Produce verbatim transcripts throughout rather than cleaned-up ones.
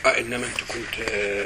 اه انما انت كنت آه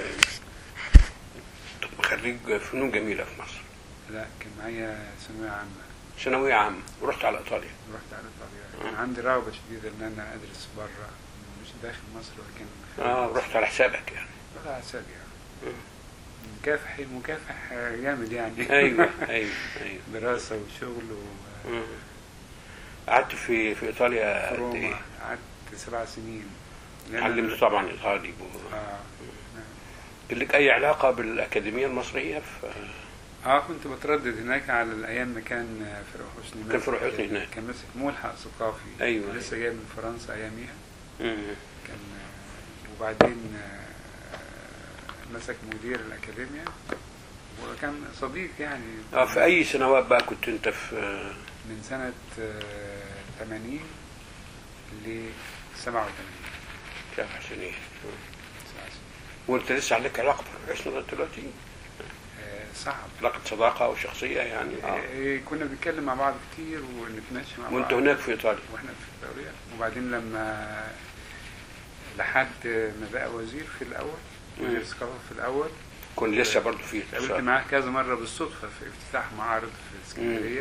خريج فنون جميله في مصر؟ لا، كان معايا ثانويه عامه. ثانويه عامه ورحت على ايطاليا؟ رحت على ايطاليا. كان عندي رغبه شديده ان انا ادرس بره، مش داخل مصر ولكن اه رحت على حسابك يعني. رحت على حسابي يعني. مكافح مكافح جامد يعني. ايوه ايوه ايوه. دراسه وشغل و قعدت في في ايطاليا في قد ايه؟ روما قعدت سبع سنين. علمت طبعا ايطالي و... اه كان لك اي علاقه بالاكاديميه المصريه في... اه كنت بتردد هناك على الايام ما كان فاروق حسني. كان فاروق حسني هناك، كان ماسك ملحق ثقافي. ايوه لسه جاي من فرنسا اياميها. امم كان وبعدين مسك مدير الاكاديميه وكان صديق يعني. اه في اي سنوات بقى كنت انت في؟ من سنه ثمانين ل سبعة وثمانين. سبع سنين. وانت لسه عليك علاقه بحسن لغايه دلوقتي؟ صعب. علاقه صداقه او شخصيه يعني؟ آه. كنا بنتكلم مع بعض كتير ونتماشى مع بعض. وانت هناك في ايطاليا؟ واحنا في ايطاليا. وبعدين لما لحد ما بقى وزير في الاول، وزير الثقافه في الاول، كنت لسه برضه فيه. قابلت معاه كذا مره بالصدفه في افتتاح معارض في اسكندريه.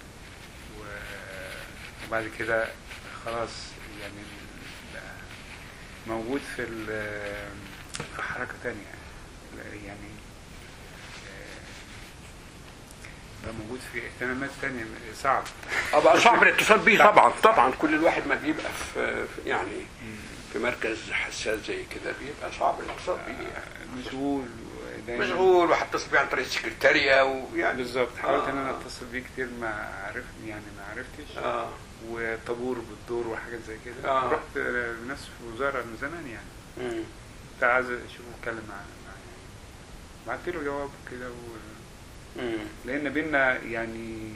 وبعد كده خلاص يعني موجود في في حركه ثانيه يعني، بقى موجود في اهتمامات ثانيه. صعب. اه بقى صعب الاتصال بيه طبعا. طبعا كل الواحد ما بيبقى في يعني في مركز حساس زي كده بيبقى صعب الاتصال بيه. مشغول مشغول وهتصل بيه عن طريق السكرتاريه ويعني بالظبط. حاولت آه. ان انا اتصل بيه كتير ما عرفت يعني ما عرفتش. اه وطابور بالدور وحاجات زي كده. آه. رحت لناس في الوزاره من زمان يعني. امم كنت عايز اشوفه اتكلم معاه. بعت له جواب كده و... لان بينا يعني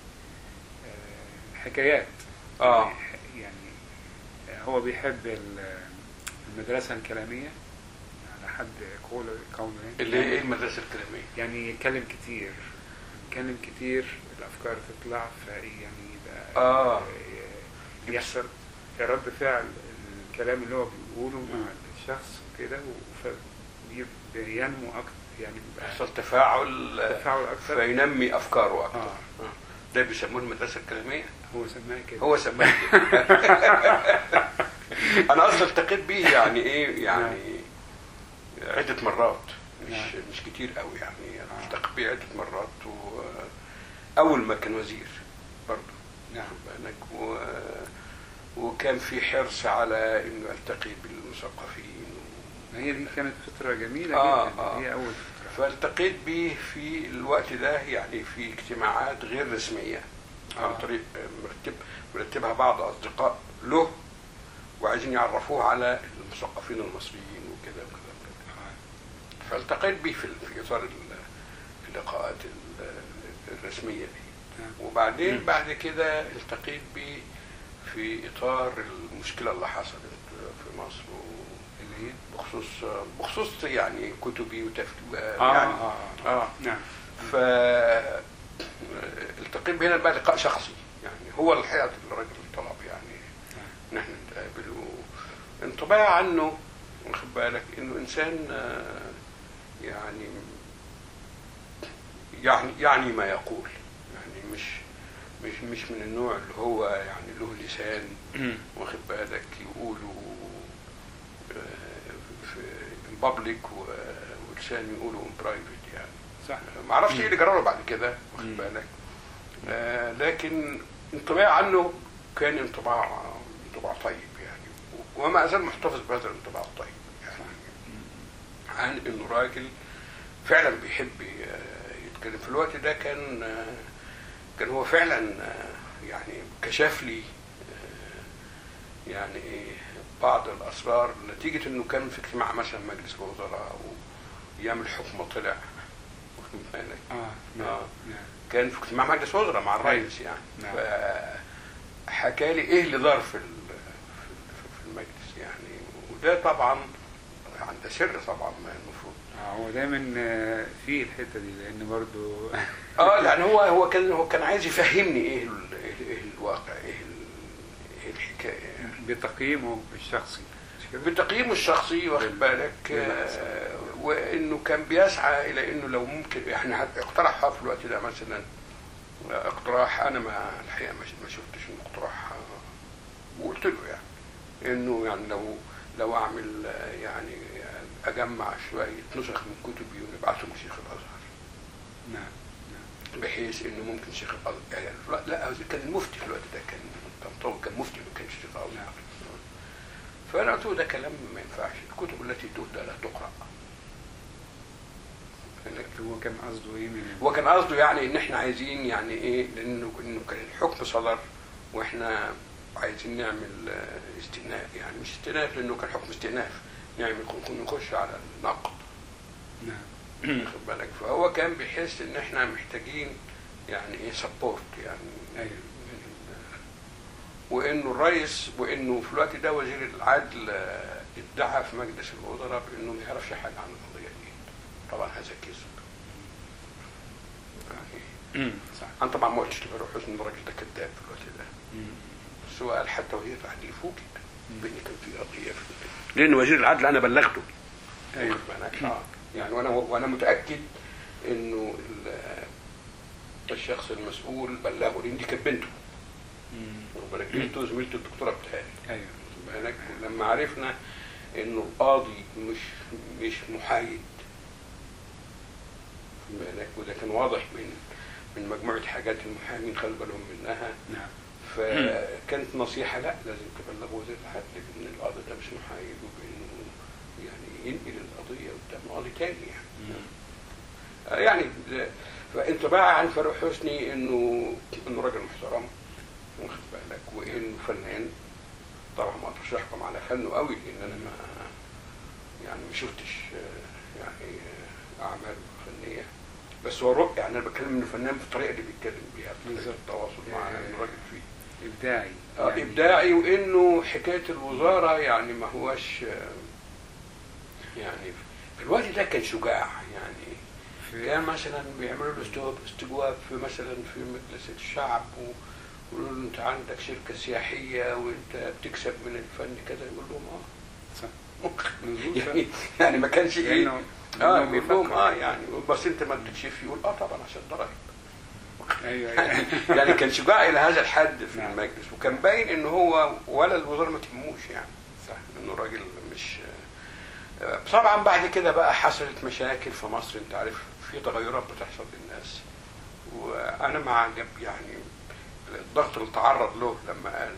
حكايات. اه يعني هو بيحب المدرسه الكلاميه على حد قول قوله اللي هي المدرسه الكلاميه، يعني يتكلم كتير يتكلم كتير الافكار تطلع يعني يبقى اه يحصل رد فعل الكلام اللي هو بيقوله مع الشخص كده، فبينمو اكتر يعني يحصل تفاعل تفاعل اكتر فينمي افكاره اكتر. آه. آه. ده بيسموه المدرسه الكلاميه. هو سماها كده. هو سماها كده. انا اصلا التقيت بيه يعني ايه يعني عده مرات، مش مش كتير قوي يعني. انا التقيت بيه عده مرات، واول ما كان وزير برضه نعم بالك و... وكان في حرص على انه التقي بالمثقفين. هي دي كانت فتره جميله آه جدا. آه. هي اول فتره. فالتقيت به في الوقت ده يعني في اجتماعات غير رسميه عن آه. طريق مرتب مرتبها بعض اصدقاء له وعايزين يعرفوه على المثقفين المصريين وكده وكده وكده. فالتقيت به في في اطار اللقاءات الرسميه دي. وبعدين م. بعد كده التقيت به في اطار المشكله اللي حصلت في مصر اللي هي بخصوص بخصوص يعني كتبي وتفكير آه يعني اه اه, آه. نعم. ف التقيت به هنا بقى لقاء شخصي يعني. هو الحقيقه الراجل طلب يعني نحن نتقابل، وانطباع عنه واخد بالك انه انسان يعني يعني يعني ما يقول يعني مش مش مش من النوع اللي هو يعني له لسان واخد بالك يقوله في البابليك ولسان يقوله ان برايفت يعني. صح. ما اعرفش ايه اللي جرى له بعد كده واخد بالك. آه لكن انطباع عنه كان انطباع انطباع طيب يعني، وما زال محتفظ بهذا الانطباع الطيب يعني عن انه راجل فعلا بيحب يتكلم. في الوقت ده كان كان هو فعلا يعني كشف لي يعني بعض الاسرار نتيجه انه كان في اجتماع مثلا مجلس الوزراء وايام الحكم طلع واخد بالك. اه نعم. آه. كان في اجتماع مجلس وزراء مع الرئيس يعني. نعم. فحكى لي ايه اللي دار في في المجلس يعني، وده طبعا عنده سر طبعا ما المفروض. اه هو دايما في الحته دي لان برضو اه يعني هو هو كان هو كان عايز يفهمني ايه ايه الواقع ايه ايه الحكايه يعني. بتقييمه الشخصي كده؟ بتقييمه الشخصي واخد بالك، آه وانه كان بيسعى الى انه لو ممكن احنا اقترحها في الوقت ده مثلا اقتراح، انا ما الحقيقه ما شفتش انه اقتراح، وقلت له يعني انه يعني لو لو اعمل يعني اجمع شويه نسخ من كتبي ونبعثهم لشيخ الازهر. نعم نعم. بحيث انه ممكن شيخ الازهر يعني لا كان المفتي في الوقت ده كان طنطاوي كان مفتي ما كانش شيخ الازهر. نعم. فانا قلت له ده كلام ما ينفعش، الكتب التي تهدى لا تقرا. هو كان قصده ايه من هو كان قصده يعني ان احنا عايزين يعني ايه، لانه انه كان الحكم صدر واحنا عايزين نعمل استئناف، يعني مش استئناف لانه كان حكم استئناف، نعمل نخش على النقد. نعم. واخد بالك، فهو كان بيحس ان احنا محتاجين يعني ايه سبورت يعني. أيوة. وانه الرئيس وانه في الوقت ده وزير العدل ادعى في مجلس الوزراء بانه ما يعرفش حاجه عن القضيه دي. طبعا هذا كذب. امم صح. انا طبعا ما قلتش لفاروق حسني الراجل ده كذاب في الوقت ده. بس هو قال حتى وزير العدل فوجئ بان كان في قضيه في لان وزير العدل انا بلغته. ايوه. اه يعني وانا وانا متاكد انه الشخص المسؤول بلغه لان دي كانت بنته. واخد بالك، بنته زميلته الدكتوره بتاعتي. ايوه. واخد بالك، لما عرفنا انه القاضي مش مش محايد. واخد بالك، وده كان واضح من من مجموعه حاجات المحامين خلوا بالهم منها. نعم. فكانت نصيحه لا لازم تبلغوا وزير العدل بان القاضي ده مش محايد وبانه يعني ينقل القضيه قدام قاضي تاني يعني. آه يعني فانطباعي عن فاروق حسني انه انه راجل محترم واخد بالك، وانه فنان. طبعا ما اقدرش احكم على فنه قوي لان انا ما يعني ما شفتش يعني اعمال فنيه، بس هو رؤية يعني انا بتكلم انه فنان بالطريقه اللي بيتكلم بيها في التواصل مع الراجل فيه ابداعي. اه يعني ابداعي، وانه حكايه الوزاره يعني ما هوش يعني في الوقت ده كان شجاع يعني. كان مثلا بيعملوا له استجواب في مثلا في مجلس الشعب ويقولوا له انت عندك شركه سياحيه وانت بتكسب من الفن كذا، يقول لهم اه صح. يعني يعني ما كانش ايه اه يقول لهم اه يعني بس انت ما بتكشف، يقول اه طبعا عشان ضرائب. ايوه يعني, يعني كان شجاع الى هذا الحد في نعم. المجلس، وكان باين ان هو ولا الوزاره ما تهموش يعني. صح. انه راجل مش طبعا. بعد كده بقى حصلت مشاكل في مصر، انت عارف في تغيرات بتحصل للناس، وانا مع يعني الضغط اللي تعرض له لما قال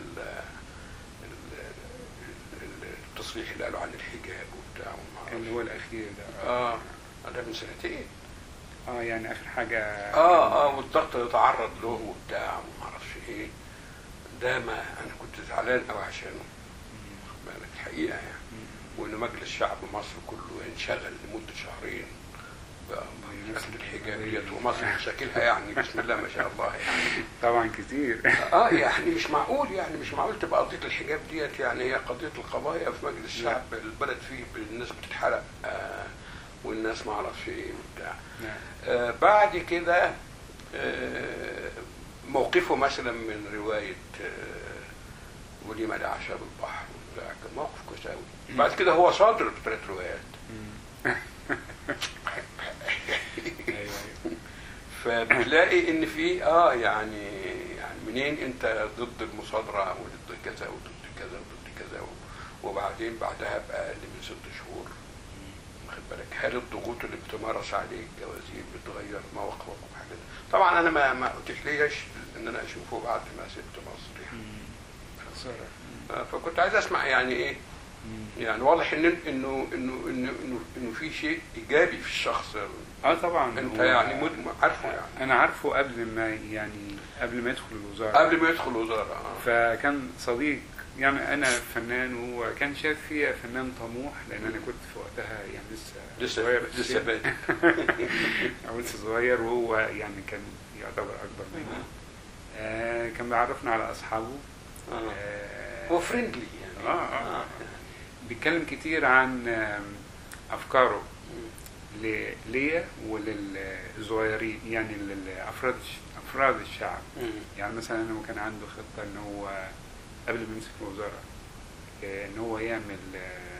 التصريح اللي قالوا عن الحجاب وبتاع اللي هو الاخير ده. اه ده من سنتين. اه يعني اخر حاجه. اه اه والضغط اللي تعرض له وبتاع وما اعرفش ايه ده، ما انا كنت زعلان قوي عشانه واخد بالك الحقيقه يعني. وان مجلس شعب مصر كله انشغل لمده شهرين بمساله الحجاب ديت، ومصر مشاكلها يعني بسم الله ما شاء الله يعني طبعا كتير. اه يعني مش معقول يعني مش معقول تبقى قضيه الحجاب ديت يعني هي قضيه القضايا في مجلس الشعب. البلد فيه الناس بتتحرق آه والناس ما اعرفش ايه وبتاع. آه بعد كده آه موقفه مثلا من روايه آه وليمه لأعشاب البحر وبتاع كان موقف كويس قوي. بعد كده هو صادر بثلاث روايات. فبتلاقي ان في اه يعني يعني منين انت ضد المصادره وضد كذا وضد كذا وضد كذا، وبعدين بعدها باقل من ست شهور واخد بالك هل الضغوط اللي بتمارس عليك كوزير بتغير مواقفك وحاجات. طبعا انا ما ما اتيحليش ان انا اشوفه بعد ما سبت مصر يعني. آه فكنت عايز اسمع يعني ايه يعني واضح ان انه انه انه انه انه في شيء ايجابي في الشخص. اه طبعا انت يعني مد... عارفه يعني. انا عارفه قبل ما يعني قبل ما يدخل الوزاره. قبل ما يدخل الوزاره اه فكان صديق يعني. انا فنان وهو كان شايف فيها فنان طموح، لان انا كنت في وقتها يعني لسه لسه صغير لسه بادئ او لسه صغير، وهو يعني كان يعتبر اكبر مني. آه كان بيعرفنا على اصحابه. اه آه هو فريندلي يعني. اه اه, آه. بيتكلم كتير عن افكاره ليا وللصغيرين يعني للافراد افراد الشعب. يعني مثلا انه كان عنده خطه ان هو قبل ما يمسك الوزاره ان هو يعمل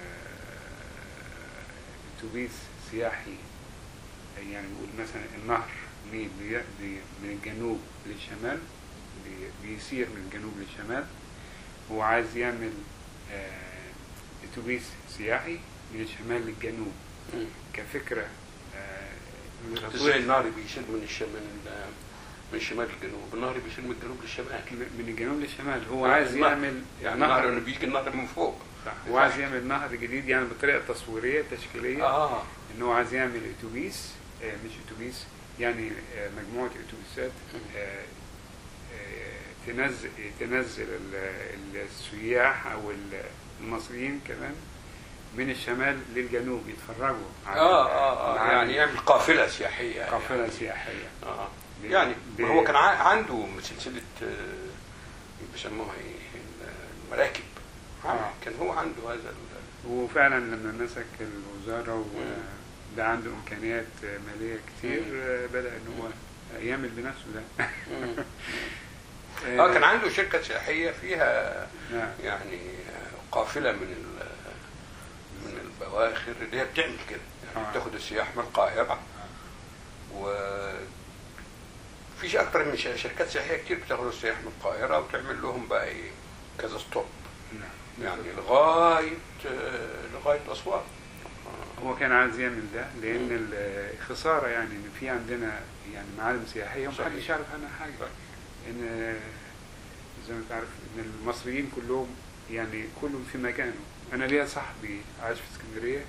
اتوبيس سياحي، يعني نقول مثلا النهر النيل بي- بي- من الجنوب للشمال، بي- بيسير من الجنوب للشمال، هو عايز يعمل آه، اتوبيس سياحي من الشمال للجنوب مم. كفكرة. آه، ازاي النهر بيسير من الشمال من من الشمال للجنوب؟ النهر بيسير من الجنوب للشمال. من الجنوب للشمال، هو آه، عايز النهر. يعمل يعني النهر انه بيجي النهر من فوق. صح، هو عايز يعمل نهر جديد يعني بطريقة تصويرية تشكيلية. اه ان هو عايز يعمل اتوبيس، آه، مش اتوبيس يعني آه، مجموعة اتوبيسات آه، آه، تنزل تنزل ال- السياح او ال- المصريين كمان من الشمال للجنوب يتفرجوا على اه اه, آه العالم. يعني يعمل قافله سياحيه. قافلة يعني. سياحية. اه ب- يعني ب- هو كان ع- عنده سلسله آه، بيسموها ايه المراكب. آه. كان هو عنده هذا ال- وفعلا لما مسك الوزارة وده عنده إمكانيات مالية كتير، مم. آه، بدأ إن هو يعمل بنفسه ده. مم. اه كان عنده شركه سياحيه فيها نعم. يعني قافله من ال- من البواخر اللي هي بتعمل كده، يعني آه. بتاخد السياح من القاهره، و فيش اكتر من ش- شركات سياحيه كتير بتاخد السياح من القاهره وتعمل لهم بقى ايه كذا ستوب، نعم. يعني لغايه آه، لغايه اسوان. هو كان عايز يعمل ده لأن الخسارة يعني إن في عندنا يعني معالم سياحية ومحدش صحيح. يعرف عنها حاجة. صح. إن زي ما تعرف إن المصريين كلهم يعني كلهم في مكانه. أنا ليا صاحبي عايش في اسكندرية،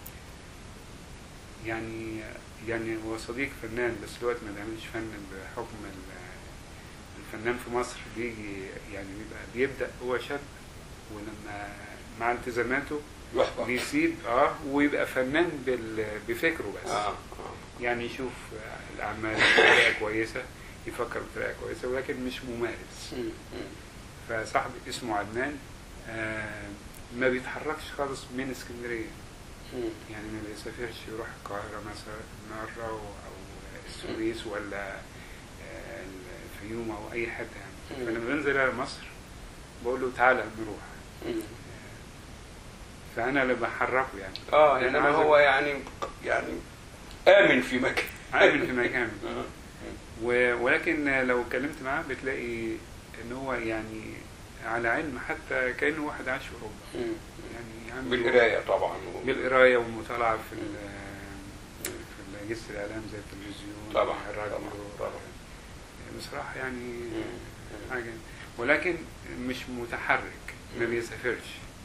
يعني يعني هو صديق فنان بس دلوقتي ما بيعملش فن بحكم ال- الفنان في مصر بيجي يعني بيبقى بيبدأ هو شاب، ولما مع التزاماته يحبط. بيسيب اه ويبقى فنان بال- بفكره بس. اه اه يعني يشوف الأعمال بطريقة كويسة، يفكر بطريقة كويسة ولكن مش ممارس. مم. مم. فصاحبي اسمه عدنان آه ما بيتحركش خالص من اسكندرية، مم. يعني ما بيسافرش يروح القاهرة مثلا مرة أو أو السويس ولا آه، الفيوم أو أي حتة يعني. مم. فلما بنزل على مصر بقول له تعالى نروح، مم. فأنا اللي بحركه يعني. اه لأن انما عايز- هو يعني يعني امن في مكان. عامل في مكانه. آه. و- ولكن لو اتكلمت معاه بتلاقي ان هو يعني على علم حتى كأنه واحد عايش في اوروبا. مم. يعني عنده بالقرايه طبعا. بالقرايه والمطالعه في ال- في اجهزه الاعلام زي التلفزيون طبعا الراديو. طبعا طبعا. بصراحه يعني مم. حاجه، ولكن مش متحرك، ما مم. بيسافرش.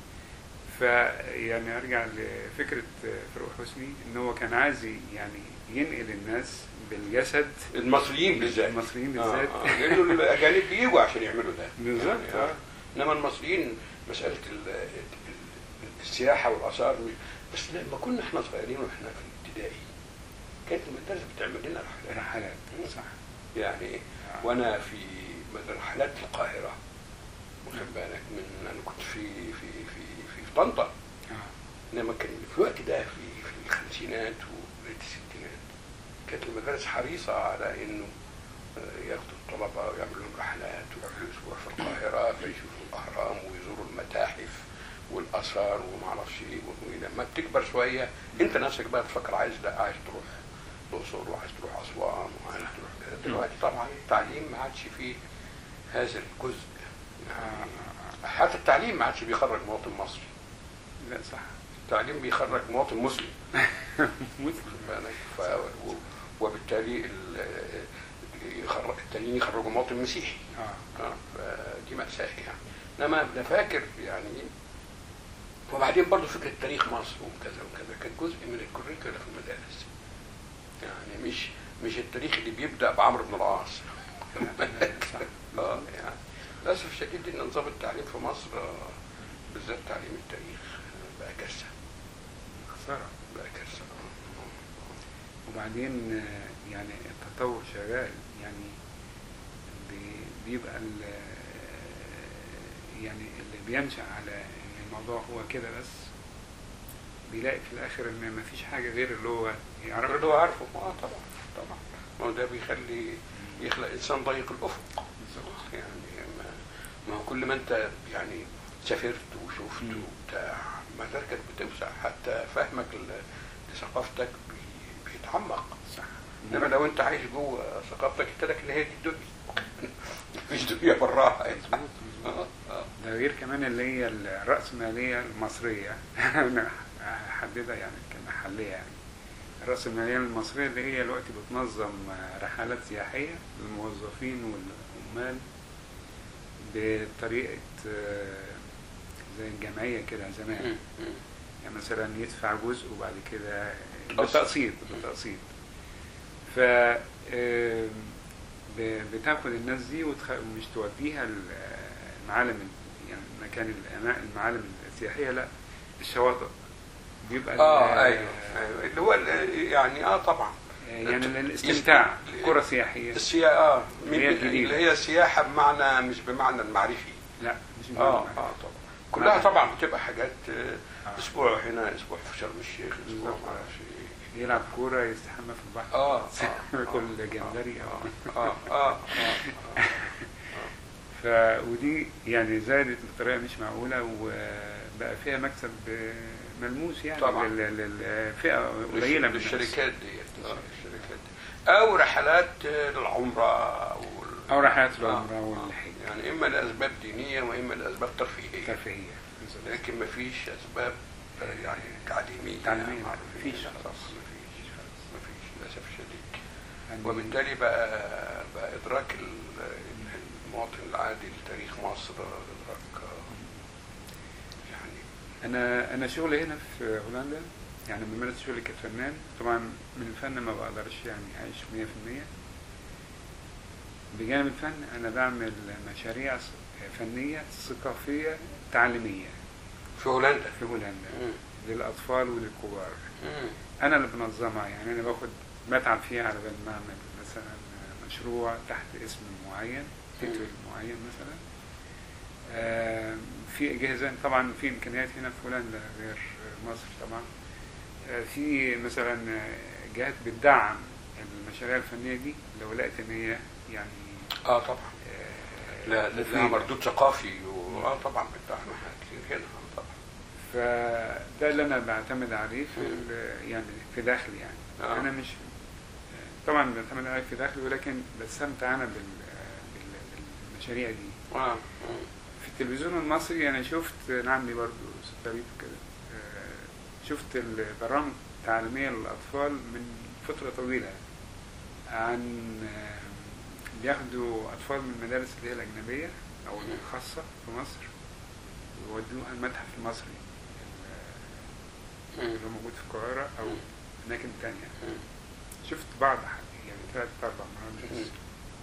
فيعني ارجع لفكره فاروق حسني ان هو كان عايز يعني ينقل الناس بالجسد، المصريين بالذات. المصريين بالذات. آه. آه. لانه الاجانب بيجوا عشان يعملوا ده. بالظبط. يعني آه. انما المصريين مساله ال- ال- السياحه والاثار، بس لما كنا احنا صغيرين واحنا في ابتدائي كانت المدرسه بتعمل لنا رحلات. رحلات صح. يعني آه. وانا في رحلات في القاهره، واخد بالك من انا كنت في في في في, في طنطا، آه. انما كان في الوقت ده في في الخمسينات وبدايه الستينات كانت المدارس حريصه على انه آه، ياخدوا الطلبه ويعملوا لهم رحلات ويعملوا اسبوع في القاهره فيشوفوا الاهرام ويزوروا المتاحف والاثار وما اعرفش ايه. ولما بتكبر شويه انت نفسك بقى تفكر عايز لا عايز تروح الاقصر وعايز تروح اسوان وعايز تروح كده. دلوقتي طبعا التعليم ما عادش فيه هذا الجزء، يعني حتى التعليم ما عادش بيخرج مواطن مصري، لا صح. التعليم بيخرج مواطن مسلم. مسلم. بالك؟ ف... و- وبالتالي ال- يخرج التانيين يخرجوا مواطن مسيحي. اه اه فدي مأساة يعني. انما انا فاكر يعني، وبعدين برضه فكرة تاريخ مصر وكذا وكذا كان جزء من الكوريكولا في المدارس، يعني مش مش التاريخ اللي بيبدأ بعمرو بن العاص. صح. اه يعني للأسف الشديد ان نظام التعليم في مصر آه، بالذات تعليم التاريخ آه، بقى كارثة. خسارة. بقى كارثة. وبعدين آه، يعني التطور شغال، يعني بي- بيبقى ال- يعني اللي بينشأ على إن الموضوع هو كده بس بيلاقي في الآخر إن ما فيش حاجة غير اللي هو يعرف. اللي هو عارفه اه طبعا طبعا. ما هو ده بيخلي يخلق انسان ضيق الافق. يعني ما, ما هو كل ما انت يعني سافرت وشفت مم. وبتاع مداركك بتوسع، حتى فهمك ثقافتك بي- بيتعمق. صح. انما لو انت عايش جوه ثقافتك قلت لك ان هي دي الدنيا مفيش دنيا براها يعني. مظبوط مظبوط. ده غير كمان اللي هي الرأسمالية المصرية أنا أحددها يعني كمحلية يعني. الرأسمالية المصرية اللي هي دلوقتي بتنظم رحلات سياحية للموظفين والعمال بطريقة زي الجمعية كده زمان. يعني مثلا يدفع جزء وبعد كده بالتقسيط بالتقسيط. ف بتاخد الناس دي ومش توديها المعالم يعني مكان المعالم السياحية، لا الشواطئ بيبقى اه ايوه ايوه اللي هو يعني اه طبعا يعني الاستمتاع كرة سياحية السياحة اه اللي هي اللي هي سياحة بمعنى مش بمعنى المعرفي. لا مش بمعنى اه اه طبعا كلها طبعا بتبقى حاجات آه. اسبوع هنا اسبوع في شرم الشيخ اسبوع ما اعرفش يلعب كورة يستحمى في البحر اه كل جمبري اه اه اه ف ودي يعني زادت بطريقة مش معقولة وبقى فيها مكسب ملموس يعني طبعا للفئة قليلة من الشركات دي الشركات دي او رحلات للعمرة او رحلات العمرة والحج يعني اما لاسباب دينية واما لاسباب ترفيهية ترفيهية لكن ما فيش اسباب يعني تعليمية تعليمية ما فيش خلاص ما فيش ما فيش للاسف الشديد. وبالتالي بقى بقى ادراك المواطن العادي لتاريخ مصر ادراك يعني. انا انا شغلي هنا في هولندا يعني بمارس شغلي كفنان طبعا من الفن ما بقدرش يعني اعيش مية في المية. بجانب الفن انا بعمل مشاريع فنية ثقافية تعليمية في هولندا في هولندا للاطفال وللكبار. مم. انا اللي بنظمها يعني انا باخد بتعب فيها على بال ما اعمل مثلا مشروع تحت اسم معين تتر معين مثلا. آه في اجهزه طبعا في امكانيات هنا في هولندا غير مصر طبعا. آه في مثلا جهات بتدعم المشاريع الفنيه دي لو لقيت ان هي يعني اه طبعا آه لا لها مردود ثقافي اه طبعا بتدعم كتير هنا طبعا. فده اللي انا بعتمد عليه في يعني في داخلي يعني. آه. انا مش طبعا بعتمد عليه في داخلي ولكن بستمتع انا بالمشاريع دي. آه. في التلفزيون المصري انا شفت نعملي برضو ستاريف كده شفت البرامج التعليميه للاطفال من فتره طويله عن بياخدوا اطفال من المدارس اللي هي الاجنبيه او الخاصه في مصر ويودوها المتحف المصري اللي هو موجود في القاهره او اماكن تانية. شفت بعض يعني ثلاث اربع مرات بس.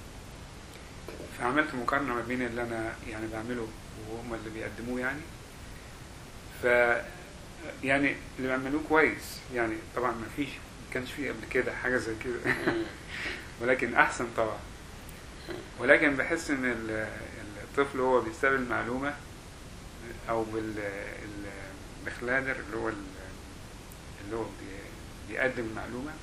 فعملت مقارنه ما بين اللي انا يعني بعمله وهم اللي بيقدموه يعني. ف يعني اللي بيعملوه كويس يعني طبعا ما فيش ما كانش فيه قبل كده حاجه زي كده ولكن احسن طبعا. ولكن بحس ان الطفل هو بيستقبل معلومه او بالبخلادر اللي هو اللي هو بيقدم المعلومه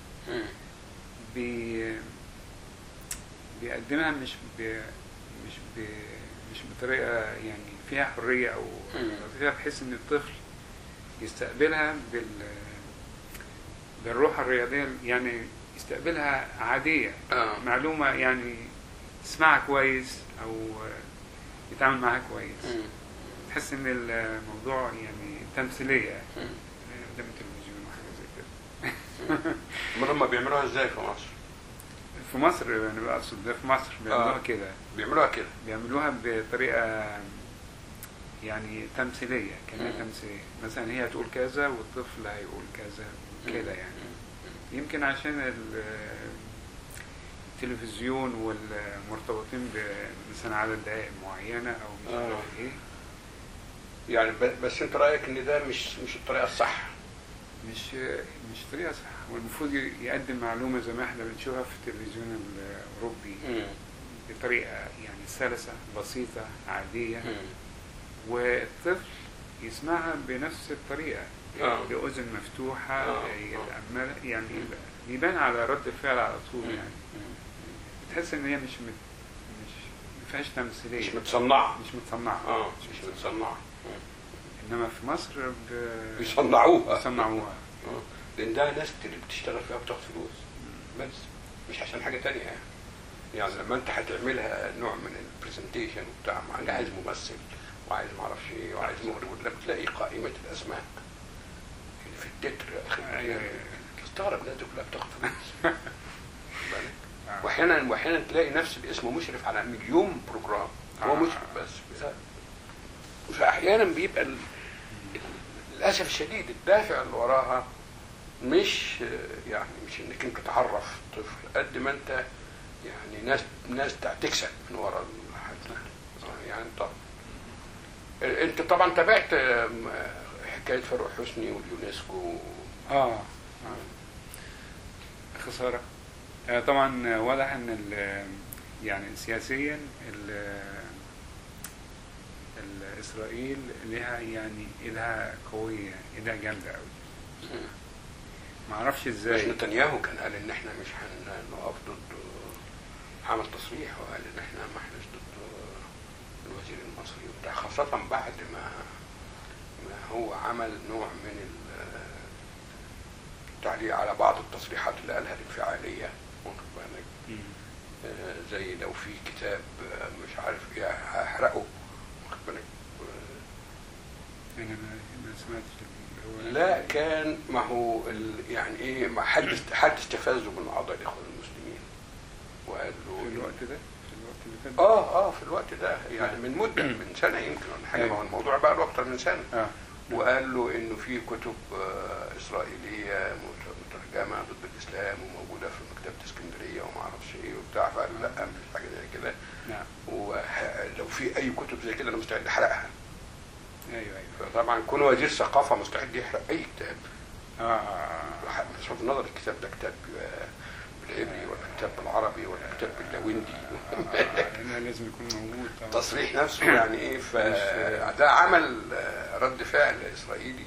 بي بيقدمها مش ب مش ب مش بطريقه يعني فيها حريه او فيها بحيث ان الطفل يستقبلها بال بالروح الرياضيه يعني يستقبلها عاديه. آه. معلومه يعني يسمعها كويس او يتعامل معها كويس. م. تحس ان الموضوع يعني تمثيليه قدام التلفزيون وحاجه زي كده. امال هم بيعملوها ازاي في مصر؟ في مصر يعني بقصد ده في مصر بيعملوها آه. كده بيعملوها كده بيعملوها بطريقه يعني تمثيليه كمان تمثيليه مثلا هي تقول كذا والطفل هيقول كذا كده يعني. يمكن عشان التلفزيون والمرتبطين مثلا عدد دقائق معينه او مش عارف آه. ايه يعني بس انت رايك ان ده مش مش الطريقه الصح؟ مش مش طريقه صح. والمفروض يقدم معلومه زي ما احنا بنشوفها في التلفزيون الاوروبي م. بطريقه يعني سلسه بسيطه عاديه. م. والطفل يسمعها بنفس الطريقه آه. بأذن مفتوحه آه. يعني يبان على رد الفعل على طول م. يعني بتحس ان هي مش مت مش ما فيهاش تمثيليه مش متصنعه مش متصنعه اه مش متصنعه. انما في مصر ب... بيصنعوها بيصنعوها لان ده ناس اللي بتشتغل فيها بتاخد فلوس بس، مش عشان حاجه تانية يعني. يعني لما انت هتعملها نوع من البرزنتيشن وبتاع، ما عايز ممثل وعايز ما اعرفش ايه وعايز مخرج، ولا بتلاقي قائمه الاسماء في التتر تستغرب الناس دي كلها بتاخد فلوس. واحيانا واحيانا تلاقي نفس الاسم مشرف على مليون بروجرام، هو مشرف بس. فاحيانا بيبقى ال... للاسف الشديد الدافع اللي وراها مش يعني مش انك انت تعرف طفل قد ما انت يعني ناس ناس تكسب من ورا الحاجه يعني. طبعا انت طبعا تابعت حكايه فاروق حسني واليونسكو. اه, آه. خساره. آه طبعا واضح ان يعني سياسيا اسرائيل لها يعني لها قويه، لها جامده قوي. ما اعرفش ازاي. مش نتنياهو كان قال ان احنا مش هنقف ضد، عمل تصريح وقال ان احنا ما احناش ضد الوزير المصري وبتاع، خاصه بعد ما ما هو عمل نوع من التعليق على بعض التصريحات اللي قالها الانفعاليه، واخد بالك؟ آه زي لو في كتاب مش عارف ايه هحرقه، واخد بالك؟ انا ما سمعتش. لا كان ما هو يعني ايه، ما حد حد استفزه من اعضاء الاخوان المسلمين وقال له في الوقت ده في الوقت اللي فات اه اه في الوقت ده يعني من مده من سنه يمكن ولا حاجه، ما هو الموضوع بقى له اكتر من سنه. آه. وقال له انه في كتب آه اسرائيليه مترجمه ضد الاسلام وموجوده في مكتبه اسكندريه وما اعرفش ايه وبتاع، فقال له لا مفيش حاجه زي كده. نعم. ولو في اي كتب زي كده انا مستعد احرقها. ايوه ايوه. فطبعا كون وزير ثقافه مستعد يحرق اي كتاب. اه بصرف النظر الكتاب ده كتاب بالعبري ولا كتاب بالعربي ولا كتاب باللويندي آه. لازم يكون موجود طبعا. تصريح نفسه يعني ايه، فده عمل رد فعل اسرائيلي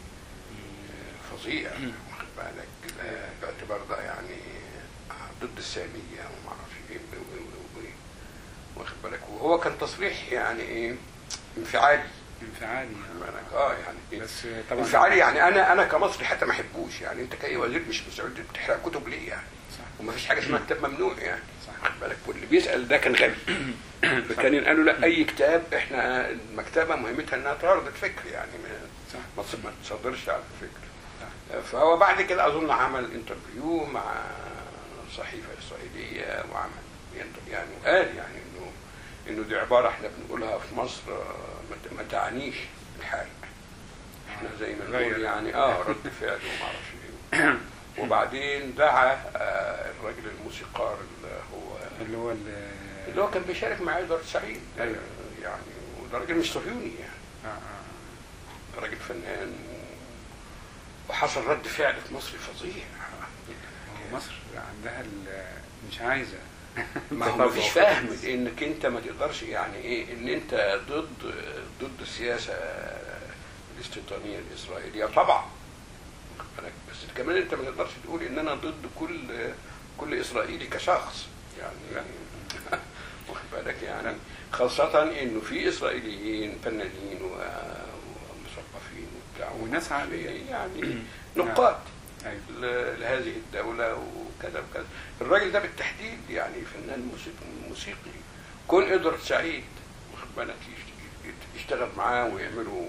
فظيع، واخد بالك؟ باعتبار ده يعني ضد الساميه وما اعرفش ايه واخد بالك. وهو كان تصريح يعني ايه انفعالي انفعالي اه يعني بس طبعا انفعالي يعني انا انا كمصري حتى ما احبوش يعني. انت كاي وزير مش مستعد تحرق كتب ليه يعني؟ صح. وما فيش حاجه اسمها كتاب ممنوع يعني، صح. واخد بالك؟ واللي بيسال ده كان غبي. فكان قالوا لا اي كتاب، احنا المكتبه مهمتها انها تعرض الفكر يعني ما ما تصدرش على الفكر. فهو بعد كده اظن عمل انترفيو مع صحيفه اسرائيليه وعمل يعني وقال يعني انه انه دي عباره احنا بنقولها في مصر ما تعنيش الحال، احنا زي ما نقول يعني اه رد فعل وما اعرفش ايه. وبعدين دعا آه الراجل الموسيقار اللي هو اللي هو اللي هو كان بيشارك مع ادوارد سعيد. ايوه يعني وده راجل مش صهيوني يعني. اه اه راجل فنان، وحصل رد فعل في مصر فظيع. مصر عندها مش عايزه ما هو مفيش فاهم انك انت ما تقدرش يعني ايه ان انت ضد ضد السياسه الاستيطانيه الاسرائيليه طبعا، بس كمان انت ما تقدرش تقول ان انا ضد كل كل اسرائيلي كشخص يعني. واخد بالك يعني، خاصه انه في اسرائيليين فنانين ومثقفين وبتاع وناس عاديه يعني نقاد أيوة. لهذه الدولة وكذا وكذا. الراجل ده بالتحديد يعني فنان موسيقي موسيقي كون ادوارد سعيد واخد بالك يشتغل معاه ويعملوا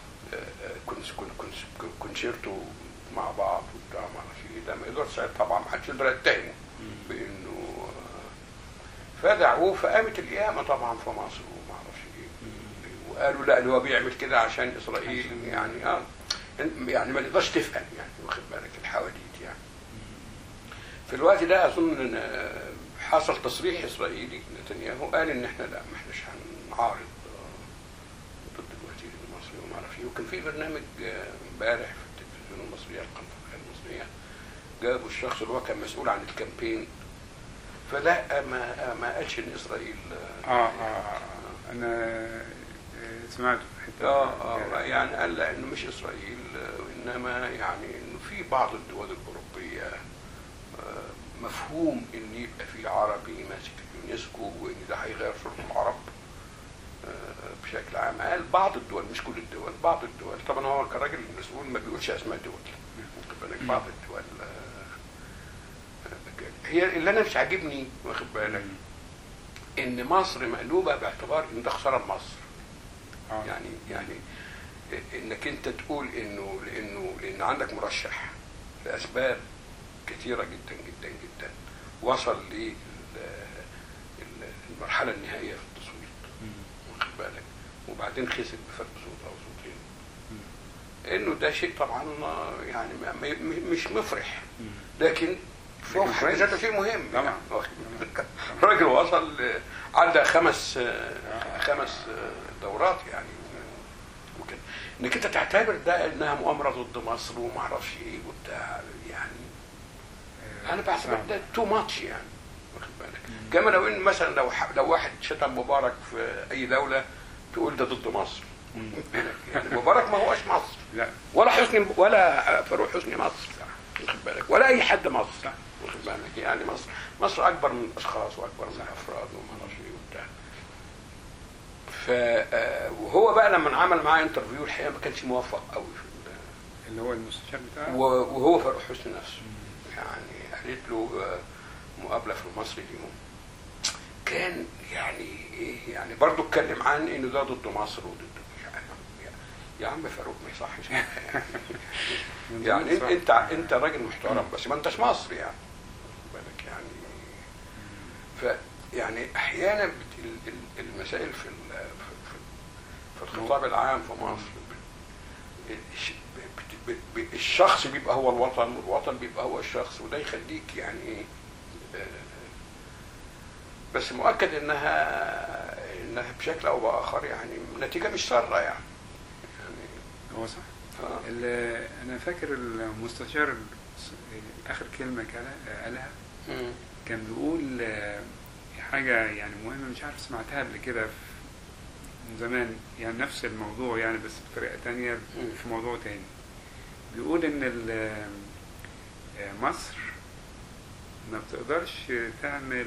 كونسيرتو مع بعض وبتاع ما اعرفش ايه. ده ادوارد سعيد طبعا ما حدش يقدر يتهمه بانه فدعوه، فقامت القيامه طبعا في مصر وما اعرفش ايه، وقالوا لا اللي هو بيعمل كده عشان اسرائيل يعني اه يعني ما نقدرش تفهم يعني، واخد بالك الحواديت يعني. في الوقت ده اظن ان حصل تصريح اسرائيلي نتنياهو قال ان احنا لا ما احناش هنعارض ضد الوزير المصري وما اعرفش ايه. وكان في برنامج امبارح في التلفزيون المصريه القناه المصريه جابوا الشخص اللي هو كان مسؤول عن الكامبين، فلا ما ما قالش ان اسرائيل اه اه انا سمعت في حته اه اه يعني قال لا انه مش اسرائيل، وانما يعني انه في بعض الدول الاوروبيه آه مفهوم ان يبقى في عربي ماسك اليونسكو وان ده هيغير صوره العرب آه بشكل عام. قال بعض الدول مش كل الدول، بعض الدول. طبعا هو كراجل مسؤول ما بيقولش اسماء دول، بالك بعض الدول هي اللي انا مش عاجبني واخد بالك ان مصر مقلوبه باعتبار ان ده خساره لمصر. آه. يعني يعني انك انت تقول انه لانه لان عندك مرشح لاسباب كثيره جدا جدا جدا وصل للمرحله النهائيه في التصويت واخد بالك وبعدين خسر بفرق صوت او صوتين، انه ده شيء طبعا يعني مش مفرح، لكن فوق حد ذاته شيء مهم طبعا. راجل وصل عدى خمس خمس دورات يعني وكده، انك انت تعتبر ده انها مؤامره ضد مصر وما اعرفش ايه وبتاع يعني انا بعتبر ده تو ماتش يعني واخد بالك. كما لو ان مثلا لو لو واحد شتم مبارك في اي دوله تقول ده ضد مصر. يعني مبارك ما هوش مصر، لا ولا حسني ولا فاروق حسني مصر واخد بالك، ولا اي حد مصر واخد بالك. يعني مصر مصر اكبر من الاشخاص واكبر من الافراد وما اعرفش ايه وبتاع. ف وهو بقى لما عمل معاه انترفيو الحقيقه ما كانش موفق قوي في اللي هو المستشار بتاعه، وهو فاروق حسني نفسه يعني قالت له مقابله في المصري اليوم كان يعني ايه يعني برضه اتكلم عن انه ده ضد مصر وضد يعني يا عم فاروق ما يصحش يعني, يعني انت انت راجل محترم بس ما انتش مصر يعني بالك يعني. ف يعني احيانا المسائل في في الخطاب العام في مصر الشخص بيبقى هو الوطن والوطن بيبقى هو الشخص، وده يخليك يعني ايه بس مؤكد انها انها بشكل او باخر يعني نتيجه مش ساره يعني. يعني هو صح. آه. انا فاكر المستشار اخر كلمه قالها كان بيقول حاجه يعني مهمه مش عارف سمعتها قبل كده من زمان يعني نفس الموضوع يعني بس بطريقه تانية في موضوع تاني. بيقول ان مصر ما بتقدرش تعمل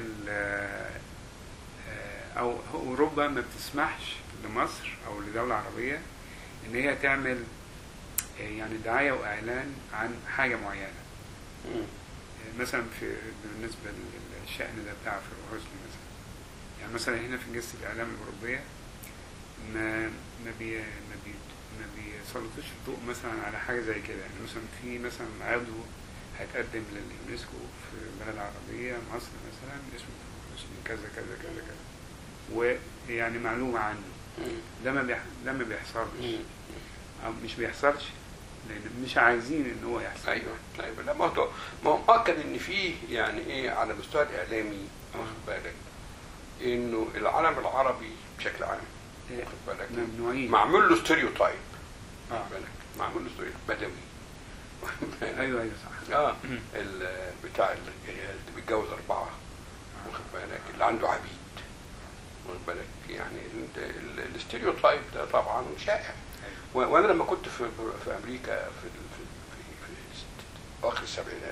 او اوروبا ما بتسمحش لمصر او لدولة عربية ان هي تعمل يعني دعاية واعلان عن حاجة معينة. مثلا في بالنسبة للشأن ده بتاع فاروق حسني مثلا يعني مثلا هنا في جلسة الاعلام الاوروبية ما ما بي ما بي ما بيسلطوش الضوء مثلا على حاجة زي كده. يعني مثلا في مثلا عضو هيتقدم لليونسكو في البلد العربية مصر مثلا اسمه حسني كذا كذا كذا كذا ويعني معلومة عنه. ده ما بيح... ده ما بيحصلش أو مش بيحصلش لأن مش عايزين إن هو يحصل. أيوه أيوه لا ما هو ما هو مؤكد إن فيه يعني إيه على المستوى الإعلامي واخد بالك إنه العالم العربي بشكل عام واخد بالك ممنوعين معمول له ستيريوتايب واخد بالك معمول له ستيريوتايب بدوي. ايوه ايوه صح. اه بتاع اللي بيتجوز اربعه واخد بالك اللي عنده عبيد واخد بالك يعني الاستيريوتايب ده طبعا شائع. وانا لما كنت في في امريكا في في في, في اخر السبعينات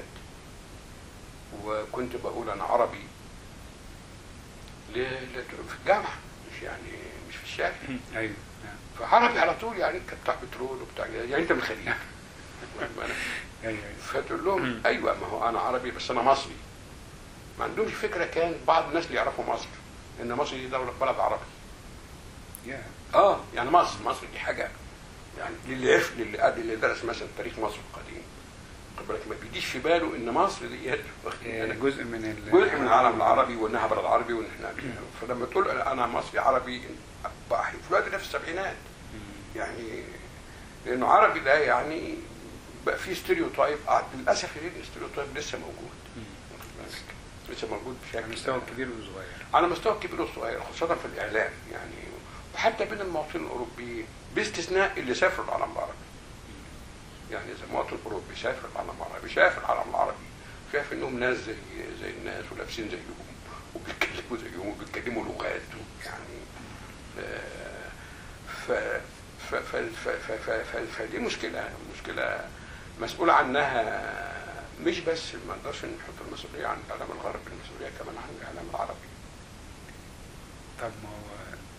وكنت بقول انا عربي في الجامعه مش يعني مش في الشارع. ايوه فعربي على طول يعني انت بتاع بترول وبتاع يعني انت من الخليج ايوه فتقول لهم ايوه ما هو انا عربي بس انا مصري. ما عندهمش فكره كان بعض الناس اللي يعرفوا مصر ان مصر دي دوله بلد عربي. yeah. اه يعني مصر مصر دي حاجه يعني للي يف للي اللي درس مثلا تاريخ مصر القديم خد بالك ما بيجيش في باله ان مصر دي جزء من جزء من العالم العربي وانها بلد عربي وان احنا فلما تقول انا مصري عربي بقى في الوقت ده في السبعينات يعني لانه عربي ده يعني بقى في ستيريوتايب للاسف الاستيريوتايب لسه موجود لسه موجود بشكل على مستوى كبير وصغير على مستوى كبير وصغير خاصه في الاعلام يعني وحتى بين المواطنين الاوروبيين باستثناء اللي سافروا العالم العربي. يعني اذا المواطن الاوروبي سافر العالم العربي شاف العالم العربي شاف انهم ناس زي زي الناس ولابسين زيهم وبيتكلموا زيهم وبيتكلموا لغات يعني ف ف ف ف ف فدي مشكله مشكله مسؤول عنها مش بس ما نقدرش نحط المسؤوليه عن الاعلام الغربي المسؤوليه كمان عن الاعلام العربي. طب ما هو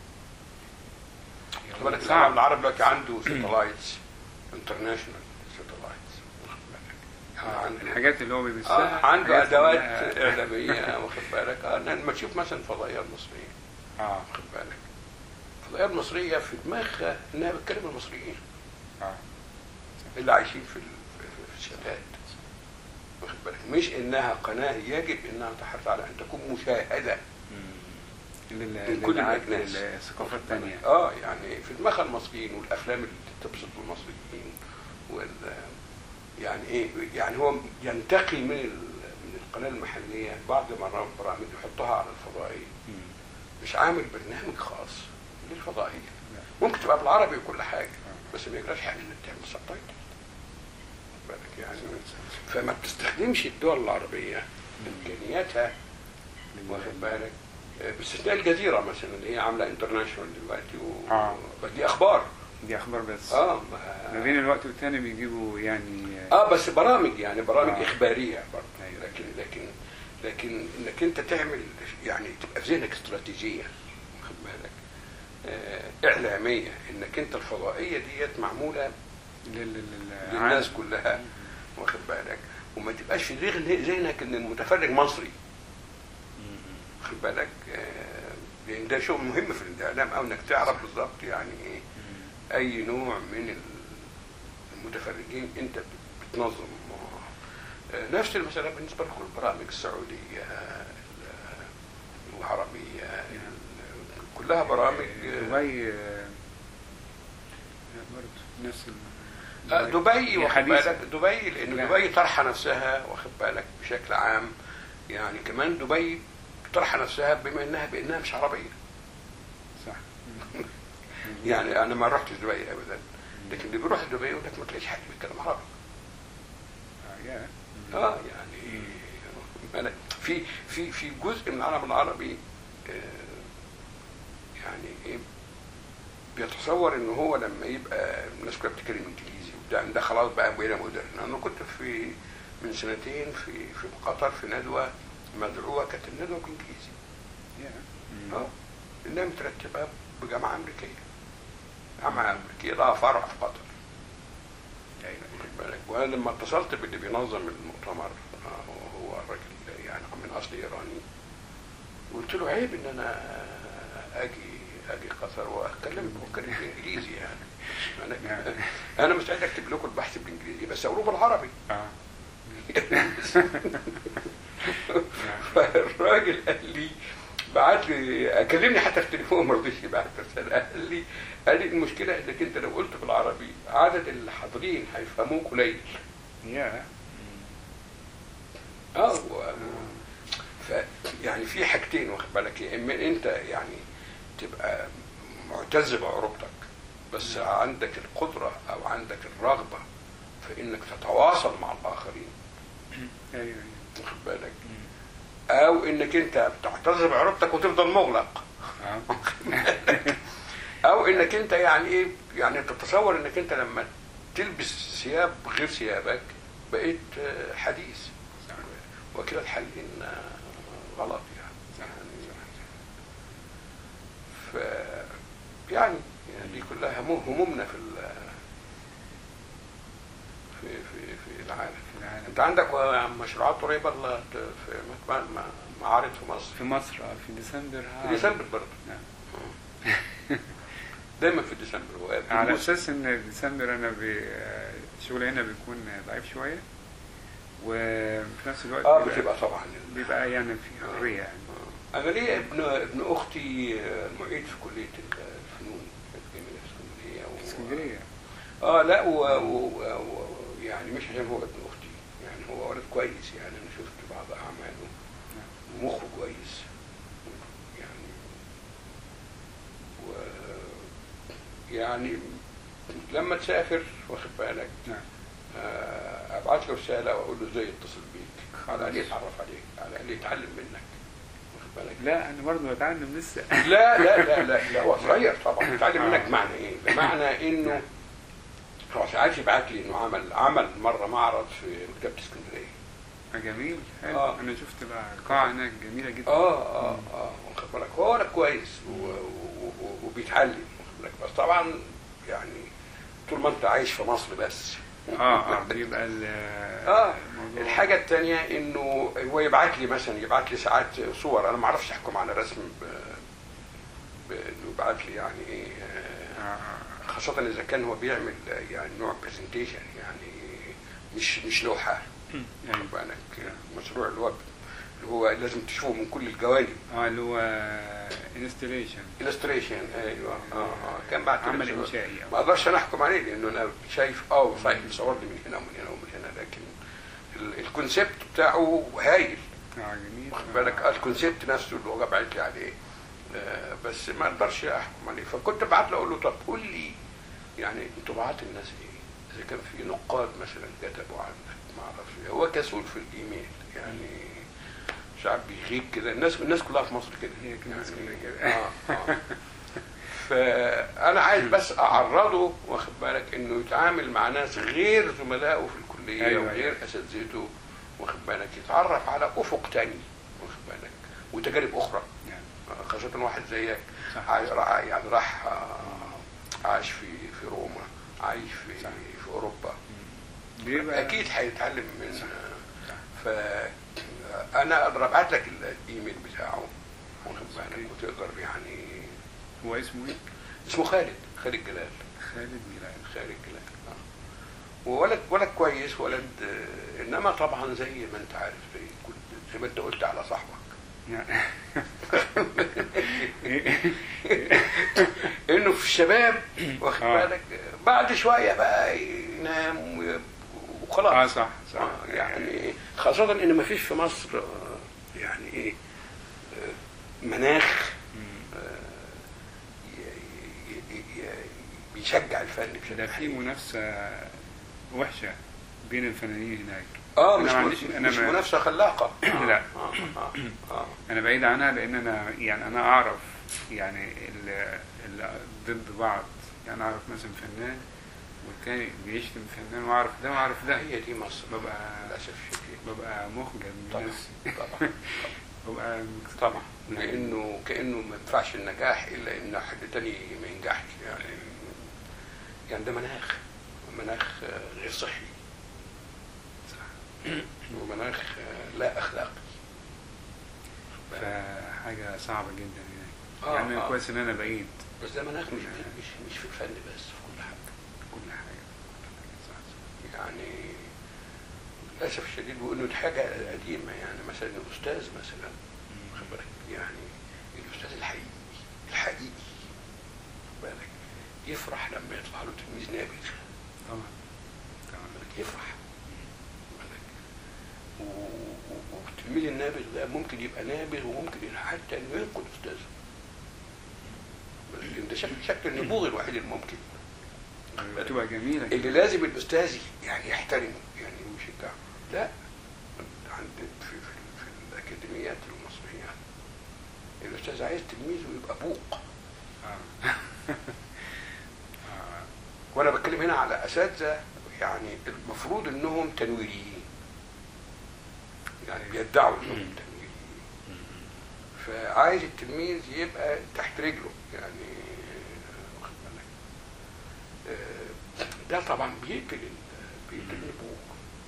طبعا الاعلام العربي دلوقتي عنده ساتلايتس انترناشونال ساتلايتس آه. عنده الحاجات اللي هو بيلبسها آه عنده حاجات ادوات كلها- اعلاميه، واخد بالك. آه لما تشوف مثلا الفضائيه المصريه، اه واخد بالك، الفضائيه المصريه في دماغها انها بتكلم المصريين اه اللي عايشين في ال- في- في الشتات، واخد بالك، مش انها قناه يجب انها تحرص على ان تكون مشاهده لل- من كل للع- الأجناس. للثقافات الثانية. اه يعني في دماغ المصريين، والافلام اللي تبسط المصريين وال يعني ايه، يعني هو ينتقي من ال- من القناه المحليه بعض مرات برامج يحطها على الفضائيه، مش عامل برنامج خاص للفضائيه. ممكن تبقى بالعربي وكل حاجه، بس ما يجراش حاجه انك تعمل سبتايتل بالك يعني. فما بتستخدمش الدول العربيه امكانياتها، واخد بالك، باستثناء الجزيره مثلا اللي هي عامله انترناشونال دلوقتي و... آه. دي اخبار. دي اخبار بس. اه ما ما... بين الوقت والتاني بيجيبوا يعني اه بس برامج، يعني برامج آه. اخباريه برضه. أيوة. لكن لكن لكن انك انت تعمل يعني تبقى في ذهنك استراتيجيه، واخد بالك، آه اعلاميه، انك انت الفضائيه ديت معموله لل- لل- للناس عالم. كلها، واخد بالك، وما تبقاش في ذهن- ذهنك ان المتفرج مصري، واخد بالك. آه، لان ده شيء مهم في الاعلام، او انك تعرف بالظبط يعني ايه اي نوع من المتفرجين انت بتنظم. آه، نفس المسألة بالنسبة لكل البرامج السعودية العربية، كلها برامج. دبي آه، برضه نفس ال- آه، دبي، هي واخد حديثة. بالك، دبي لان لا. دبي طرحه نفسها، واخد بالك، بشكل عام. يعني كمان دبي طرحه نفسها بما انها بانها مش عربيه. صح. يعني انا ما رحتش دبي ابدا، لكن اللي بيروح دبي يقول لك ما تلاقيش حد بيتكلم عربي. آه، يا. اه يعني أنا في في في جزء من العالم العربي آه، يعني ايه بيتصور ان هو لما يبقى الناس كلها بتتكلم انجليزي وبتاع ده خلاص بقى بقينا مودرن. انا كنت في من سنتين في في قطر في ندوه مدعوه، كانت الندوه بالانجليزي. يا. اه انها مترتبه بجامعه امريكيه، جامعه امريكيه لها فرع في قطر. أيوة. واخد بالك. وانا لما اتصلت باللي بينظم المؤتمر، آه، هو الراجل يعني من اصل ايراني، قلت له عيب ان انا اجي اجي قطر واتكلم واتكلم بالانجليزي يعني. انا انا مستعد اكتب لكم البحث بالانجليزي بس اقوله بالعربي. اه فالراجل قال لي، بعت لي كلمني حتى في التليفون، ما رضيش يبعت رساله، قال لي قال لي المشكله انك انت لو قلت بالعربي عدد الحاضرين هيفهموك قليل. يا. اه و... ف يعني في حاجتين، واخد بالك، يا اما انت يعني تبقى معتز بعروبتك بس عندك القدره او عندك الرغبه في انك تتواصل مع الاخرين، ايوه واخد بالك، او انك انت بتعتز بعروبتك وتفضل مغلق، اه او انك انت يعني ايه يعني تتصور انك انت لما تلبس ثياب غير ثيابك بقيت آه، حديث، وكلا الحالين آه، غلط يعني. ف يعني يعني دي كلها هموم- همومنا في ال- في في في العالم. في العالم. انت عندك مشروعات قريبه ولا في مع- مع- معارض في مصر؟ في مصر اه في ديسمبر في ديسمبر برضه. نعم. دايما في ديسمبر هو على اساس ان ديسمبر انا الشغل هنا بيكون ضعيف شويه وفي نفس الوقت اه بيبقى- بتبقى طبعا. بيبقى يعني في حريه يعني. انا ليا ابن ابن اختي معيد في كليه الفنون الجامعيه في اسكندريه و... في اسكندريه اه لا و... و... و... يعني مش عشان هو ابن اختي، يعني هو ولد كويس، يعني انا شفت بعض اعماله ومخه كويس يعني. و يعني لما تسافر، واخد بالك، نعم آه، ابعت له رساله واقول له ازاي يتصل بيك، على الاقل يتعرف عليك، على الاقل يتعلم منك، واخد بالك. لا انا برضه بتعلم لسه. لا لا لا لا, لا هو صغير طبعا، يتعلم منك بمعنى ايه؟ بمعنى انه هو ساعات يبعت لي انه عمل عمل مره معرض في مكتبه اسكندريه. جميل حلو. آه. انا شفت بقى قاعه هناك جميله جدا. اه اه اه واخد بالك، هو ولد كويس و- و- و- وبيتعلم، واخد بالك، بس طبعا يعني طول ما انت عايش في مصر بس اه اه بيبقى آه. الحاجه الثانيه انه هو يبعت لي مثلا يبعت لي ساعات صور، انا ما اعرفش احكم على رسم ب... ب... انه يبعت لي يعني ايه، خاصه اذا كان هو بيعمل يعني نوع برزنتيشن يعني مش مش لوحه، واخد بالك، مشروع اللي هو اللي هو لازم تشوفه من كل الجوانب. اه اللي هو انستليشن. انستليشن ايوه. اه اه كان بعت لي عمل انشائي. ما اقدرش انا احكم عليه لانه انا شايف اه صحيح مصور لي من هنا ومن هنا ومن هنا، لكن الكونسيبت بتاعه هايل. اه جميل. واخد بالك، الكونسيبت نفسه اللي هو بعت لي عليه، آه بس ما اقدرش احكم عليه. فكنت بعت له اقول له طب قول لي يعني انطباعات الناس ايه، اذا كان في نقاد مثلا كتبوا عنك ما اعرفش. هو كسول في الايميل يعني، شعب بيغيب كده، الناس الناس كلها في مصر كده، هي الناس كلها كده. اه اه فانا عايز بس اعرضه، واخد بالك، انه يتعامل مع ناس غير زملائه في الكليه. أيوة وغير أيوة. اساتذته، واخد بالك، يتعرف على افق تاني، واخد بالك، وتجارب اخرى يعني. خاصه واحد زيك يعني راح عايش في في روما، عايش في صح. في اوروبا، اكيد هيتعلم من. ف انا اقدر ابعت لك الايميل بتاعه، واخد بالك، وتقدر يعني. هو اسمه ايه؟ اسمه خالد خالد جلال. خالد جلال. خالد جلال اه. وولد ولد كويس، ولد آه انما طبعا زي ما انت عارف، زي كل زي ما انت قلت على صاحبك انه في الشباب، واخد بالك، بعد شويه بقى ينام وخلاص. اه صح صح. آه يعني خاصه ان ما فيش في مصر يعني ايه مناخ بيشجع الفن بشكل. في منافسه وحشه بين الفنانين هناك. اه مش أنا مش منافسه خلاقه. لا آه آه آه. انا بعيد عنها، لان انا يعني انا اعرف يعني اللي ضد بعض، يعني اعرف مثلا فنان والتاني بيشتم فنان، واعرف ده واعرف ده. هي دي مصر ببقى للاسف الشديد، ببقى مخجل من الناس. طبعا ببقى طبعا لانه كانه ما ينفعش النجاح الا ان حد تاني ما ينجحش يعني. يعني ده مناخ مناخ غير صحي ومناخ لا اخلاقي، فحاجه صعبه جدا يعني. آه يعني آه. كويس ان انا بعيد، بس ده مناخ مش مش مش في الفن بس، في كل حاجه كل حاجه يعني للاسف الشديد. وانه دي حاجه قديمه يعني. مثلا الاستاذ مثلا، واخد بالك، يعني الاستاذ الحقيقي الحقيقي بالك يفرح لما يطلع له تلميذ نابغ. طبعا طبعا يفرح. والتلميذ النابغ ده ممكن يبقى نابغ، وممكن حتى انه ينقد استاذه. ده شكل شكل النبوغ الوحيد الممكن. بتبقى جميله اللي لازم الاستاذ يعني يحترمه يعني ويشجعه. لا، عند في, في, في الاكاديميات المصريه الاستاذ عايز تلميذه يبقى بوق. آه. آه. وانا بتكلم هنا على اساتذه يعني المفروض انهم تنويريين، يعني بيدعوا انهم تنويريين، فعايز التلميذ يبقى تحت رجله يعني، واخد بالك. آه ده طبعا بيقتل بيقتل النبوغ،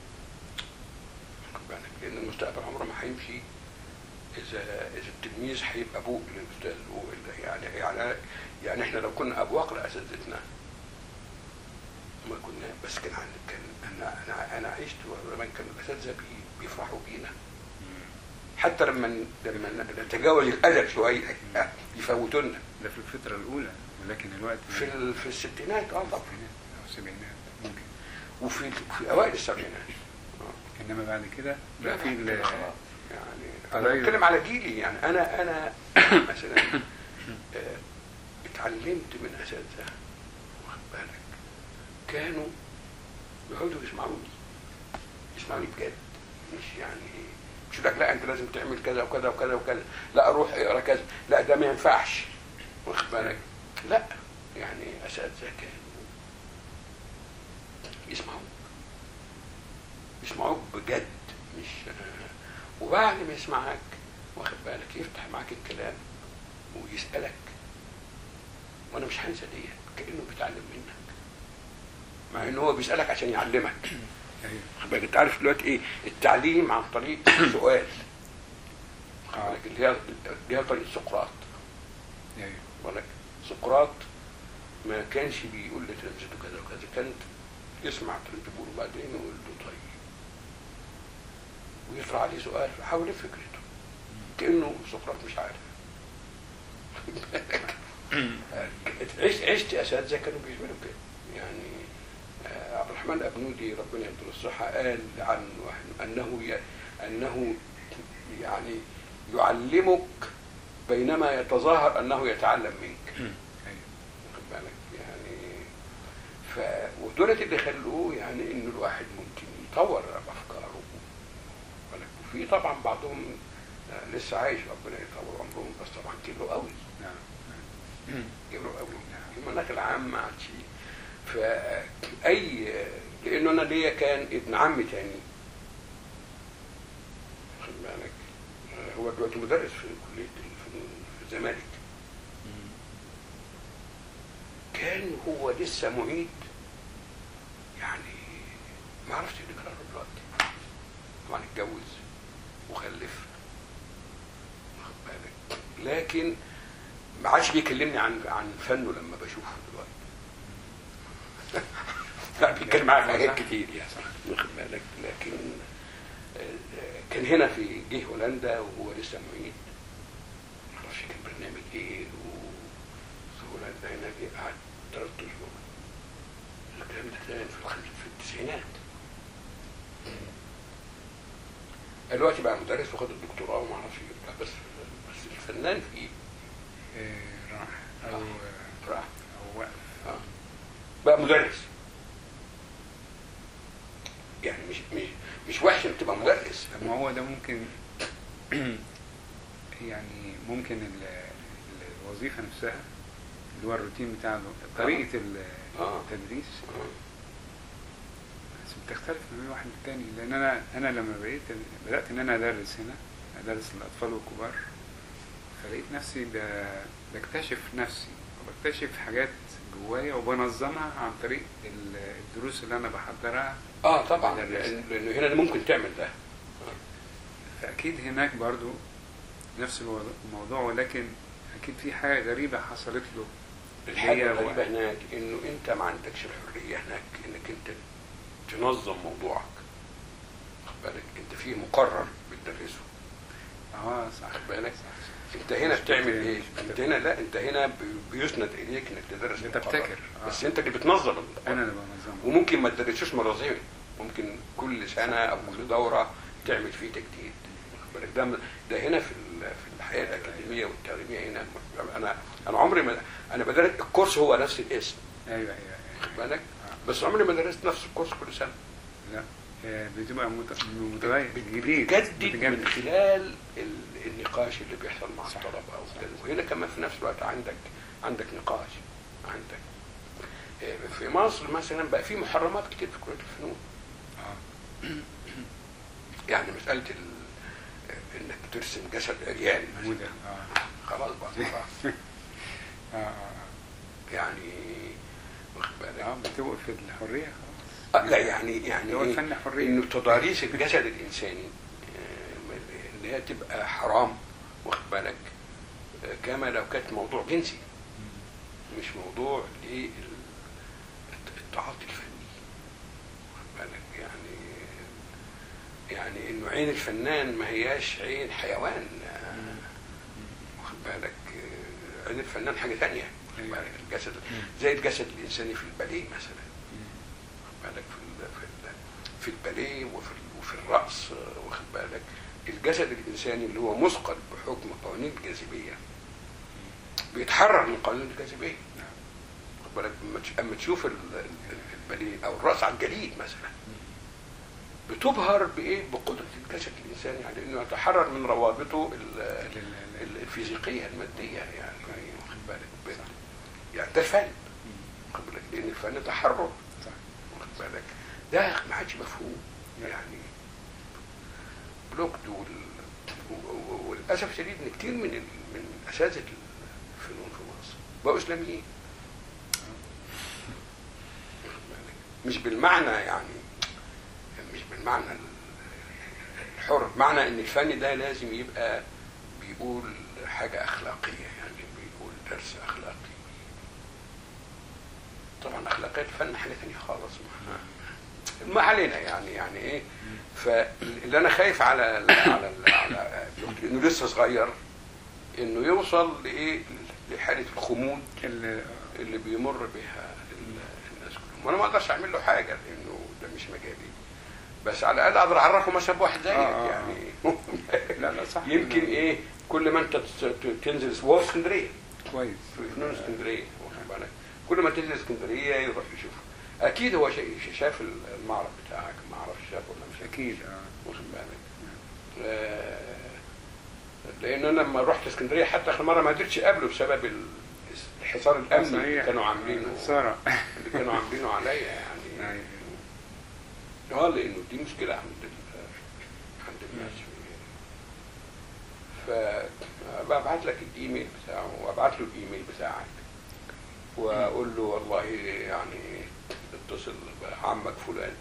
واخد بالك، لان المستقبل عمره ما هيمشي اذا اذا التلميذ هيبقى ابوق للاستاذ. يعني يعني يعني احنا لو كنا ابواق لاساتذتنا ما كنا، بس كان كان انا انا انا عشت لما كانوا الاساتذه بيفرحوا بينا، حتى لما لما نتجاوز الادب شويه يفوتوا لنا. ده في الفتره الاولى، ولكن الوقت في ال... في الستينات اه طبعا، او السبعينات ممكن، وفي في اوائل السبعينات. آه. انما بعد كده بقى في يعني انا بتكلم على جيلي يعني. انا انا مثلا آه اتعلمت من اساتذه، واخد بالك، كانوا يقعدوا يسمعوني يسمعوني بجد، مش يعني مش لك لا انت لازم تعمل كذا وكذا وكذا وكذا، لا روح اقرا كذا، لا ده ما ينفعش، واخد بالك، لا يعني اساتذه كانوا يسمعوك يسمعوك بجد، مش وبعد ما يسمعك، واخد بالك، يفتح معاك الكلام ويسالك، وانا مش هنسى ديت، كانه بيتعلم منك، مع انه هو بيسالك عشان يعلمك، ايوه. انت عارف دلوقتي ايه التعليم عن طريق سؤال، اه اللي هي اللي هي طريقه سقراط. ايوه. ولكن سقراط ما كانش بيقول لتلامذته كذا وكذا، كان يسمع تلامذته بيقولوا بعدين ويقول له طيب، ويطرح عليه سؤال حول فكرته كانه سقراط مش عارف. عشت عشت اساتذه كانوا بيعملوا كده يعني. عبد الرحمن الابنودي ربنا يديله الصحه قال عنه انه ي... انه يعني يعلمك بينما يتظاهر انه يتعلم منك. واخد بالك يعني. ف ودولة اللي خلوه يعني انه الواحد ممكن يطور افكاره. وفي طبعا بعضهم لسه عايش ربنا يطول عمرهم، بس طبعا كبروا قوي. نعم. كبروا قوي. المناخ العام ما عادش. فاي لانه انا ليا كان ابن عمي تاني، واخد بالك، هو دلوقتي مدرس في كليه الفنون في الزمالك. كان هو لسه معيد يعني، ما عرفتش اللي قراره دلوقتي. طبعا اتجوز وخلف، واخد بالك، لكن ما عادش بيكلمني عن عن فنه لما بشوفه دلوقتي. لا بيتكلم معايا في حاجات كتير يعني، واخد بالك، لكن كان هنا في جه هولندا وهو لسه معيد، ما اعرفش كان برنامج ايه، وفي هولندا هنا جه قعد ثلاث اشهر. الكلام ده كان في في التسعينات. دلوقتي بقى مدرس وخد الدكتوراه وما اعرفش ايه، بس بس الفنان فيه راح او راح او وقف. آه. بقى مدرس يعني، مش مش مش وحش انك تبقى مدرس. طب ما هو ده ممكن يعني ممكن الوظيفه نفسها اللي هو الروتين بتاع طريقه التدريس بس بتختلف من واحد للتاني. لان انا انا لما بقيت بدات ان انا ادرس هنا، ادرس الاطفال والكبار، فلقيت نفسي بكتشف نفسي وبكتشف حاجات جوايا وبنظمها عن طريق الدروس اللي انا بحضرها. اه طبعا، لانه هنا ممكن تعمل ده. فاكيد هناك برضو نفس الموضوع، ولكن اكيد في حاجه غريبه حصلت له. الحاجه الغريبه هناك انه انت ما عندكش الحريه هناك انك انت تنظم موضوعك. خد بالك، انت في مقرر بتدرسه. اه صح. خد بالك، انت هنا بتعمل ايه؟ انت هنا لا، انت هنا بيسند اليك انك تدرس تبتكر. آه. بس انت اللي بتنظم المقرر. انا اللي بنظمه. وممكن ما تدرسوش مرتين، ممكن كل سنه او كل دوره تعمل فيه تجديد. خد بالك، ده ده هنا في في الحياه الاكاديميه والتعليميه هنا. انا انا عمري ما انا بدرس الكورس هو نفس الاسم. ايوه ايوه ايوه. خد بالك، بس عمري ما درست نفس الكورس كل سنه. لا بتبقى متغير جديد، بتجدد من خلال النقاش اللي بيحصل مع الطلبه او كده. وهنا كمان في نفس الوقت عندك عندك نقاش. عندك في مصر مثلا بقى في محرمات كتير في كليه الفنون. يعني مساله انك ترسم جسد عريان مثلا خلاص بقى يعني، واخد بالك، اه بتوقف في الحريه خلاص. لا يعني يعني هو الفن حريه، انه تضاريس الجسد الانساني اللي هي تبقى حرام، واخد بالك، كما لو كانت موضوع جنسي مش موضوع للتعاطي الفني. واخد بالك يعني، يعني انه عين الفنان ما هياش عين حيوان. واخد بالك، عين الفنان حاجه ثانيه. واخد بالك، الجسد زي الجسد الانساني في الباليه مثلا. واخد بالك، في في الباليه وفي وفي الرقص. واخد بالك، الجسد الانساني اللي هو مثقل بحكم قوانين الجاذبيه بيتحرر من قوانين الجاذبيه. واخد بالك، اما تشوف الباليه او الرقص على الجليد مثلا بتبهر بايه؟ بقدره الجسد الانساني على انه يتحرر من روابطه الفيزيقيه الماديه يعني. واخد بالك، يعني ده الفن. واخد بالك، لان الفن تحرر. واخد بالك، ده ما عادش مفهوم يعني. بلوكد وللاسف الشديد ان كتير من من اساتذه الفنون في مصر بقوا اسلاميين. مش بالمعنى يعني المعنى الحر، معنى ان الفن ده لازم يبقى بيقول حاجة اخلاقية، يعني بيقول درس اخلاقي. طبعا اخلاقيات الفن حاجة تانية خالص، ما علينا يعني يعني ايه. فاللي انا خايف على على على انه لسه صغير، انه يوصل لايه، لحالة الخمود اللي, اللي بيمر بها الناس كلهم. وانا ما اقدرش اعمل له حاجة لانه ده مش مجالي، بس على الاقل اقدر اعرفه مثلا واحد زيك آه آه. يعني. لا لا صح. يمكن ايه كل ما انت تنزل هو اسكندريه كويس في فنون اسكندريه، واخد بالك، كل ما تنزل اسكندريه يروح يشوف. اكيد هو شاف المعرض بتاعك، ما اعرفش شافه ولا مش اكيد اه واخد بالك. آه لان انا لما رحت اسكندريه حتى اخر مره ما قدرتش اقابله بسبب الحصار الامني اللي كانوا عاملينه اللي كانوا عاملينه عليا يعني. اه لانه دي مشكله عند عند الناس. فببعت لك الايميل بتاعه وابعت له الايميل بتاعك واقول له والله يعني اتصل بعمك فلان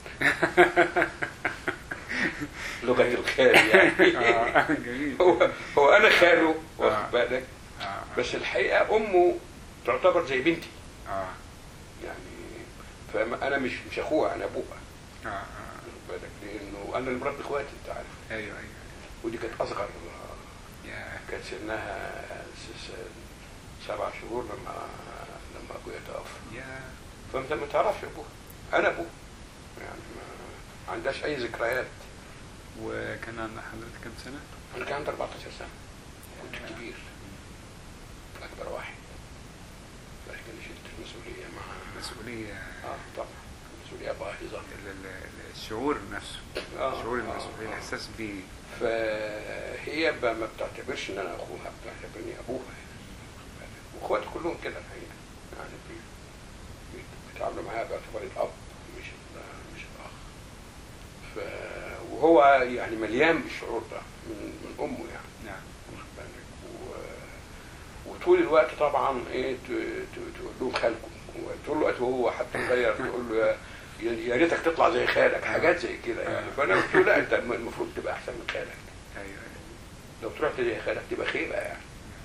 لغه الخال يعني. هو هو انا خاله واخد بالك، بس الحقيقه امه تعتبر زي بنتي يعني، فانا مش مش اخوها، انا ابوها. اه اه بالك، لانه انا اللي مربي اخواتي انت عارف. ايوه ايوه. ودي كانت اصغر، كانت سنها سبع شهور لما لما ابويا توفى. فانت ما تعرفش ابوها، انا ابوها يعني ما عندهاش اي ذكريات. وكان عند حضرتك كم سنه؟ انا كان عندي أربعتاشر سنه، كنت كبير اكبر واحد، لكن شلت المسؤوليه مع مسؤوليه. اه طبعا مسؤوليه باهظه. الشعور نفسه، آه شعور المسؤوليه، الاحساس بيه. فهي ما بتعتبرش ان انا اخوها، بتعتبرني ابوها يعني. واخواتي كلهم كده الحقيقه يعني، بيتعاملوا معايا باعتبار الاب مش مش الاخ. ف وهو يعني مليان بالشعور ده من من امه يعني. نعم. واخد بالك. و... وطول الوقت طبعا ايه تقول له خالكم، وطول الوقت وهو حتى صغير تقول له يا ريتك تطلع زي خالك، حاجات زي كده يعني. فانا قلت له لا، انت المفروض تبقى احسن من خالك. ايوه لو طلعت زي خالك تبقى خيبه يعني.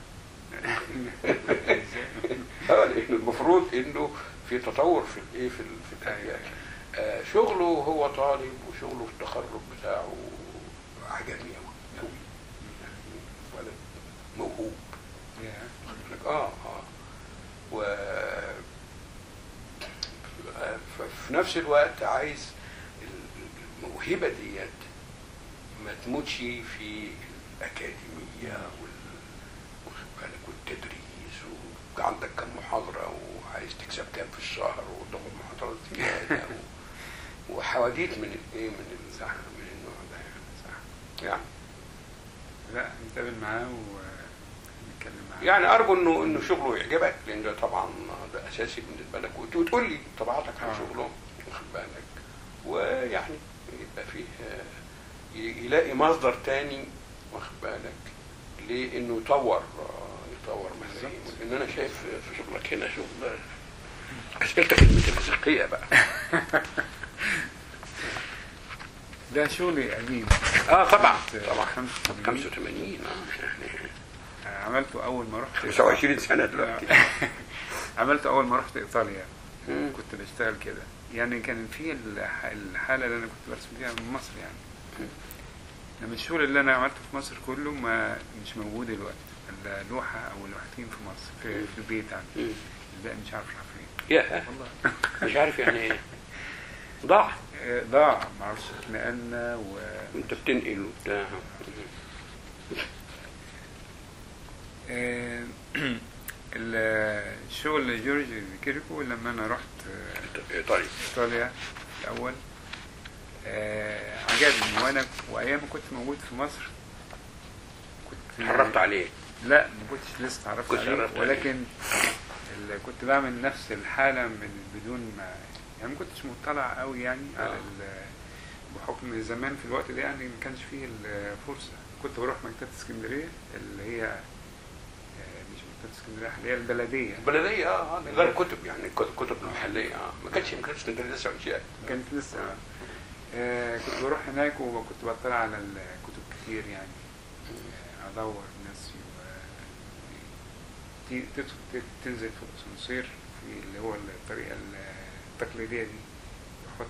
اه لانه المفروض انه في تطور في الايه في في الاجيال. آه شغله هو طالب، وشغله في التخرج بتاعه عجبني قوي يعني، ولد موهوب. اه اه و ففي نفس الوقت عايز الموهبه ديت ما تموتش في الاكاديميه والتدريس، وعندك كم محاضره وعايز تكسب كام في الشهر وتاخد محاضرات زياده وحواديت من الايه من الزحمه من النوع ده يعني. صح يعني. لا نتقابل معاه ونتكلم معاه يعني. ارجو انه انه شغله يعجبك، لان ده طبعا ده اساسي بالنسبه لك، وتقول لي طبعاتك عن شغله واخد بالك، ويعني يبقى فيه يلاقي مصدر تاني واخد بالك لانه يطور يطور مهنيا. لان انا شايف في شغلك هنا شغل اسئلتك الميتافيزيقيه بقى. ده شغلي قديم. اه طبعا طبعا خمسة وثمانين. اه عملته اول ما رحت خمسة وعشرين سنه دلوقتي. عملته اول ما رحت ايطاليا. كنت بشتغل كده يعني، كان في الحاله اللي انا كنت برسم فيها من مصر يعني. لما الشغل اللي انا عملته في مصر كله ما مش موجود دلوقتي، اللوحه او اللوحتين في مصر في, في البيت عندي، الباقي مش عارف راح فين. يا والله مش عارف يعني ايه. ضاع ضاع ما اعرفش، اتنقلنا و انت بتنقل وبتاع. الشغل جورج كيركو لما انا رحت ايطاليا ايطاليا الاول آه عجبني، وانا وايام ما كنت موجود في مصر كنت اتعرفت عليه. لا ما كنتش لسه اتعرفت عليه، ولكن اللي كنت بعمل نفس الحاله من بدون ما يعني ما كنتش مطلع قوي يعني آه. على بحكم زمان في الوقت ده يعني ما كانش فيه الفرصه. كنت بروح مكتبه اسكندريه اللي هي مش مكتبه اسكندريه اللي هي البلديه البلديه اه غير كتب يعني الكتب المحليه اه ما كانش ما كانش اسكندريه لسه انشاء، كانت لسه آه كنت بروح هناك وكنت بطلع على الكتب كتير يعني، آه ادور نفسي و تدخل تنزل في الاسانسير في اللي هو الطريقه التقليديه دي، تحط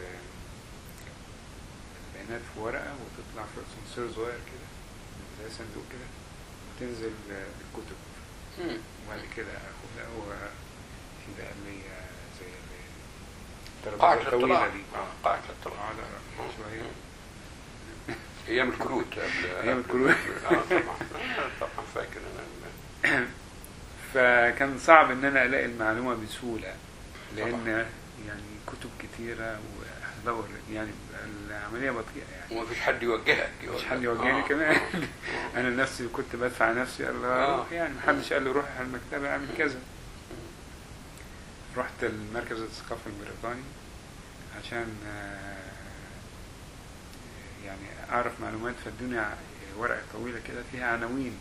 البيانات في ورقه وتطلع في اسانسير صغير كده زي صندوق كده وتنزل الكتب، وبعد كده اخدها وفي بقى اللي زي قاعة الطويلة الاطلاع دي، قاعة الاطلاع على شوية ايام الكروت ايام الكروت اه طبعا طبعا فاكر انا. فكان صعب ان انا الاقي المعلومة بسهولة لان يعني كتب كتيرة وادور، يعني العملية بطيئة يعني ومفيش حد يوجهك مش حد يوجهني كمان. انا نفسي كنت بدفع نفسي الله اروح، يعني محدش قال لي روح على المكتبة اعمل كذا. رحت المركز الثقافي البريطاني عشان يعني اعرف معلومات، فادوني ورقة طويلة كده فيها عناوين،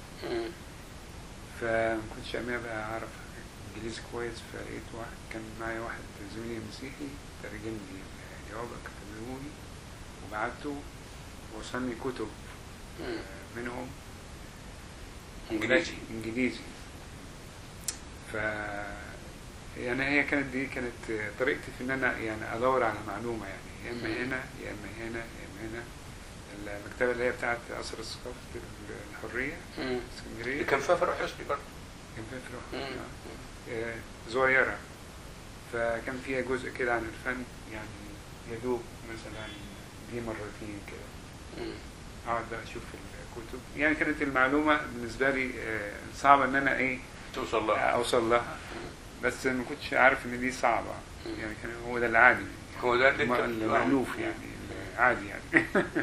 فما كنتش امية بقى اعرف انجليزي كويس، فلقيت واحد كان معايا واحد زميلي مسيحي ترجم لي الجواب كتبه لي وبعته، وصلني كتب منهم انجليزي انجليزي. ف يعني هي كانت دي كانت طريقتي في ان انا يعني ادور على معلومه، يعني يا اما هنا يا اما هنا يا اما هنا. المكتبه اللي هي بتاعت قصر الثقافه الحريه اسكندريه كان فيها فرع حسني برضه، كان فيها فرع حسني آه صغيره، فكان فيها جزء كده عن الفن، يعني يدوب مثلا دي مرتين كده اقعد بقى اشوف الكتب. يعني كانت المعلومه بالنسبه لي آه صعبه ان انا ايه توصل لها اوصل لها، بس ما كنتش عارف ان دي صعبة، يعني كان هو ده العادي، هو ده المألوف يعني العادي يعني.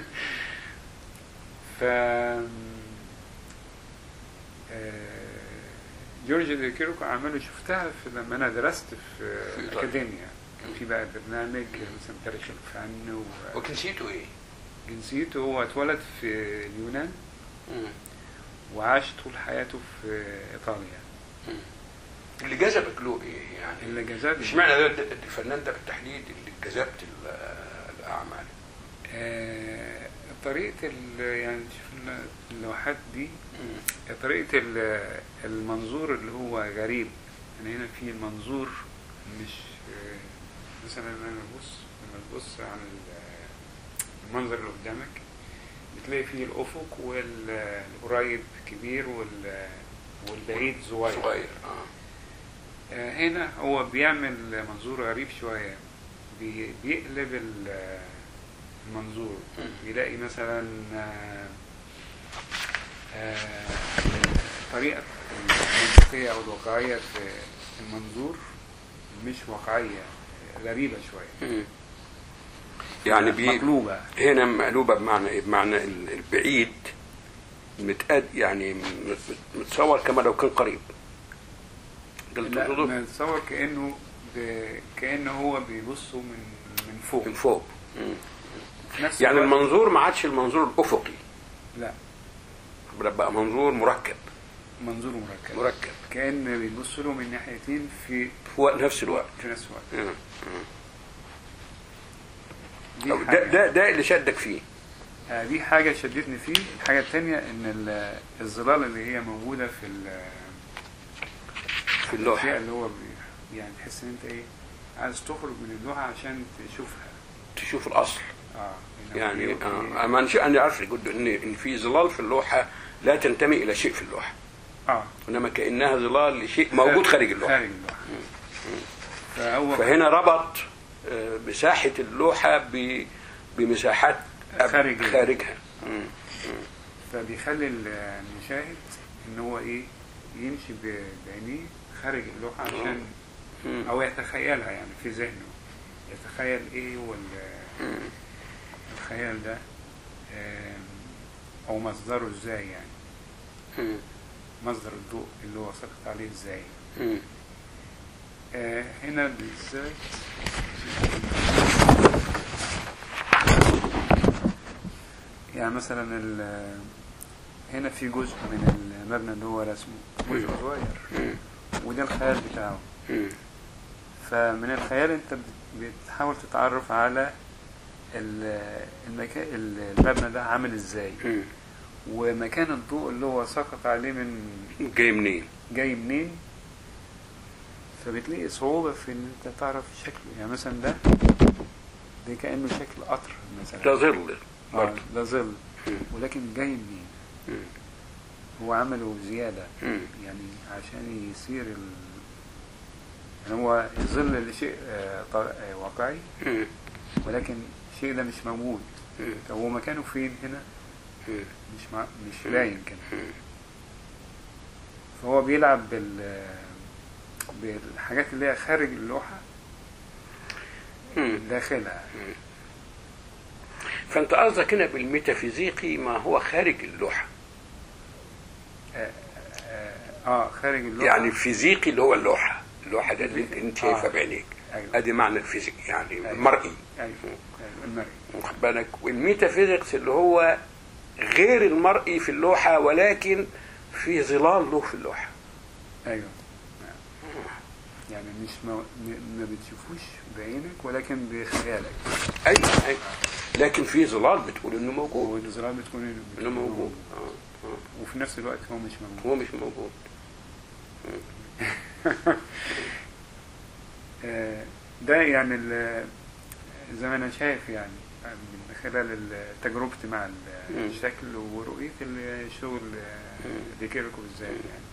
ف جورج دي كيروكو عملوا شفتها في لما انا درست في الأكاديمية، كان في بقى برنامج مثلا تاريخ الفن و... وجنسيته ايه؟ جنسيته هو اتولد في اليونان وعاش طول حياته في ايطاليا. اللي جذبك له ايه يعني؟ اللي جذبني اشمعنى ده الفنان ده بالتحديد اللي جذبت الاعمال؟ آه طريقه يعني شوف اللوحات دي مم. طريقه المنظور اللي هو غريب، يعني هنا في المنظور مش آه مثلا لما تبص لما تبص على المنظر اللي قدامك بتلاقي فيه الافق والقريب كبير والبعيد صغير صغير اه هنا هو بيعمل منظور غريب شوية، بيقلب المنظور، بيلاقي مثلا طريقة المنطقية أو الواقعية في المنظور مش واقعية، غريبة شوية، يعني مقلوبة. هنا مقلوبة بمعنى ايه؟ بمعنى البعيد متقد يعني متصور كما لو كان قريب. لا متصور كأنه كأنه هو بيبصه من من فوق من فوق يعني المنظور ما عادش المنظور الأفقي، لا بقى منظور مركب منظور مركب مركب كأن بيبص له من ناحيتين في في نفس الوقت في نفس الوقت. ده ده ده اللي شدك فيه. آه دي حاجة شدتني فيه. الحاجة الثانية ان الظلال اللي هي موجودة في في اللوحة اللي هو يعني تحس ان انت ايه عايز تخرج من اللوحة عشان تشوفها تشوف الاصل. اه يعني اه اما نشأ اني عارف قلت ان ان في ظلال في اللوحة لا تنتمي الى شيء في اللوحة، اه انما كأنها ظلال لشيء موجود خارج اللوحة. خارج اللوحة. فهو فهنا ربط مساحة اللوحة بمساحات خارج خارجها، فبيخلي المشاهد ان هو ايه يمشي بعينيه خارج اللوحة عشان او يتخيلها يعني في ذهنه، يتخيل ايه والخيال ده او مصدره ازاي، يعني مصدر الضوء اللي هو سقط عليه ازاي. آه هنا بالذات يعني مثلا هنا في جزء من المبنى اللي هو رسمه جزء صغير وده الخيال بتاعه، فمن الخيال انت بتحاول تتعرف على المكان المبنى ده عامل ازاي، مم. ومكان الضوء اللي هو سقط عليه من جاي منين؟ جاي منين. فبتلاقي صعوبة في ان انت تعرف شكله. يعني مثلا ده ده كأنه شكل قطر مثلا، ده ظل برضه. ده ظل، مم. ولكن جاي منين؟ مم. هو عمله زيادة مم. يعني عشان يصير ال... يعني هو ظل لشيء آه، ط- آه، واقعي، مم. ولكن الشيء ده مش موجود. مم. طب هو مكانه فين هنا؟ مم. مش مع... مش مم. باين كده. مم. فهو بيلعب بال بالحاجات اللي هي خارج اللوحة مم. داخلها. فانت قصدك هنا بالميتافيزيقي ما هو خارج اللوحة، آه, آه, اه خارج اللوحة. يعني الفيزيقي اللي هو اللوحة، اللوحة ده اللي انت شايفها آه. بعينيك. أيوة. ادي معنى الفيزيك يعني أيوة. المرئي. ايوه المرئي. واخد بالك؟ والميتافيزيكس اللي هو غير المرئي في اللوحة، ولكن في ظلال له في اللوحة. ايوه يعني مش ما, ما بتشوفوش بعينك ولكن بخيالك. ايوه ايوه، لكن في ظلال بتقول انه موجود، والظلال بتكون انه موجود. آه. آه. وفي نفس الوقت هو مش موجود. هو مش موجود. آه ده يعني ال- زي ما انا شايف يعني من خلال تجربتي مع الشكل ورؤية الشغل ديكيركو بالذات يعني.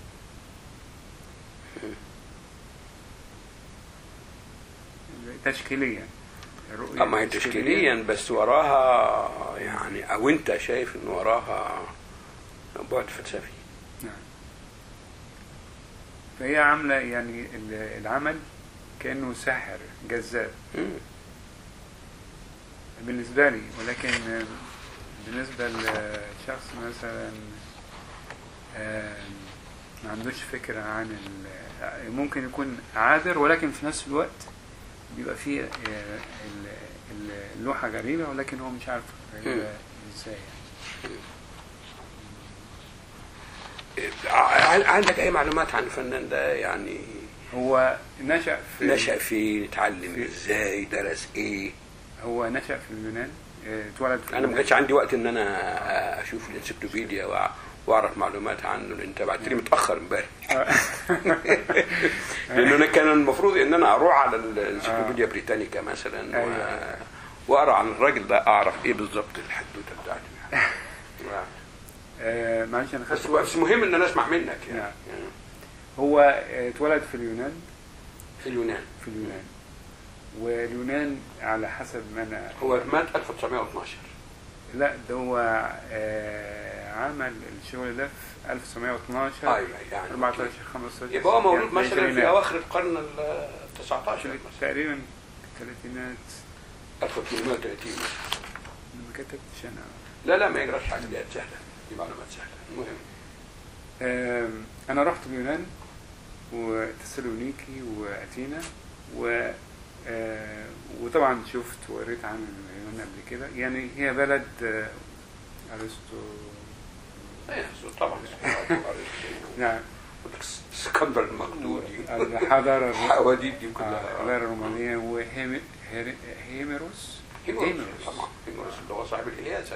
تشكيليا الرؤية اما هي تشكيليا بس وراها يعني، او انت شايف ان وراها بعد فلسفي. نعم. فهي عاملة يعني العمل كأنه ساحر جذاب بالنسبة لي، ولكن بالنسبة لشخص مثلا ما عندوش فكرة عن ممكن يكون عابر، ولكن في نفس الوقت بيبقى فيه اللوحة غريبة ولكن هو مش عارف غريبة ازاي يعني. عندك اي معلومات عن الفنان ده؟ يعني هو نشأ في نشأ فين؟ اتعلم في ازاي؟ درس ايه؟ هو نشأ في اليونان، اتولد في انا ما كانش عندي وقت ان انا اشوف الانسيكلوبيديا واعرف معلومات عنه، لان انت بعت لي متاخر امبارح. لانه انا كان المفروض ان انا اروح على الانسيكلوبيديا بريتانيكا مثلا و... واقرا عن الراجل ده اعرف ايه بالظبط الحدوته بتاعته. آه معلش انا بس, بس مهم ان انا اسمع منك يعني. يعني. هو اتولد في اليونان. في اليونان في اليونان واليونان على حسب ما انا هو مات ألف وتسعمائة واثناشر. لا ده هو آه عمل الشغل ده في ألف وتسعمائة واثناشر. ايوه يعني أربعتاشر خمستاشر. يبقى هو مولود يعني مثلا في اواخر القرن ال تسعتاشر تقريبا الثلاثينات. ألف وثمانمائة وثلاثين ما كتبتش انا. لا لا ما يجراش حاجه، دي سهله، دي معلومات سهله. المهم آه انا رحت اليونان وتسالونيكي واتينا و آه وطبعا شفت وقريت عن اليونان قبل كده. يعني هي بلد آه ارسطو. ارسطو طبعا. نعم. اسكندر المقدوني، الحضاره الحواديت دي كلها، الحضاره الرومانيه وهيميروس. هيميروس طبعا، هيميروس اللي هو صاحب الإلياذة.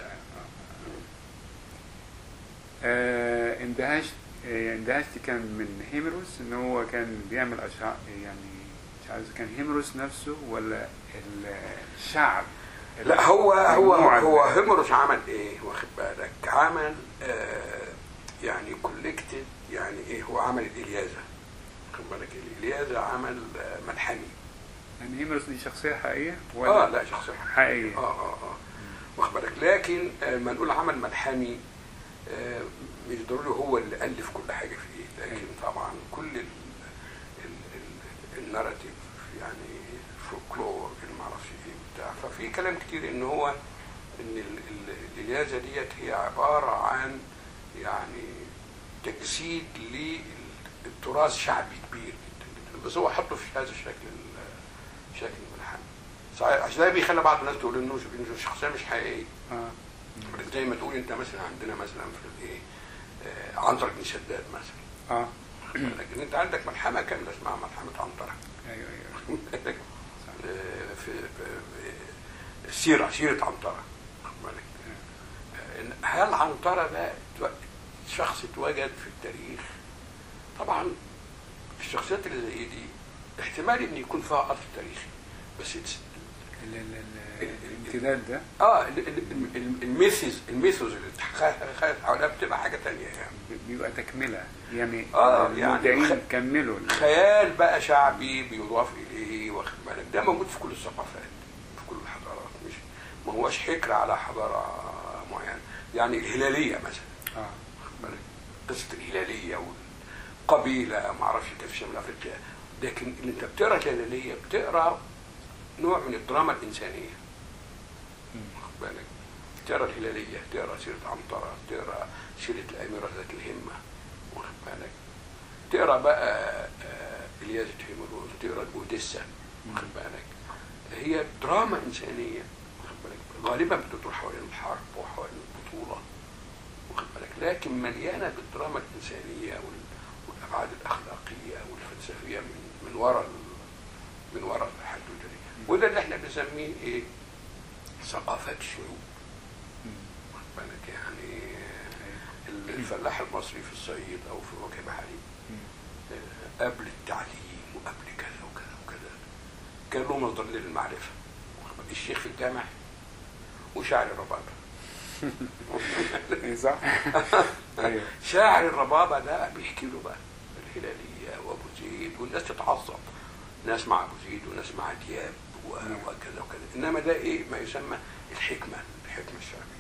آه اندهشت اندهشت كان من هيميروس ان هو كان بيعمل اشعار. يعني مش عارف كان هيميروس نفسه ولا الشعب. لا هو هو هو هيميروس عمل ايه واخد بالك؟ عمل آه يعني كولكتد، يعني ايه؟ هو عمل الإلياذة واخد بالك؟ الإلياذة عمل آه ملحمي. يعني هيميروس دي شخصية حقيقية ولا؟ اه لا شخصية حقيقية. اه اه اه واخد بالك؟ لكن آه ما نقول عمل ملحمي آه مش ضروري هو اللي ألف كل حاجة فيه، لكن طبعا كل ال ال ال الناراتيف يعني الفولكلور المعرفش ايه بتاع. ففي كلام كتير ان هو ان الإلياذة ديت هي عبارة عن يعني تجسيد للتراث شعبي كبير جدا، بس هو حطه في هذا الشكل شكل ملحمي. صحيح عشان ده بيخلي بعض الناس تقول انه انه الشخصيه مش حقيقيه. اه زي ما تقول انت مثلا عندنا مثلا في الايه آه عنتر بن شداد مثلا. اه لكن انت عندك ملحمه كامله اسمها ملحمه عنتره. ايوه ايوه. في السيره سيره عنتره. هل عنتره ده شخص اتوجد في التاريخ؟ طبعا الشخصيات اللي زي دي احتمال ان يكون فيها اثر تاريخي، بس الامتداد ده اه الميثز الميثوز اللي خدت حواليها بتبقى حاجه ثانيه يعني، بيبقى تكمله يعني. اه يعني خ... كملوا خيال بقى شعبي بيضاف اليه، واخد بالك؟ ده موجود في كل الثقافات في كل الحضارات، مش ما هوش حكر على حضاره معينه. يعني الهلاليه مثلا، اه واخد بالك؟ قصه الهلاليه والقبيله ما اعرفش كيف شمال افريقيا، لكن اللي انت بتقرا الهلاليه بتقرا نوع من الدراما الانسانيه، واخد بالك؟ تقرا الهلاليه، تقرا سيره عنتره، تقرا سيره الاميره ذات الهمه، واخد بالك؟ تقرا بقى الياس هيمروز، تقرا الاوديسا، واخد بالك؟ هي دراما انسانيه، واخد بالك؟ غالبا بتدور حوالين الحرب وحوالين البطوله، واخد بالك؟ لكن مليانه بالدراما الانسانيه والابعاد الاخلاقيه والفلسفيه من من وراء من وراء الحدوته دي. وده اللي احنا بنسميه ايه؟ ثقافات الشعوب، واخد بالك؟ يعني الفلاح المصري في الصعيد او في وجه بحري قبل التعليم وقبل كذا وكذا وكذا كان له مصدر للمعرفه، الشيخ في الجامع وشاعر الربابه. صح. ايوه شاعر الربابه ده بيحكي له بقى الهلاليه وابو زيد، والناس تتعصب، ناس مع ابو زيد وناس مع دياب وكذا وكذا. انما ده ايه ما يسمى الحكمه الحكمه الشعبيه.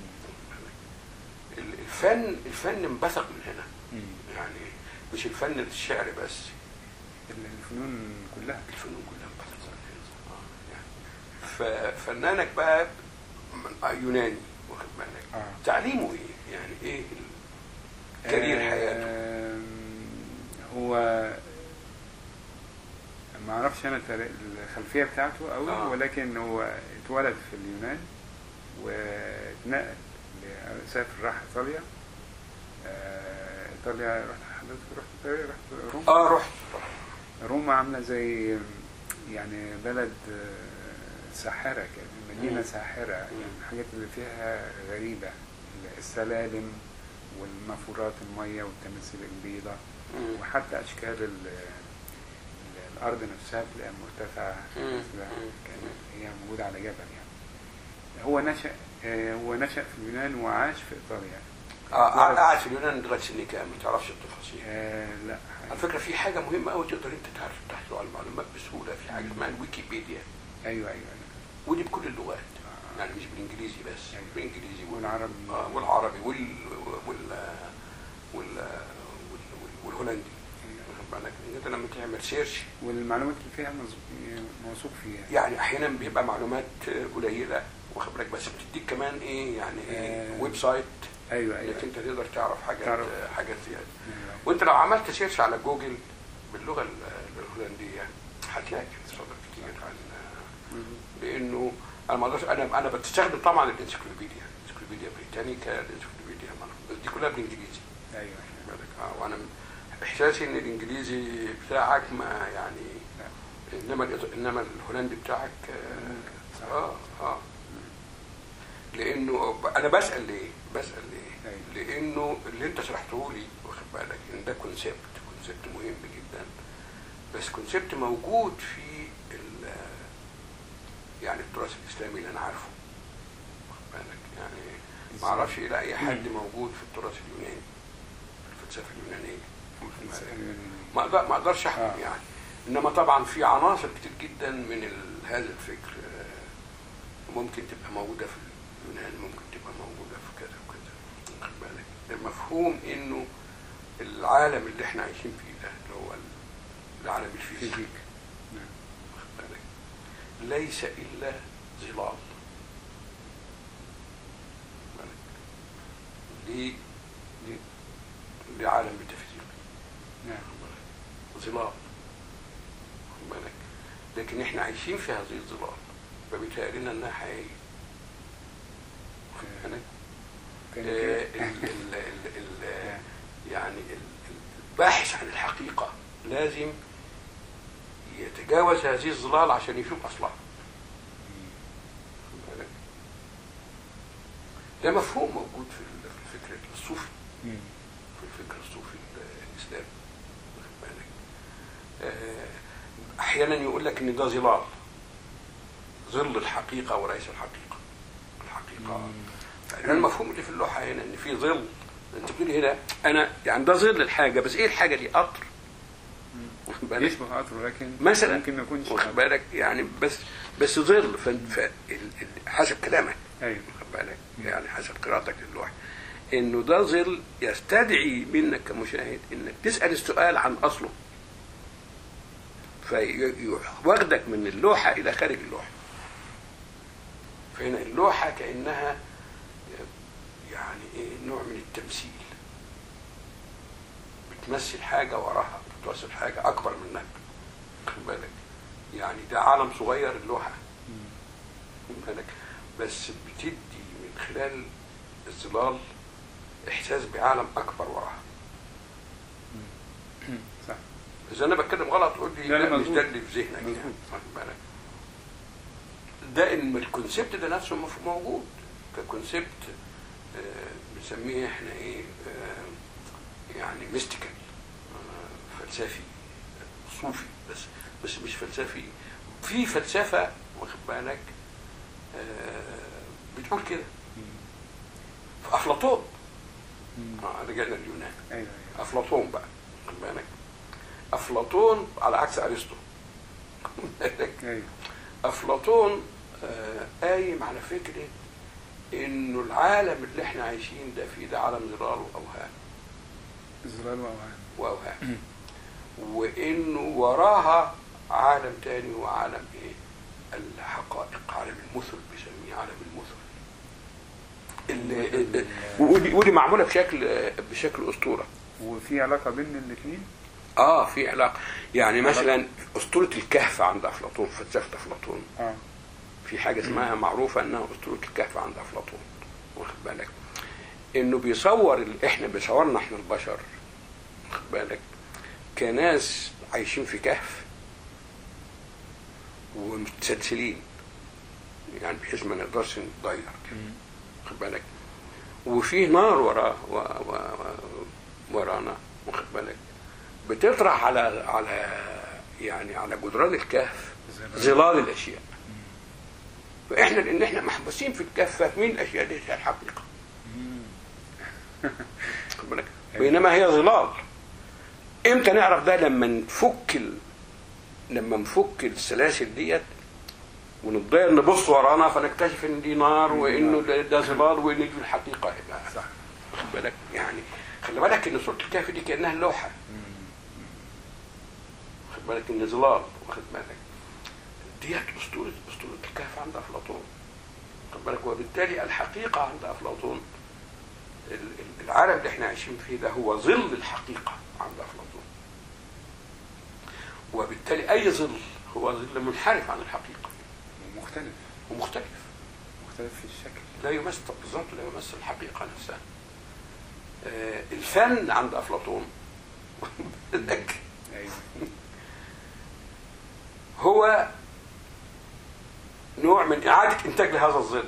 الفن الفن انبثق من هنا، يعني مش الفن الشعر بس، الفنون كلها الفنون كلها انبثقت من هنا. يعني ففنانك بقى يوناني، واخد بالك؟ آه. تعليمه ايه؟ يعني ايه كارير آه حياته؟ هو ما اعرفش انا الخلفيه بتاعته قوي، آه. ولكن هو اتولد في اليونان واتنقل، سافر راح ايطاليا. آه ايطاليا رحت حضرتك رحت ايطاليا؟ رحت روما؟ اه رحت. روما عامله زي يعني بلد ساحره كده، مدينه ساحره، يعني الحاجات اللي فيها غريبه، السلالم والنافورات الميه والتماثيل البيضاء، وحتى اشكال الارض نفسها تلاقيها مرتفعه، كانت هي موجوده على جبل يعني. هو نشأ هو نشأ في اليونان وعاش في ايطاليا. اه قاعد في اليونان لغايه سن كام؟ ما تعرفش التفاصيل؟ آه لا. على فكره في حاجه مهمه قوي تقدر انت تعرف تحصل على المعلومات بسهوله، في حاجه اسمها الويكيبيديا. ايوه ايوه ودي بكل اللغات، آه. يعني مش بالانجليزي بس، أيوة. بالانجليزي والعربي آه والعربي وال وال وال والهولندي. واخد بالك؟ انت لما تعمل سيرش والمعلومات اللي فيها موثوق فيها، يعني احيانا بيبقى معلومات قليله، واخد بالك؟ بس بتديك كمان ايه يعني ايه آه. ويب سايت. ايوه ايوه انك انت تقدر تعرف حاجات تعرف. حاجات زياده. أيوة. وانت لو عملت سيرش على جوجل باللغه الهولنديه هتلاقي صدر كتير عن، لانه انا ما اقدرش، انا انا بستخدم طبعا الانسيكلوبيديا، الانسيكلوبيديا بريتانيكا، الانسيكلوبيديا بس دي كلها بالانجليزي. ايوه بالك؟ اه وانا احساسي ان الانجليزي بتاعك ما يعني لا. انما انما الهولندي بتاعك اه اه, آه. لانه انا بسال ليه؟ بسال ليه؟ أيوة. لانه اللي انت شرحته لي، واخد بالك؟ ان ده كونسيبت كونسيبت مهم جدا، بس كونسيبت موجود في يعني التراث الاسلامي اللي انا عارفه، واخد بالك؟ يعني ما اعرفش الى اي حد موجود في التراث اليوناني، في الفلسفه اليونانيه، ما اقدر ما اقدرش احكم آه. يعني. انما طبعا في عناصر كتير جدا من هذا الفكر ممكن تبقى موجوده في اليونان، ممكن تبقى موجوده في كذا وكذا، واخد بالك؟ المفهوم انه العالم اللي احنا عايشين فيه ده اللي هو العالم الفيزيك، واخد بالك؟ ليس الا ظلال. ليه؟ لعالم ميتافيزيقي. نعم. ظلال. واخد بالك؟ لكن احنا عايشين في هذه الظلال، فبيتهيأ لنا انها حقيقية. واخد بالك؟ يعني الباحث عن الحقيقة لازم يتجاوز هذه الظلال عشان يشوف أصلها. ده مفهوم موجود في في الفكر الصوفي، في الفكر الصوفي الاسلامي، واخد بالك. احيانا يقول لك ان ده ظلال، ظل الحقيقه وليس الحقيقه. الحقيقه ده المفهوم اللي في اللوحه هنا، ان في ظل. انت بتقول هنا انا يعني ده ظل الحاجه، بس ايه الحاجه دي؟ قطر يشبه قطر لكن مثلا ممكن ما يكونش واخد بالك يعني، بس بس ظل. حسب كلامك، ايوه واخد بالك يعني، حسب قراءتك للوحي، انه ده ظل يستدعي منك كمشاهد انك تسال السؤال عن اصله، فيواخدك من اللوحه الى خارج اللوحه. فهنا اللوحه كانها يعني ايه، نوع من التمثيل، بتمثل حاجه وراها، بتمثل حاجه اكبر منك، واخد بالك يعني. ده عالم صغير اللوحه، واخد بالك، بس بتدي من خلال الظلال احساس بعالم اكبر وراها. صح. اذا انا بتكلم غلط قول لي لا، مش ده اللي في ذهنك يعني، واخد بالك. ده ان الكونسيبت ده نفسه موجود ككونسيبت، بنسميه احنا ايه، يعني ميستيكال، فلسفي صوفي، بس بس مش فلسفي. في فلسفه واخد بالك بتقول كده. في افلاطون، رجعنا اليونان، ايوه افلاطون بقى واخد بالك. افلاطون على عكس ارسطو. ايوه افلاطون قايم على فكره انه العالم اللي احنا عايشين ده فيه ده عالم ظلال واوهام، ظلال واوهام واوهام وانه وراها عالم تاني هو عالم ايه، الحقائق، عالم المثل، بيسميه عالم المثل، اللي ودي, ودي معموله بشكل بشكل اسطوره. وفي علاقه بين الاثنين؟ اه في علاقه، يعني مثلا اسطوره الكهف عند افلاطون، فلسفه افلاطون اه في حاجه اسمها معروفه انها اسطوره الكهف عند افلاطون، واخد بالك، انه بيصور احنا بيصورنا احنا البشر، واخد بالك، كناس عايشين في كهف ومتسلسلين، يعني بحيث ما نقدرش نتغير، واخد بالك، وفي نار ورا و... و... ورانا، واخد بالك، بتطرح على على يعني على جدران الكهف ظلال الاشياء. فاحنا لان احنا محبوسين في الكهف فاهمين الاشياء دي هي الحقيقه، واخد بالك، بينما هي ظلال. امتى نعرف ده؟ لما نفك ال... لما نفك السلاسل ديت ونضطر نبص ورانا فنكتشف ان دي نار وانه ده ظلال وان دي الحقيقه هنا. صح. واخد بالك يعني، خلي بالك ان صوره الكهف دي كانها لوحه، واخد بالك، ان ظلال، واخد بالك، ديت اسطوره اسطوره الكهف عند افلاطون، واخد بالك. وبالتالي الحقيقه عند افلاطون، العالم اللي احنا عايشين فيه ده هو ظل الحقيقه عند افلاطون، وبالتالي اي ظل هو ظل منحرف عن الحقيقه، ومختلف ومختلف مختلف في الشكل، لا يمثل بالظبط، لا يمثل الحقيقه نفسها. آه الفن عند افلاطون ايوه هو نوع من اعاده انتاج لهذا الظل،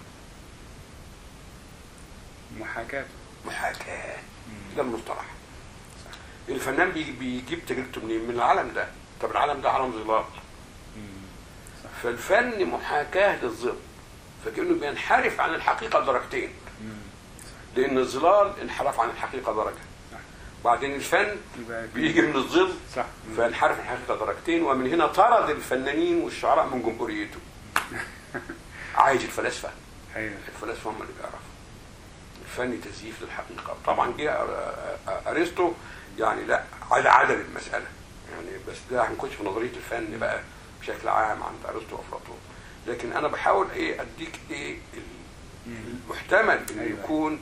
محاكاة محاكاه. ده المصطلح. الفنان بيجيب تجربته منين؟ من العالم ده. طب العالم ده عالم ظلال، فالفن محاكاه للظل، فكأنه بينحرف عن الحقيقه درجتين، لان الظلال انحرف عن الحقيقه درجه، بعدين الفن بيجي من الظل فينحرف عن الحقيقه درجتين، ومن هنا طرد الفنانين والشعراء من جمهوريته. عايز الفلاسفه، الفلاسفه هم اللي بيعرفوا الفن تزييف للحقيقه. طبعا جه ارسطو يعني لا على عدم المساله يعني، بس ده هنخش في نظريه الفن بقى بشكل عام عند ارسطو وافلاطون. لكن انا بحاول ايه اديك ايه المحتمل ان يكون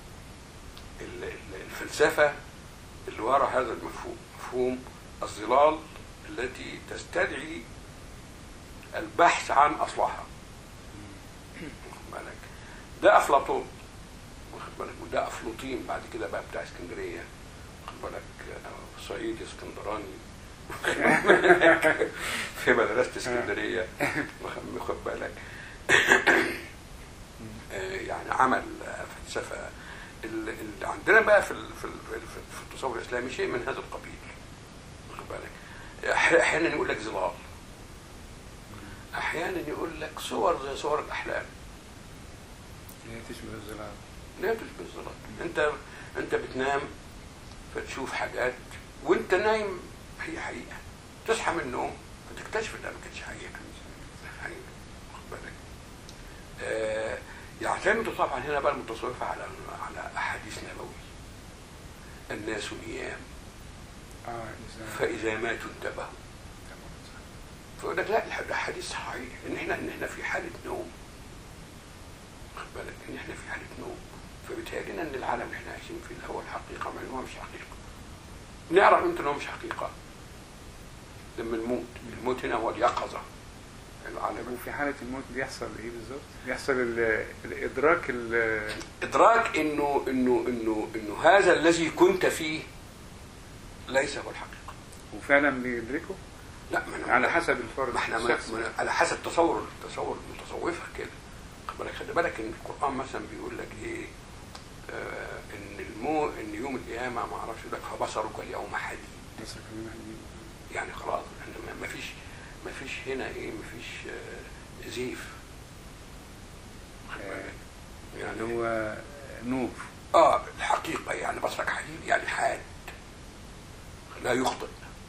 الفلسفه اللي وراء هذا المفهوم، مفهوم الظلال التي تستدعي البحث عن اصلها. واخد بالك، ده افلاطون، واخد بالك، وده افلاطين بعد كده بقى بتاع اسكندريه، واخد بالك، صعيدي اسكندراني في مدرسه اسكندريه، واخد بالك. يعني عمل فلسفه. اللي عندنا بقى في في في التصور الاسلامي شيء من هذا القبيل، واخد بالك؟ احيانا يقول لك ظلال، احيانا يقول لك صور زي صور الاحلام. هي تشبه الظلال. لا تشبه الظلال. انت انت بتنام فتشوف حاجات وانت نايم هي حقيقه، تصحى من النوم فتكتشف انها ما كانتش حقيقه. حقيقه، واخد بالك؟ آه يعتمدوا طبعا هنا بقى المتصوفه على على احاديث نبوي. الناس نيام اه فاذا ماتوا انتبهوا. فيقول لك لا الحديث صحيح ان احنا ان احنا في حاله نوم، واخد بالك؟ ان احنا في حاله نوم، فبيتهيألنا ان العالم اللي احنا عايشين فيه ده هو الحقيقه، مع انه مش حقيقه. نعرف امتى انه مش حقيقه؟ لما الموت، الموت هنا هو اليقظه. العالم وفي حاله الموت بيحصل ايه بالظبط؟ بيحصل ال الادراك ال ادراك انه انه انه انه هذا الذي كنت فيه ليس هو الحقيقه. وفعلا بيدركه؟ لا ما على حسب الفرد. ما احنا ما على حسب تصور تصور المتصوفه كده. خلي بالك ان القران مثلا بيقول لك ايه؟ آه ان المو ان يوم القيامه ما اعرفش لك فبصرك اليوم حديد. بصرك اليوم حديد. يعني خلاص ما فيش ما فيش هنا ايه؟ ما فيش آه زيف. آه يعني هو نور. اه الحقيقه يعني بصرك حديد يعني حاد لا يخطئ.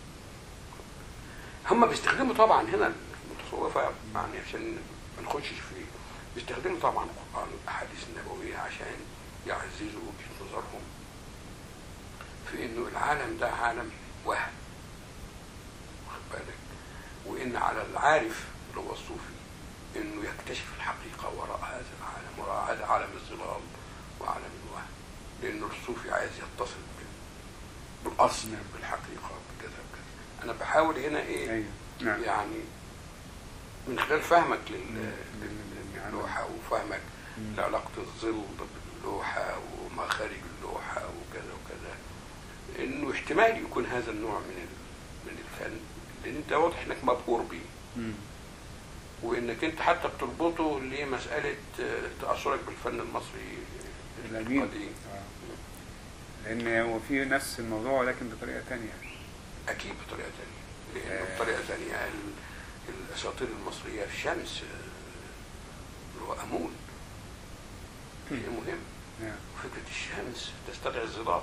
هم بيستخدموا طبعا هنا المتصوفه يعني عشان ما نخشش فيه، بيستخدموا طبعا القرآن والأحاديث النبوية عشان يعززوا وجهة نظرهم في إنه العالم ده عالم وهم، واخد بالك؟ وإن على العارف اللي هو الصوفي إنه يكتشف الحقيقة وراء هذا العالم، وراء هذا عالم الظلال وعالم الوهم، لأنه الصوفي عايز يتصل بالأصل بالحقيقة بكذا وكذا. أنا بحاول هنا إيه؟ أيوه. نعم. يعني من خلال فهمك لل اللوحة وفهمك لعلاقة الظل باللوحة ومخارج اللوحة وكذا وكذا، انه احتمال يكون هذا النوع من من الفن لان انت واضح انك مبهور بيه، وانك انت حتى بتربطه لمسألة تأثرك بالفن المصري القديم. لان هو في نفس الموضوع ولكن بطريقة تانية. اكيد بطريقة تانية، لانه بطريقة تانية الاساطير المصرية الشمس اللي هو أمون شيء مهم. نعم. وفكرة الشمس تستدعي الظلال.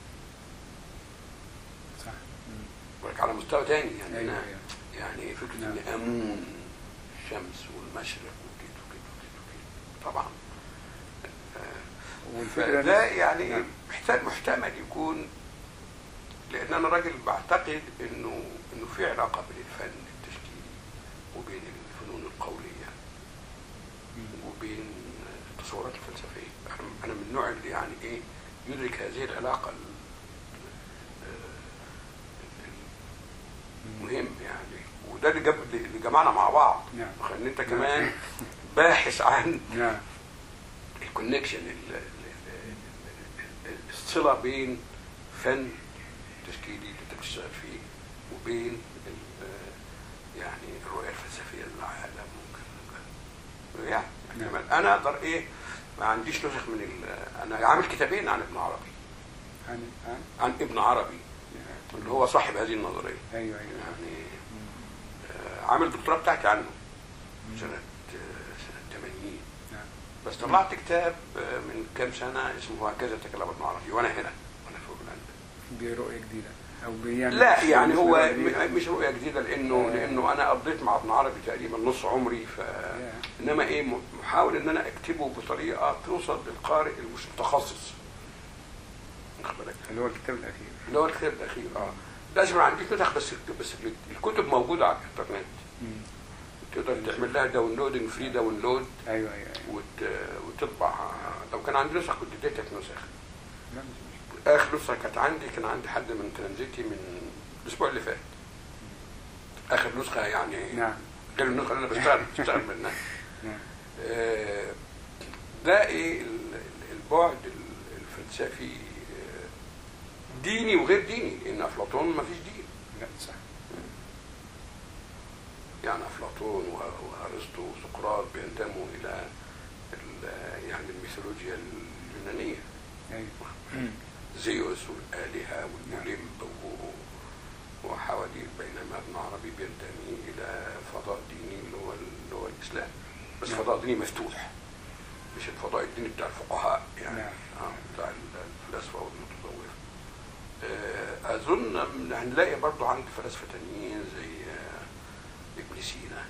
صح. ولكن على مستوى تاني يعني أيوة أنا أيوة. يعني فكرة نعم. إن أمون الشمس والمشرق وكده وكده وكده طبعا. والفكرة ده يعني نعم. محتاج محتمل يكون، لأن أنا راجل بعتقد إنه إنه في علاقة بين الفن التشكيلي وبين الفنون القولية وبين التصورات الفلسفية. أنا من النوع اللي يعني إيه يدرك هذه العلاقة المهم يعني، وده اللي جاب اللي جمعنا مع بعض. نعم. إن أنت كمان باحث عن نعم الكونكشن، الصلة بين فن تشكيلي اللي أنت بتشتغل فيه وبين يعني الرؤية الفلسفية للعالم وكذا يعني. نعم. انا اقدر ايه ما عنديش نسخ من ال... انا عامل كتابين عن ابن عربي. عن عن, عن ابن عربي يعني. اللي هو صاحب هذه النظريه. ايوه ايوه يعني آه عامل الدكتوراه بتاعتي عنه سنه آه سنه ثمانين. نعم. بس طلعت كتاب آه من كام سنه اسمه هكذا تكلم ابن عربي وانا هنا وانا في هولندا. برؤيه جديده او بيعمل لا يعني هو مش رؤيه جديده لانه آه. لانه انا قضيت مع ابن عربي تقريبا نص عمري، ف آه. انما ايه محاول ان انا اكتبه بطريقه توصل للقارئ المش متخصص. اللي هو الكتاب الاخير. اللي هو الكتاب الاخير اه لازم ما عنديش نسخ، بس بس الكتب موجوده على الانترنت. تقدر تعمل لها داونلودنج فري داونلود. ايوه ايوه, أيوة. وت... وتطبع. لو كان عندي نسخ كنت اديتك نسخ. لا اخر نسخه كانت عندي كان عندي حد من ترانزيتي من الاسبوع اللي فات. اخر نسخه يعني نعم. غير النسخه اللي انا بشتغل بشتغل منها. نعم. آه ده ايه البعد الفلسفي ديني وغير ديني، لان افلاطون ما فيش دين. لا صح. يعني افلاطون وارسطو وسقراط بينتموا الى يعني الميثولوجيا اليونانيه. ايوه. زيوس والالهه والأوليمب وحواديت، بينما ابن عربي بينتمي الى فضاء ديني اللي هو اللي هو الاسلام، بس فضاء ديني مفتوح، مش الفضاء الديني بتاع الفقهاء يعني، اه بتاع الفلاسفه والمتصوفه. اظن هنلاقي برضو عند فلاسفه تانيين زي ابن سينا،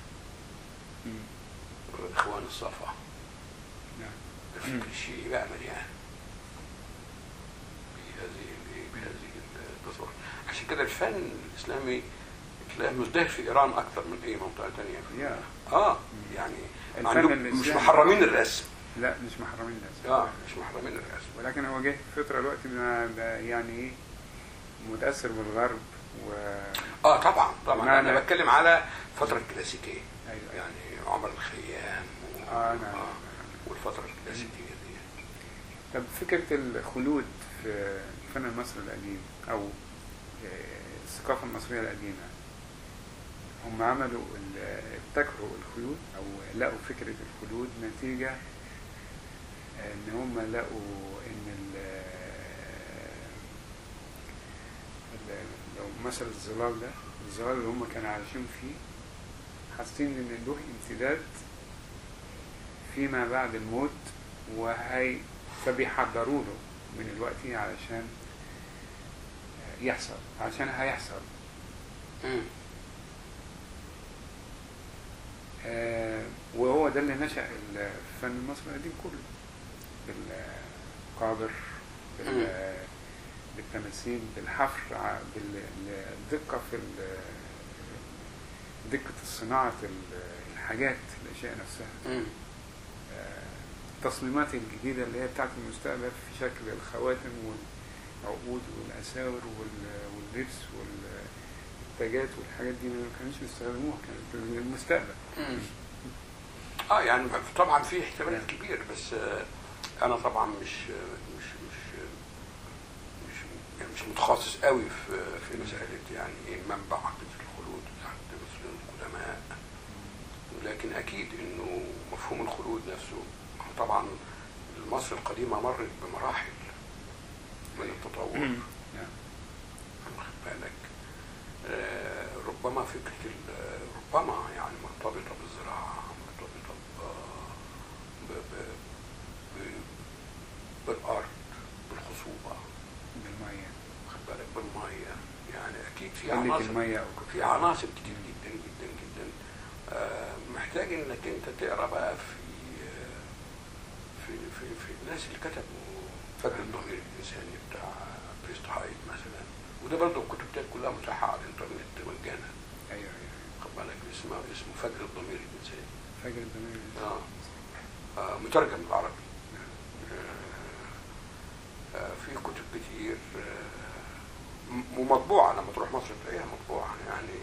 اخوان الصفا، الفكر الشيعي بقى مليان بهذه بهذه التصور. عشان كده الفن الاسلامي تلاقيه مزدهر في ايران اكثر من اي منطقه ثانيه في yeah. اه يعني عندهم مش محرمين الرسم. لا مش محرمين الرسم. اه مش محرمين الرسم، ولكن هو جه فتره الوقت يعني ايه متاثر بالغرب و اه طبعا طبعا انا أنا بتكلم على فتره كلاسيكيه. أيوة. يعني عمر الخيام و... آه نعم. آه والفتره الكلاسيكيه دي. طب فكره الخلود في الفن المصري القديم او الثقافه المصريه القديمه، هم عملوا ابتكروا الخلود او لقوا فكره الخلود نتيجه ان هم لقوا ان لو مثل الظلال ده، الظلال اللي هم كانوا عايشين فيه حاسين ان له امتداد فيما بعد الموت، وهي فبيحضروا له من الوقت علشان يحصل، عشان هيحصل. آه وهو ده اللي نشأ الفن المصري القديم كله، بالقابر، بالتماثيل، بالحفر، بالدقة في دقة الصناعة، الحاجات، الأشياء نفسها. التصميمات الجديدة اللي هي بتاعت المستقبل في شكل الخواتم والعقود والأساور واللبس والتاجات والحاجات دي ما كانوش بيستخدموها، كانت للمستقبل. اه يعني طبعا في احتمالات كبير، بس انا طبعا مش مش مش مش يعني مش متخصص قوي في في مسألة يعني ايه منبع عقيدة الخلود بتاعت المصريين القدماء، لكن اكيد انه مفهوم الخلود نفسه طبعا مصر القديمة مرت بمراحل من التطور. واخد بالك؟ آه ربما فكرة ربما يعني مرتبطة بالزراعة، مرتبطة ب ب بالأرض، بالخصوبة، بالمية، واخد بالك؟ بالمية، يعني أكيد في عناصر في عناصر كتير جدا جدا جدا. آه محتاج إنك أنت تقرأ بقى في في في في الناس اللي كتبوا فجر الضمير الإنساني بتاع بريست هايد مثلا، وده برضه الكتب بتاعت كلها متاحة على الإنترنت مجانا. أيوه أيوه. خد بالك اسمه اسمه فجر الضمير الإنساني. فجر الضمير آه. آه مترجم بالعربي. آه آه في كتب كتير آه ومطبوعة، لما تروح مصر تلاقيها مطبوعة يعني.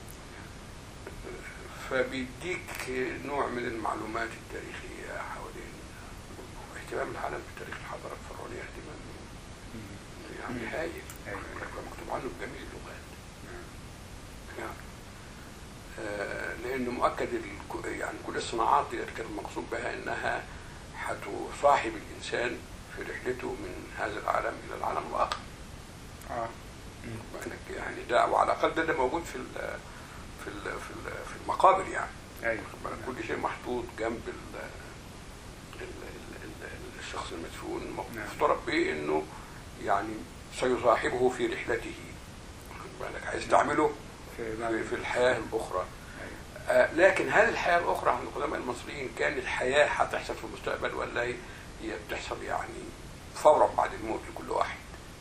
فبيديك نوع من المعلومات التاريخية حوالين اهتمام العالم بتاريخ الحضارة الفرعونية، اهتمام يعني هايل، مكتوب عنه بجميع اللغات. يعني آه لأنه مؤكد يعني كل الصناعات دي كان المقصود بها إنها هتصاحب الإنسان في رحلته من هذا العالم إلى العالم الآخر. آه. يعني ده وعلى الأقل ده, ده موجود في ال في ال في ال في المقابر يعني. أيوة. كل شيء محطوط جنب ال ال ال الشخص المدفون، مفترض به إنه يعني سيصاحبه في رحلته، بالك هيستعمله في, في الحياة الأخرى. آه لكن هل الحياة الأخرى عند القدماء المصريين كانت الحياة هتحصل في المستقبل، ولا هي بتحصل يعني فورا بعد الموت لكل واحد؟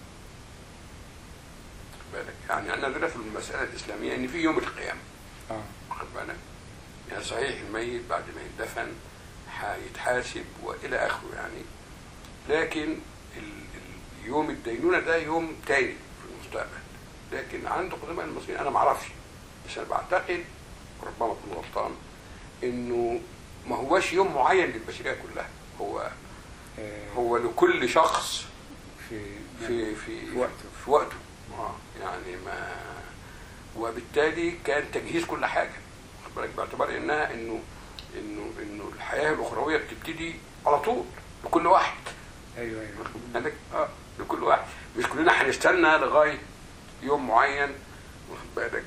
بالك يعني أنا عندنا في المسألة الإسلامية إن في يوم القيامة. آه. واخد بالك؟ يعني صحيح الميت بعد ما يدفن هيتحاسب وإلى آخره يعني، لكن يوم الدينونة ده يوم تاني في المستقبل. لكن عند قدماء المصريين أنا معرفش، بس أنا بعتقد ربما أكون غلطان إنه ما هوش يوم معين للبشرية كلها، هو هو لكل شخص في في في, في وقته في وقته آه يعني ما وبالتالي كان تجهيز كل حاجة، باعتبار إنها إنه انه انه الحياه الاخرويه بتبتدي على طول لكل واحد. ايوه ايوه عندك اه لكل واحد، مش كلنا هنستنى لغايه يوم معين، واخد بالك؟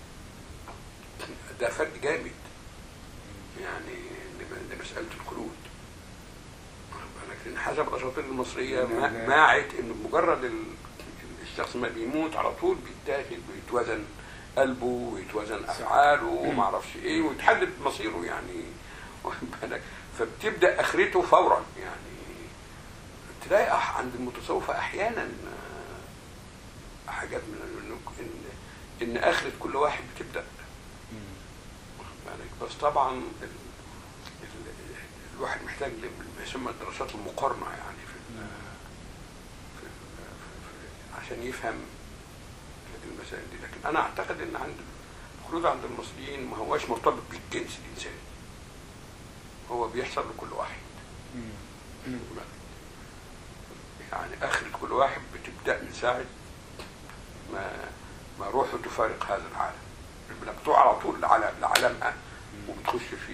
ده فرق جامد يعني لمساله الخلود، واخد بالك؟ لان حسب الاساطير المصريه ماعت انه مجرد الشخص ما بيموت على طول بيتاخد ويتوزن قلبه ويتوزن افعاله وما اعرفش ايه ويتحدد مصيره يعني، واخد بالك؟ فبتبدا اخرته فورا يعني. تلاقي عند المتصوفه احيانا حاجات من ان ان اخره كل واحد بتبدا، واخد بالك؟ بس طبعا ال... ال... الواحد محتاج ما يسمى الدراسات المقارنه يعني في, ال... في, ال... في عشان يفهم المسائل دي. لكن انا اعتقد ان عند الخلود عند المصريين ما هواش مرتبط بالجنس الانساني، هو بيحصل لكل واحد يعني. اخر كل واحد بتبدا من ساعه ما ما روحه تفارق هذا العالم، بنبتوع على طول على لعالمها وبتخش في.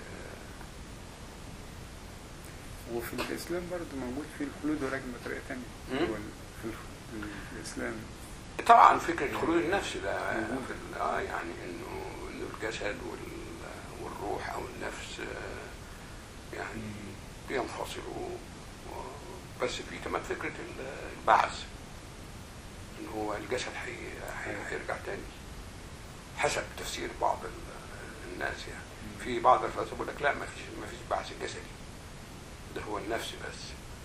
وفي الاسلام برضه موجود فيه الخلود ولكن بطريقه ثانيه. في الاسلام طبعا فكره خلود النفس ده في اه يعني انه انه الجسد والروح او النفس يعني بينفصلوا، بس في كمان فكره البعث ان هو الجسد هيرجع تاني حسب تفسير بعض الناس يعني. في بعض الفلاسفه بيقول لك لا، ما فيش ما فيش بعث جسدي، ده هو النفس بس.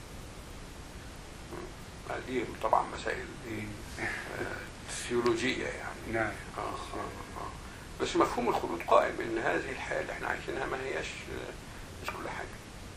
دي طبعا مسائل دي فسيولوجيه يعني. نعم. آه آه آه. بس مفهوم الخلود قائم ان هذه الحياه اللي احنا عايشينها ما هياش مش كل حاجه،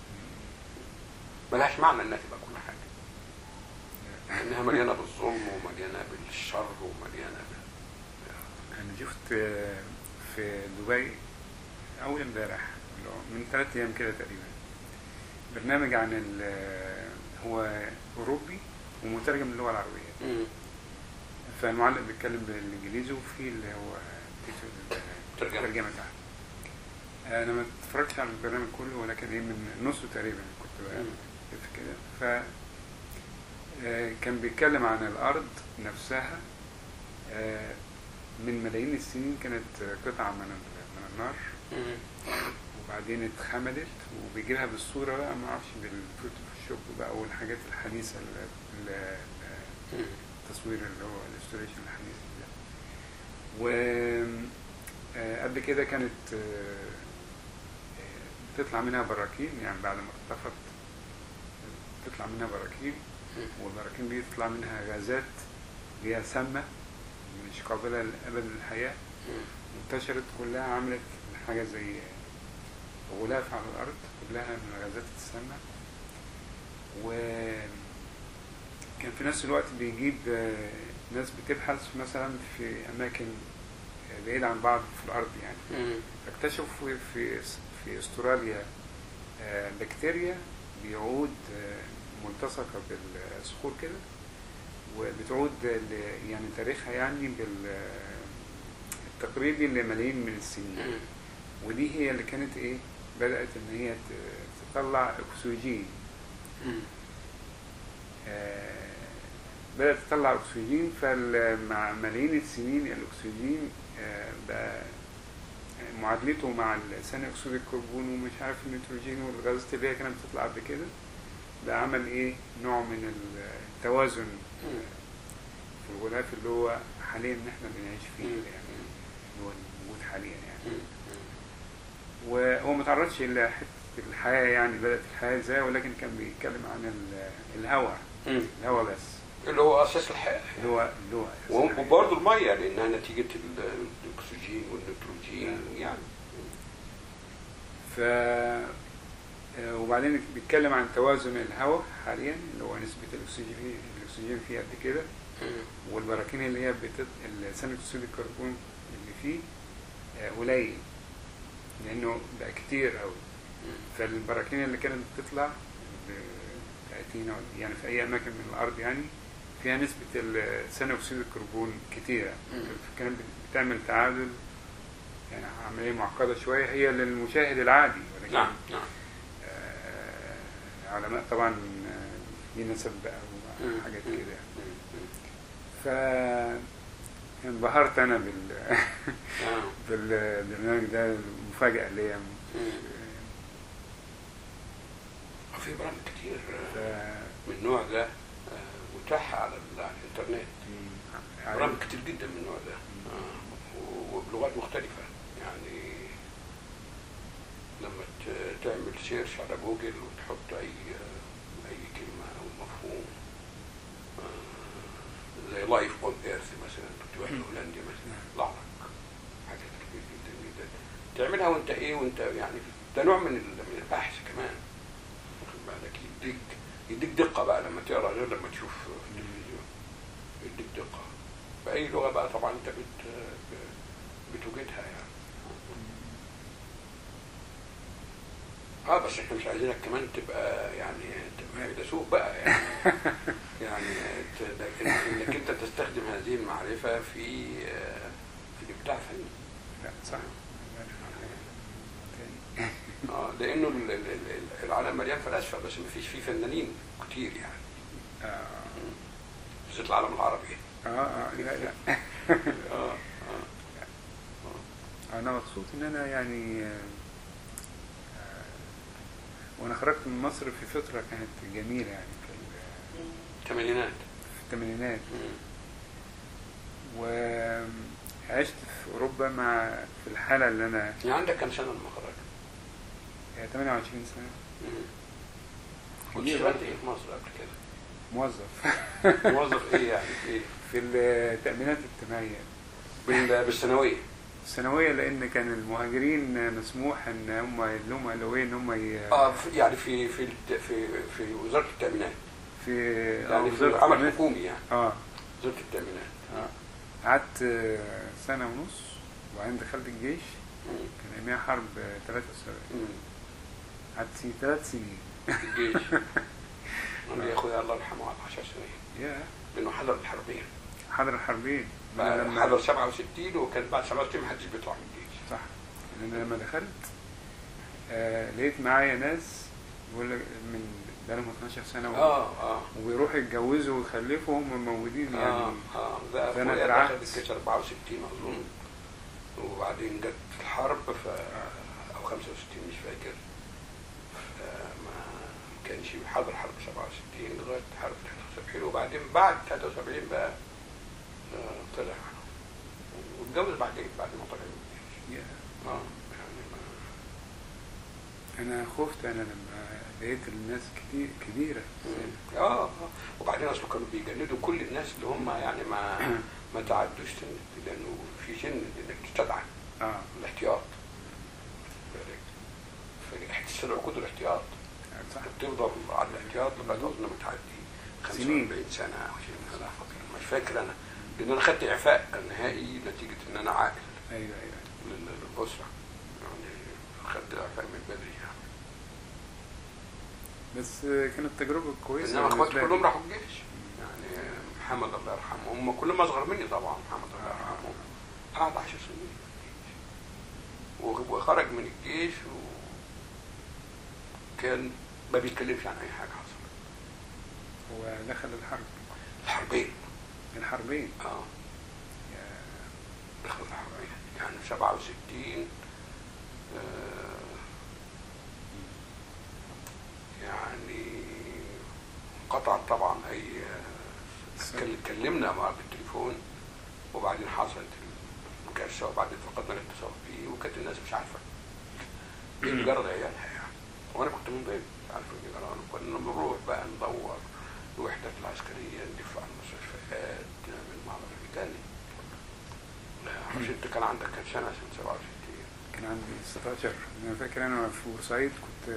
ملهاش معنى انها تبقى كل حاجه، انها مليانه بالظلم ومليانه بالشر ومليانه بال... انا شفت في دبي اول امبارح من ثلاث ايام كده تقريبا برنامج عن ال هو اوروبي ومترجم للغه العربيه. م. فالمعلق بيتكلم بالانجليزي وفي اللي هو الترجمه بتاعته. انا ما اتفرجتش على البرنامج كله ولكن ايه من نصه تقريبا كنت بقى في كده. ف كان بيتكلم عن الارض نفسها من ملايين السنين كانت قطعه من من النار، وبعدين اتخمدت وبيجيبها بالصوره بقى ما اعرفش بالفوتوشوب بقى والحاجات الحديثه التصوير اللي هو الاستوريشن الحديث ده. وقبل كده كانت تطلع منها براكين، يعني بعد ما ارتفعت تطلع منها براكين، والبراكين دي تطلع منها غازات اللي هي سامه مش قابله لابد للحياه، انتشرت كلها عملت حاجه زي غلاف على الارض كلها من الغازات السامه. وكان في نفس الوقت بيجيب ناس بتبحث مثلا في اماكن بعيد عن بعض في الارض يعني، فاكتشفوا في في استراليا بكتيريا بيعود ملتصقه بالصخور كده، وبتعود يعني تاريخها يعني بالتقريبي لملايين من السنين. ودي هي اللي كانت ايه بدأت ان هي تطلع اكسجين. آه بدأت تطلع اكسجين، فمع ملايين السنين الاكسجين آه بقى معادلته مع ثاني اكسيد الكربون ومش عارف النيتروجين والغازات اللي هي كانت بتطلع قبل كده بقى عمل ايه نوع من التوازن في الغلاف اللي هو حاليا ان احنا بنعيش فيه يعني، اللي هو الموجود حاليا يعني. وهو ما تعرضش الى حته الحياه يعني بدات الحياه ازاي، ولكن كان بيتكلم عن الهواء الهواء بس اللي هو اساس الحياه، اللي هو اللي هو وبرضه الميه لانها نتيجه الاكسجين والنيتروجين يعني. ف وبعدين بيتكلم عن توازن الهواء حاليا اللي هو نسبه الاكسجين فيه الاكسجين فيه قد كده، والبراكين اللي هي بتط... ثاني اكسيد الكربون اللي فيه قليل لانه بقى كتير قوي. فالبراكين اللي كانت بتطلع تأتينا يعني في اي اماكن من الارض يعني فيها نسبة ثاني اكسيد الكربون كتيرة، فكانت بتعمل تعادل يعني عملية معقدة شوية هي للمشاهد العادي، ولكن نعم نعم آه علماء طبعا دي نسب بقى وحاجات كده يعني. ف انبهرت انا بال بالبرنامج ده، المفاجأة ليا. في برامج كتير ف... من النوع ده متاحة على الانترنت، برامج كتير جدا من النوع ده وبلغات مختلفة. يعني لما تعمل سيرش على جوجل وتحط اي اي كلمة او مفهوم زي لايف اون ايرث مثلا، كنت واحد هولندي مثلا يطلع لك حاجات كتير جدا جدا تعملها وانت ايه وانت يعني ده نوع من من البحث كمان، واخد بالك؟ يديك يديك دقة بقى لما تقرا غير لما تشوف التلفزيون، يديك دقة بأي لغة بقى طبعا انت بت بتوجدها يعني. اه بس احنا مش عايزينك كمان تبقى يعني تبقى فيلسوف بقى يعني يعني انك انت تستخدم هذه المعرفة في في الابداع الفني. لا صح. اه لانه العالم مليان فلاسفة بس ما فيش فيه فنانين كتير يعني. اه بالذات العالم العربي. اه اه لا لا اه اه انا مبسوط ان انا يعني وانا خرجت من مصر في فترة كانت جميلة يعني في الثمانينات في الثمانينات وعشت في اوروبا مع في الحالة اللي انا يعني عندك كم سنة لما خرجت؟ ثمانية وعشرين سنة. كنت اشتغلت ايه في مصر قبل كده؟ موظف. موظف ايه يعني في ايه؟ في التأمينات الاجتماعية بالسنوية. السنوية لأن كان المهاجرين مسموح إن هم لهم أولوية إن هم ي... اه يعني في في في في وزارة التأمينات. في يعني في العمل الحكومي يعني. اه وزارة التأمينات. اه قعدت سنة ونص وبعدين دخلت الجيش. مم. كان أيامها حرب ثلاثة وسبعين. قعدت ثلاث سنين. في الجيش. أنا يا أخويا الله يرحمه على عشر سنين. يا. لأنه حضر الحربين. حضر الحربين. لما حضر سبعة وستين وكان بعد سبعة وستين محدش بيطلع من الجيش. صح. لأن لما دخلت آه لقيت معايا ناس بيقول من بقالهم اثناشر سنة و... اه اه وبيروحوا يتجوزوا ويخلفوا هم موجودين يعني. اه اه ده أخويا دخل الجيش أربعة وستين أظن وبعدين جت الحرب ف أو خمسة وستين مش فاكر. ما كانش حضر حرب سبعة وستين لغاية حرب ثلاثة وسبعين وبعدين بعد ثلاثة وسبعين بقى طلع واتجوز بعدين بعد ما طلع من الجيش. اه يعني ما انا خفت انا لما لقيت الناس كتير كبيره. اه اه وبعدين اصلا كانوا بيجندوا كل الناس اللي هم يعني ما ما تعدوش سن، لانه في سن انك تستدعى اه الاحتياط. فاحتساب العقود الاحتياط صح. بتفضل على الاحتياط لغايه اظن ما تعدي خمسة وأربعين سنه او شيء، انا مش فاكر انا، لان انا خدت اعفاء نهائي نتيجه ان انا عائل. ايوه ايوه للاسره يعني خدت اعفاء من بدري يعني. بس كانت تجربه كويسه. انما اخواتي كلهم راحوا الجيش يعني. محمد الله يرحمه هم كلهم اصغر مني طبعا. محمد الله يرحمه قعد عشر سنين وخرج من الجيش وكان ما بيتكلمش عن اي حاجه حصلت. هو دخل الحرب. الحربين. الحربين. اه دخل الحربين يعني في سبعة وستين. آه يعني قطع طبعا اي اتكلمنا معه بالتليفون وبعدين حصلت الكارثه وبعدين فقدنا الاتصال بيه وكانت الناس مش عارفه ايه اللي جرى لعيالها يعني. وانا كنت من ضمن عارف ايه اللي جرى. كنا بنروح بقى ندور الوحدات العسكريه ندف على المستشفيات نعمل معرض ميداني. مش انت كان عندك كام سنه سنه سبعة وستين؟ كان عندي ستاشر. انا فاكر انا في بورسعيد كنت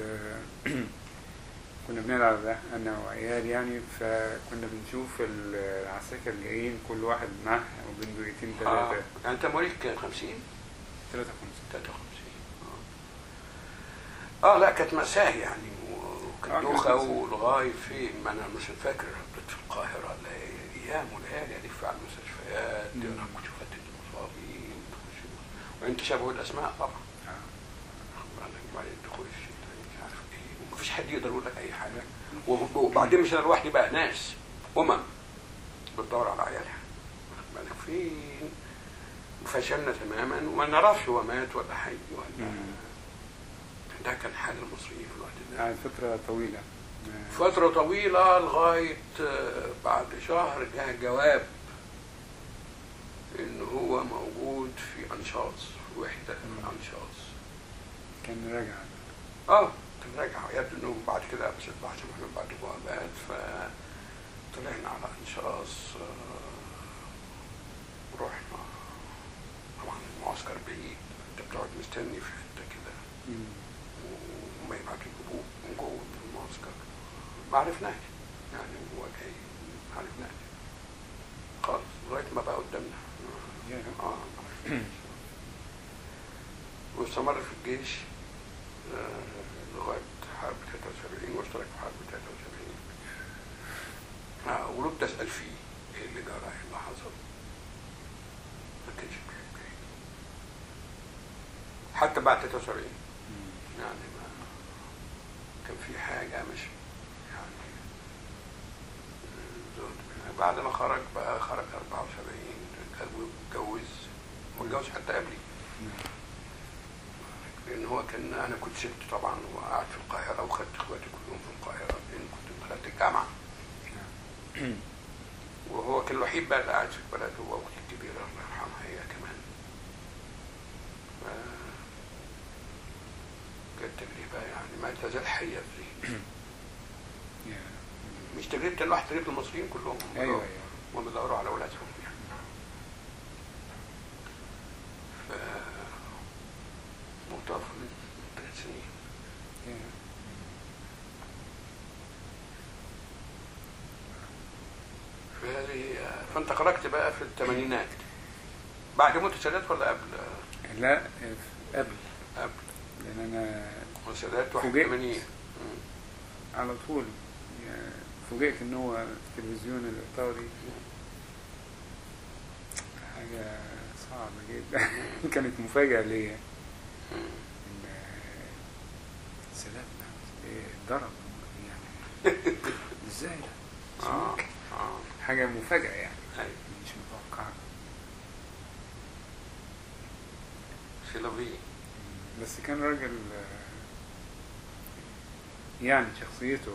كنا بنلعب انا وعيال يعني، فكنا بنشوف العساكر جايين كل واحد معاه وبندقيتين ثلاثه. اه يعني انت مواليد كام؟ خمسين؟ ثلاثة وخمسين. ثلاثة وخمسين. اه اه لا كانت مأساة يعني وكانت دوخة ولغاية فين ما انا مش فاكر في القاهرة ايام وليالي الف على المستشفيات كشوفات المصابين وانت شبه الاسماء طبعا. آه. بعدين تخش مش عارف ايه، ومفيش حد يقدر يقول لك اي حاجه. وبعدين مش انا لوحدي بقى، ناس امم بتدور على عيالها. واخد بالك فين؟ فشلنا تماما وما نعرفش هو مات ولا حي ولا. ده كان حال المصريين في الوقت ده. قعد فترة طويلة. فترة طويلة لغاية بعد شهر جاء جواب إن هو موجود في أنشاص، في وحدة في أنشاص. كان راجع. اه كان راجع، يبدو إنه بعد كده بس بعد ما بعد جوابات فطلعنا على أنشاص. ورحنا طبعا المعسكر بعيد، أنت بتقعد مستني في حتة كده وما يبعتوا يجيبوك من جوه المعسكر. ما عرفناش يعني هو جاي، ما عرفناش خالص لغايه ما بقى قدامنا. اه واستمر في الجيش آه لغايه حرب ثلاثة وسبعين، واشترك في حرب ثلاثة وسبعين. اه ولو تسال فيه ايه اللي جرى، ايه اللي حصل، ما كانش بيحكي حتى بعد ثلاثة وسبعين. يعني ما كان في حاجه مش بعد ما خرج بقى، خرج أربعة وسبعين اتجوز، واتجوز حتى قبلي. لأن هو كان، أنا كنت سبت طبعا وقعدت في القاهرة وخدت إخواتي كلهم في القاهرة لأن كنت دخلت الجامعة. وهو كان الوحيد بقى اللي قاعد في البلد، هو وأختي الكبيرة الله يرحمها هي كمان. كانت تجربة يعني ما تزال حية في ذهني. مش تجربة الواحد، تجربة المصريين كلهم. ايوه ايوه. وهم بيدوروا على اولادهم يعني. ف مطاف من ثلاث سنين. فهذه فانت خرجت بقى في الثمانينات بعد موت السادات ولا قبل؟ لا قبل. قبل. لان انا السادات واحد وثمانين على طول. يعني فوجئت ان هو في التلفزيون الايطالي حاجه صعبه جدا. كانت مفاجاه ليا ان السادات ضرب يعني. ازاي ده؟ آه. حاجه مفاجاه يعني. أيوة. مش متوقعه. سيلافي. بس كان راجل يعني شخصيته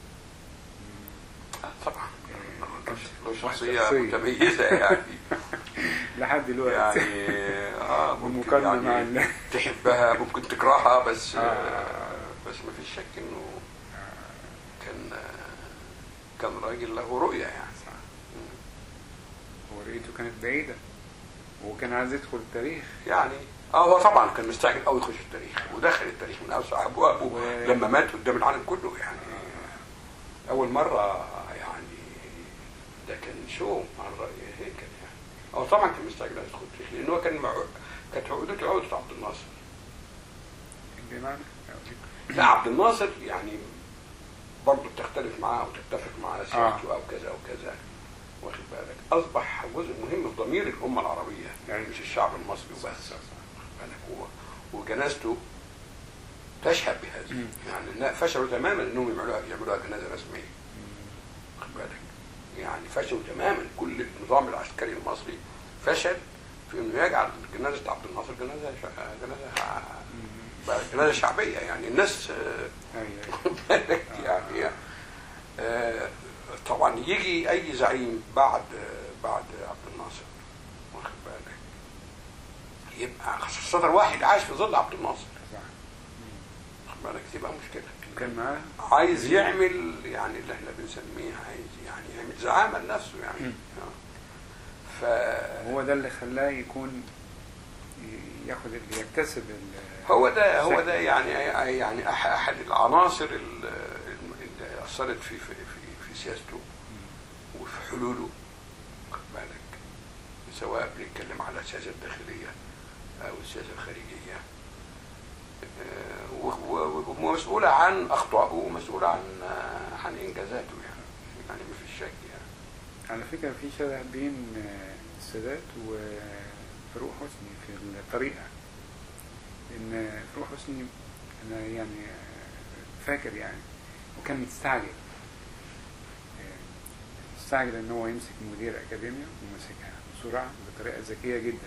طبعا له شخصية متميزة يعني. لحد دلوقتي يعني اه ممكن يعني مع تحبها ممكن تكرهها، بس آه. بس ما فيش شك انه كان كان راجل له رؤية يعني. صح. ورؤيته كانت بعيدة وكان عايز يدخل التاريخ يعني. اه هو طبعا كان مستعجل قوي يخش التاريخ، ودخل التاريخ من اوسع ابوابه و... لما مات قدام العالم كله يعني. اول مره يعني ده كان شو عن راي هيك يعني. هو طبعا كان مستعجل يدخل التاريخ لانه كان مع... كانت عقودته عقده عبد الناصر. بمعنى لا عبد الناصر يعني برضه تختلف معاه وتتفق معاه سياسته او كذا او كذا، واخد بالك، اصبح جزء مهم في ضمير الامه العربيه يعني مش الشعب المصري وبس. بالك وجنازته تشهد بهذا يعني. فشلوا تماما انهم يعملوها يعملوها جنازه رسميه، واخد بالك، يعني فشلوا تماما. كل النظام العسكري المصري فشل في انه يجعل جنازه عبد الناصر جنازه جنازه جنازه شعبيه يعني. الناس بالك يعني آه طبعا يجي اي زعيم بعد بعد عبد الناصر، واخد بالك، يبقى خاصة واحد عايش في ظل عبد الناصر، واخد بالك، تبقى مشكلة. كان معاه عايز يعمل يعني اللي احنا بنسميه، عايز يعني يعمل زعامة لنفسه يعني. ف هو ده اللي خلاه يكون ياخد اللي يكتسب هو ده هو ده يعني يعني احد العناصر اللي اثرت في في في سياسته وفي حلوله، واخد بالك، سواء بنتكلم على السياسه الداخليه او السياسه الخارجيه، ومسؤوله عن اخطائه ومسؤوله عن عن انجازاته يعني. يعني ما فيش شك يعني. على فكره في شبه بين السادات و فاروق حسني في الطريقة، لأن فاروق حسني أنا يعني فاكر يعني وكان مستعجل مستعجل إن هو يمسك مدير أكاديمية ومسكها بسرعة بطريقة ذكية جدا.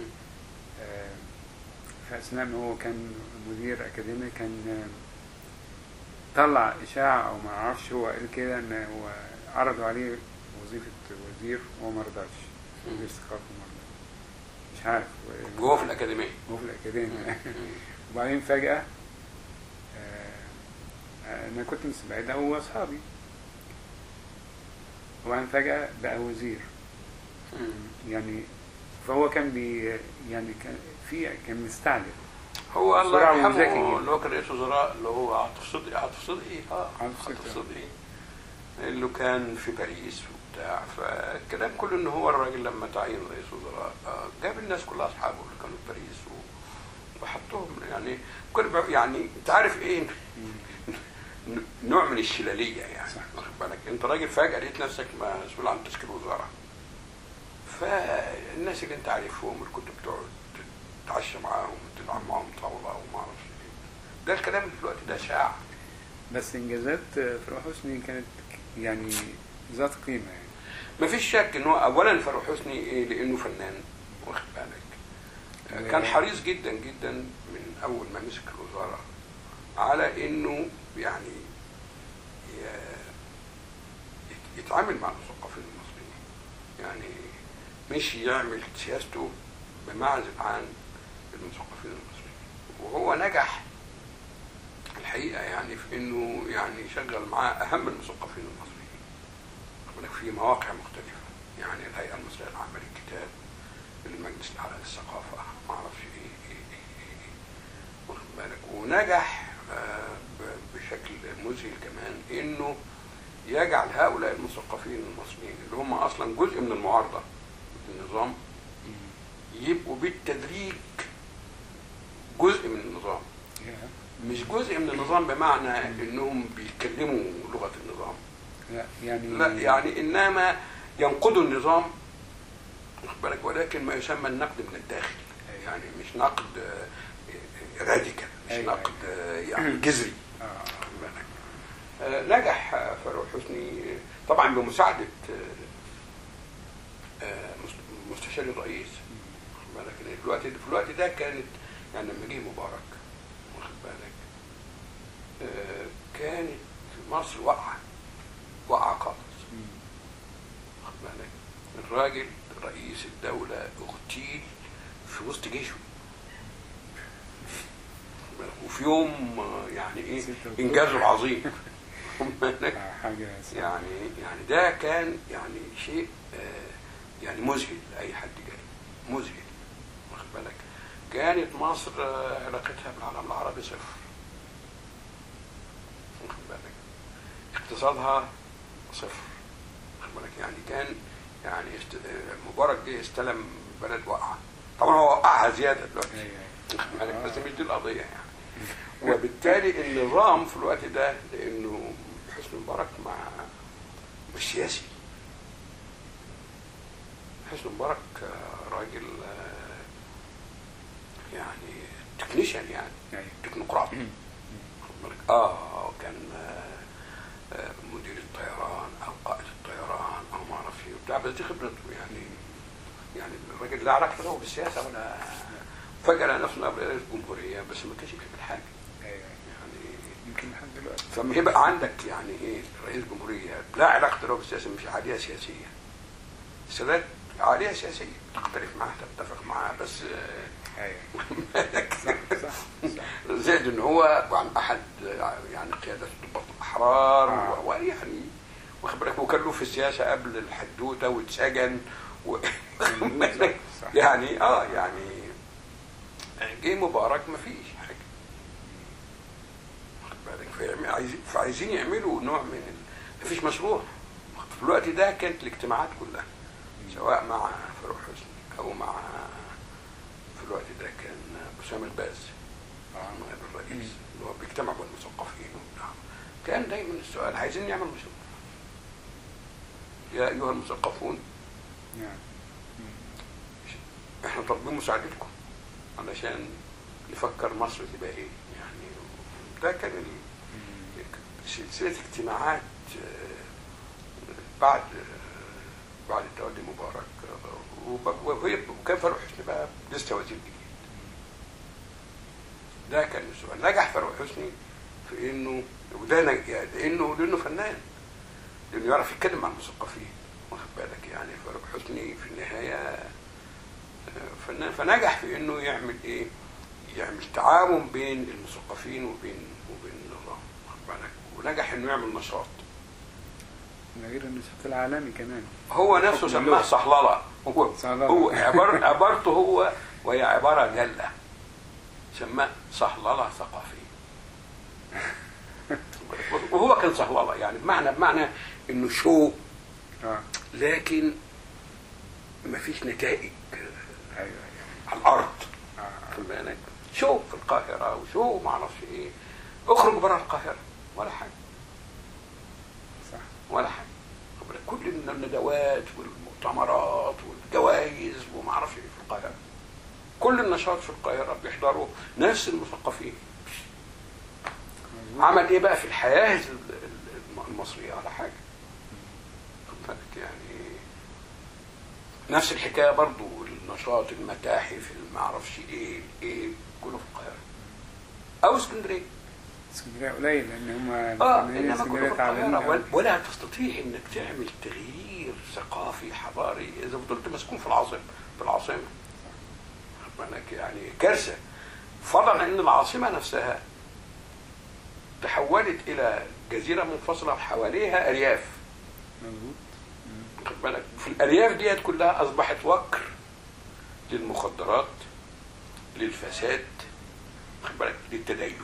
فأثناء ما هو كان مدير أكاديمية كان طلع إشاعة أو ما أعرفش هو قال كده إن هو عرضوا عليه وظيفة وزير وهو ما رضاش، وزير الثقافة ما رضاش، مش عارف وهو في الأكاديمية وهو في الأكاديمية وبعدين فجأة أنا كنت مستبعدها هو وأصحابي، وبعدين فجأة بقى وزير. يعني فهو كان بي يعني كان في كان مستعجل. هو الله يرحمه اللي هو كان رئيس وزراء اللي هو عاطف صدقي عاطف صدقي اه عاطف صدقي اللي كان في باريس وبتاع. فالكلام كله ان هو الراجل لما تعين رئيس وزراء آه جاب الناس كلها اصحابه اللي كانوا في باريس وحطهم يعني كل يعني انت عارف ايه نوع من الشلاليه يعني واخد بالك. انت راجل فجاه لقيت نفسك مسؤول عن تشكيل وزاره، فالناس اللي انت عارفهم اللي كنت بتقعد تتعشى معاهم وتلعب معاهم طاوله وما اعرفش ايه، ده الكلام في الوقت ده شاع. بس انجازات فاروق حسني كانت يعني ذات قيمه يعني. ما فيش شك ان هو اولا فاروق حسني ايه لانه فنان واخد بالك، كان حريص جدا جدا من اول ما مسك الوزاره على انه يعني يتعامل مع المثقفين المصريين، يعني مش يعمل سياسته بمعزل عن المثقفين المصريين. وهو نجح الحقيقه يعني في انه يعني يشغل معاه اهم المثقفين المصريين في مواقع مختلفه، يعني الهيئه المصريه العامه للكتاب، المجلس الاعلى للثقافه، ما اعرفش ايه ايه ايه ايه واخد بالك. ونجح بشكل مذهل كمان انه يجعل هؤلاء المثقفين المصريين اللي هم اصلا جزء من المعارضه للنظام يبقوا بالتدريج جزء من النظام، مش جزء من النظام بمعنى انهم بيتكلموا لغه النظام، لا يعني لا يعني انما ينقضوا النظام واخد بالك، ولكن ما يسمى النقد من الداخل، يعني مش نقد راديكال، مش نقد يعني جذري. نجح فاروق حسني طبعا بمساعدة مستشار الرئيس واخد بالك. في الوقت في الوقت ده كانت يعني لما جه مبارك واخد بالك كانت مصر واقعة واقعة خالص واخد بالك. الراجل رئيس الدولة اغتيل في وسط جيشه وفي يوم يعني ايه انجازه العظيم حاجة يعني يعني ده كان يعني شيء آه يعني مذهل لاي حد جاي، مذهل واخد بالك. كانت مصر آه علاقتها بالعالم العربي صفر واخد بالك، اقتصادها صفر واخد بالك. يعني كان يعني است... مبارك جه استلم بلد واقعه، طبعا هو وقعها زياده دلوقتي واخد بالك، بس مش دي القضيه يعني. وبالتالي النظام في الوقت ده لانه حسني مبارك مع مش سياسي، حسني مبارك راجل يعني تكنيشن يعني تكنوقراط اه كان مدير الطيران او قائد الطيران او ما اعرف ايه وبتاع، بس دي خبرته يعني. يعني الراجل لا علاقه له بالسياسه ولا فجاه لقى نفسه نائب رئيس الجمهوريه، بس ما كانش بيعمل حاجه يعني يمكن لحد دلوقتي. فما يبقى عندك يعني ايه رئيس جمهوريه لا علاقه له بالسياسه، مش عاليه سياسيه. السادات عاليه سياسيه تختلف معاه تتفق معاه، بس زائد ان هو عن احد يعني قياده الضباط الاحرار آه. ويعني واخد بالك، وكان له في السياسه قبل الحدوته واتسجن و... يعني اه يعني جه مبارك ما فيش حاجه واخد بالك، فعايزين فعايزين يعملوا نوع من ال... ما فيش مشروع. في الوقت ده كانت الاجتماعات كلها سواء مع فاروق حسني او مع في الوقت ده كان اسامه الباز نائب الرئيس اللي هو بيجتمع بالمثقفين وبتاع، كان دايما السؤال عايزين نعمل مشروع يا ايها المثقفون احنا طالبين مساعدتكم علشان نفكر مصر تبقى ايه يعني. ده كان سلسله اجتماعات بعد بعد تولي مبارك، وكان فاروق حسني بقى لسه وزير جديد. ده كان السؤال. نجح فاروق حسني في انه، وده لانه لانه فنان، لانه يعرف يتكلم مع المثقفين، واخد بالك يعني. فاروق حسني في النهايه فنان، فنجح في انه يعمل ايه؟ يعمل تعاون بين المثقفين وبين وبين النظام، واخد بالك. ونجح انه يعمل نشاط، غير النشاط العالمي كمان. هو نفسه سماه صهلله. هو صهللة. هو عبارة عبارته هو، وهي عباره جله، سماه صهلله ثقافيه. وهو كان صهلله يعني بمعنى بمعنى انه شو اه لكن ما فيش نتائج ايوه على الارض. اه خد بالك، شو في القاهره وشو ما اعرفش ايه، اخرج بره القاهره ولا حاجه، صح ولا حاجه. خد بالك، كل الندوات والمؤتمرات والجوائز وما اعرفش ايه في القاهره، كل النشاط في القاهره بيحضروا نفس المثقفين. عمل ايه بقى في الحياه المصريه؟ على حاجه. خد بالك يعني نفس الحكايه برضو، النشاط، المتاحف، ما اعرفش ايه ايه، كله في القاهره او اسكندريه. اسكندريه قليل لان هم اه انما كله في القاهره، ولا تستطيع انك تعمل تغيير ثقافي حضاري اذا فضلت مسكون في العاصمه في العاصمه خد بالك يعني كارثه. فضلا ان العاصمه نفسها تحولت الى جزيره منفصله وحواليها ارياف. مظبوط. خد بالك، في الارياف ديت كلها اصبحت وكر للمخدرات، للفساد، خد بالك، للتدين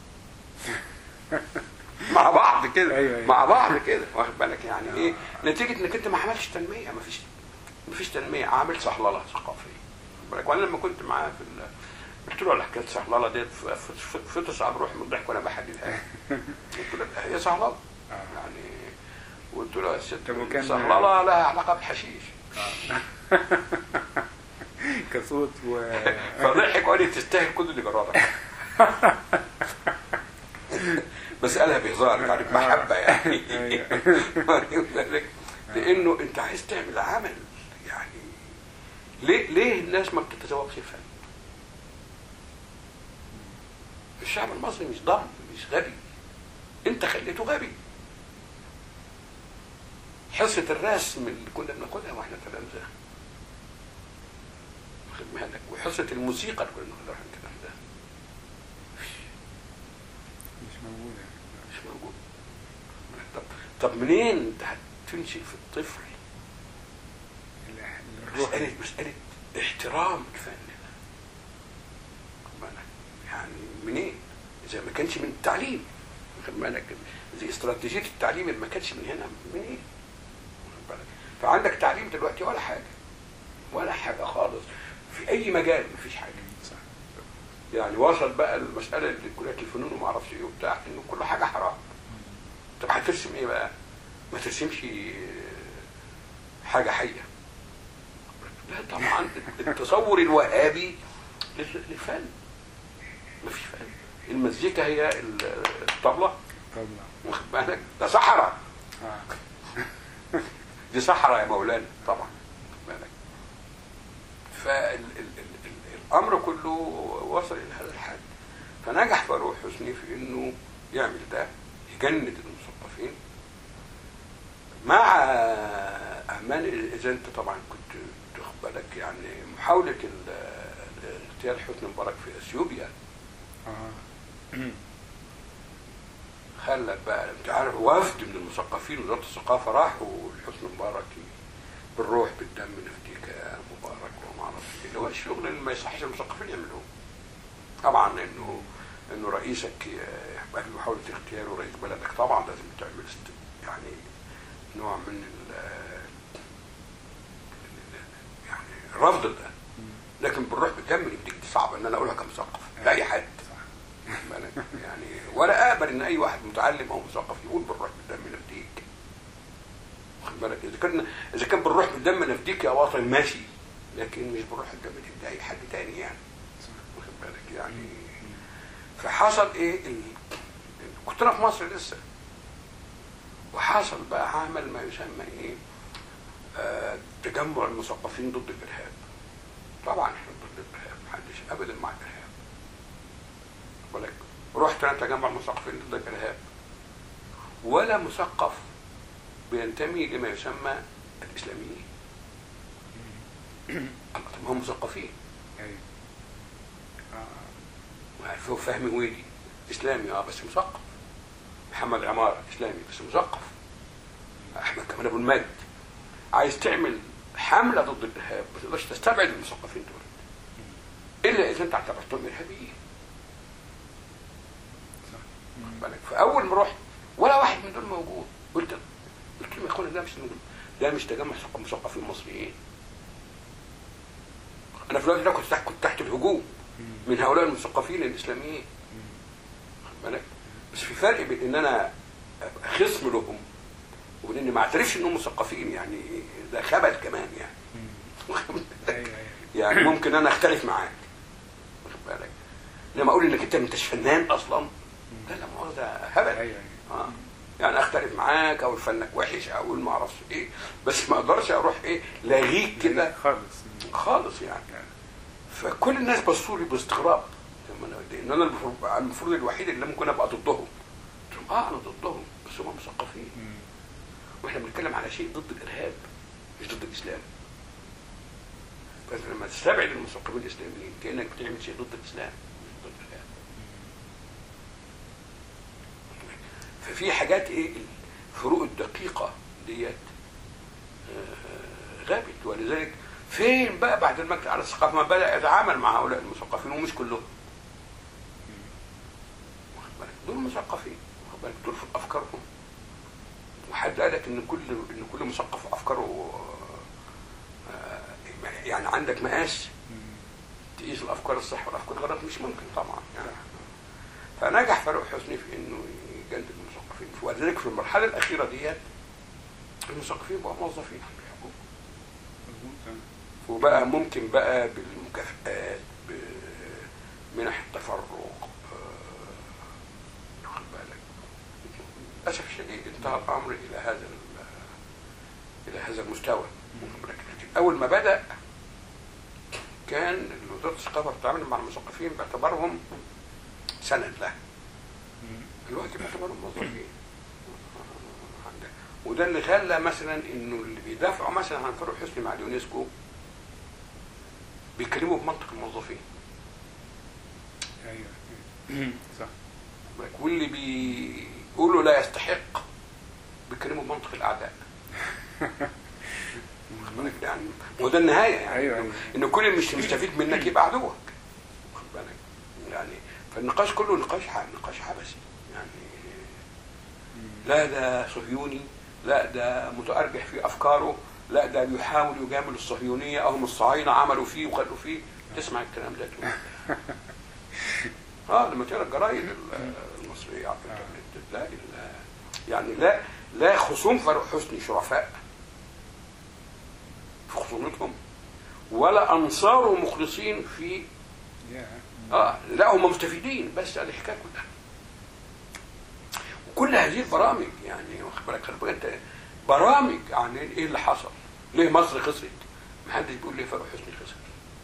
مع بعض كده. أيوة أيوة. مع بعض كده، واخد بالك يعني ايه؟ نتيجه انك انت ما عملتش تنميه، ما فيش ما فيش تنميه، عامل صهلله ثقافيه. خد بالك، وانا لما كنت معاه في ال... قلت له على حكايه صهلله ديت في تسعه بروح من الضحك وانا بحددها. قلت له هي صهلله يعني، وقلت له يا ست صهلله لها علاقه بالحشيش. كصوت و فضحك وقال لي تستاهل كل اللي جرالك. بس قالها بهزار يعني بمحبه يعني. لانه انت عايز تعمل عمل يعني. ليه ليه الناس ما بتتذوقش الفن؟ الشعب المصري مش ضم، مش غبي، انت خليته غبي. حصه الرسم اللي كنا بناخدها واحنا تلامذه، واخد بالك، وحصه الموسيقى اللي كنا بناخدها واحنا تلامذه مش موجوده. مش موجود. طب طب منين انت هتنشئ في الطفل مساله مساله احترام الفن ده؟ خد بالك يعني منين؟ اذا ما كانش من التعليم، خد بالك، زي استراتيجيه التعليم اللي ما كانش من هنا، من ايه؟ خد بالك، فعندك تعليم دلوقتي ولا حاجه، ولا حاجه خالص في اي مجال، مفيش حاجه. صح. يعني وصل بقى المساله اللي كليه الفنون وما اعرفش ايه وبتاع، انه كل حاجه حرام. طب هترسم ايه بقى؟ ما ترسمش حاجه حيه. لا طبعا التصور الوهابي للفن مفيش فن. المزيكا هي الطبله، طبعا واخد بالك، ده صحراء. اه دي صحراء يا مولانا طبعا، واخد بالك. فالامر كله وصل الى هذا الحد. فنجح فاروق حسني في انه يعمل ده، يجند المثقفين مع امان. اذا انت طبعا كنت تاخد بالك يعني محاوله اغتيال حسني مبارك في اثيوبيا اه خلت بقى، انت عارف، وفد من المثقفين وزاره الثقافه راحوا لحسني مبارك بالروح بالدم نفديك يا مبارك وما اعرفش ايه، اللي هو الشغل اللي ما يصحش المثقفين يعملوه. طبعا انه انه رئيسك يبقى في محاوله اغتياله، رئيس بلدك طبعا لازم تعمل يعني نوع من ال يعني الرفض ده. لكن بالروح بالدم يديك دي صعبه ان انا اقولها كمثقف لاي حد يعني، ولا اقبل ان اي واحد متعلم او مثقف يقول بالروح بالدم نفديك. واخد بالك، اذا كان اذا كان بالروح بالدم نفديك يا وطن ماشي، لكن مش بروح الجامعة دي اي حد تاني يعني، واخد بالك يعني. فحصل ايه ال... كنت انا في مصر لسه، وحصل بقى عمل ما يسمى ايه آه تجمع المثقفين ضد الارهاب. طبعا احنا ضد الارهاب، محدش ابدا مع الارهاب، ولكن رحت انا تجمع المثقفين ضد الارهاب، ولا مثقف بينتمي لما يسمى الاسلاميين. طب هم مثقفين، هو فهمي ويلي اسلامي اه بس مثقف، محمد عمار اسلامي بس مثقف، احمد كمال ابو المجد. عايز تعمل حمله ضد الارهاب ما تقدرش تستبعد المثقفين دول الا اذا انت اعتبرتهم ارهابيين. بالك فاول ما رحت ولا واحد من دول موجود، قلت قلت لهم يا اخوانا ده مش ده مش تجمع مثقفين مصريين. انا في الوقت ده كنت تحت كنت تحت الهجوم من هؤلاء المثقفين الاسلاميين، خد بالك. بس في فرق بين ان انا خصم لهم وبين اني ما اعترفش انهم مثقفين، يعني ده خبل كمان يعني. يعني ممكن انا اختلف معاك، واخد بالك، لما اقول انك انت ما انتش فنان اصلا، لا لا ما هو ده هبل. اه يعني اختلف معاك او فنك وحش او اقول ما اعرفش ايه، بس ما اقدرش اروح ايه لاغيك كده خالص خالص يعني. فكل الناس بصوا لي باستغراب، ان انا المفروض الوحيد اللي ممكن ابقى ضدهم. قلت لهم اه انا ضدهم بس هم مثقفين، واحنا بنتكلم على شيء ضد الارهاب مش ضد الاسلام. بس لما تستبعد المثقفين الاسلاميين كانك بتعمل شيء ضد الاسلام مش ضد الارهاب. ففي حاجات ايه الفروق الدقيقه ديت آه غابت، ولذلك فين بقى بعد المجلس على الثقافه ما بدا يتعامل مع هؤلاء المثقفين ومش كلهم. واخد بالك دول مثقفين، واخد بالك دول في افكارهم، وحد قال لك ان كل ان كل مثقف افكاره آه يعني عندك مقاس تقيس الافكار الصح والافكار الغلط، مش ممكن طبعا يعني. فنجح فاروق حسني في انه يجلد المثقفين، ولذلك في المرحله الاخيره ديت المثقفين بقوا موظفين في الحكومه، وبقى ممكن بقى بالمكافآت بمنح التفرغ. واخد بالك للاسف الشديد انتهى الامر الى هذا الى هذا المستوى. اول ما بدا كان وزاره الثقافه بتتعامل مع المثقفين باعتبارهم سند له، دلوقتي باعتبارهم موظفين. وده اللي خلى مثلا انه اللي بيدافعوا مثلا عن فاروق حسني مع اليونسكو بيتكلموا بمنطق الموظفين. ايوه صح. واللي بيقولوا لا يستحق بيتكلموا بمنطق الاعداء. يعني وده النهايه يعني. أيوة أيوة. انه كل اللي مش مستفيد منك يبقى عدوك، واخد بالك يعني. فالنقاش كله نقاش نقاش عبثي يعني. لا ده صهيوني، لا ده متأرجح في افكاره، لا ده بيحاول يجامل الصهيونيه، او هم الصهاينه عملوا فيه وخلوا فيه. تسمع الكلام ده تقول اه لما تقرا الجرايد المصريه على الانترنت تلاقي يعني لا لا خصوم فاروق حسني شرفاء في خصومتهم، ولا انصاره مخلصين في اه لا هم مستفيدين بس. هذه الحكايه كلها وكل هذه البرامج يعني، واخد بالك خلي بالك انت برامج عن ايه اللي حصل، ليه مصر خسرت، ما حدش بيقول ليه فاروق حسني خسر.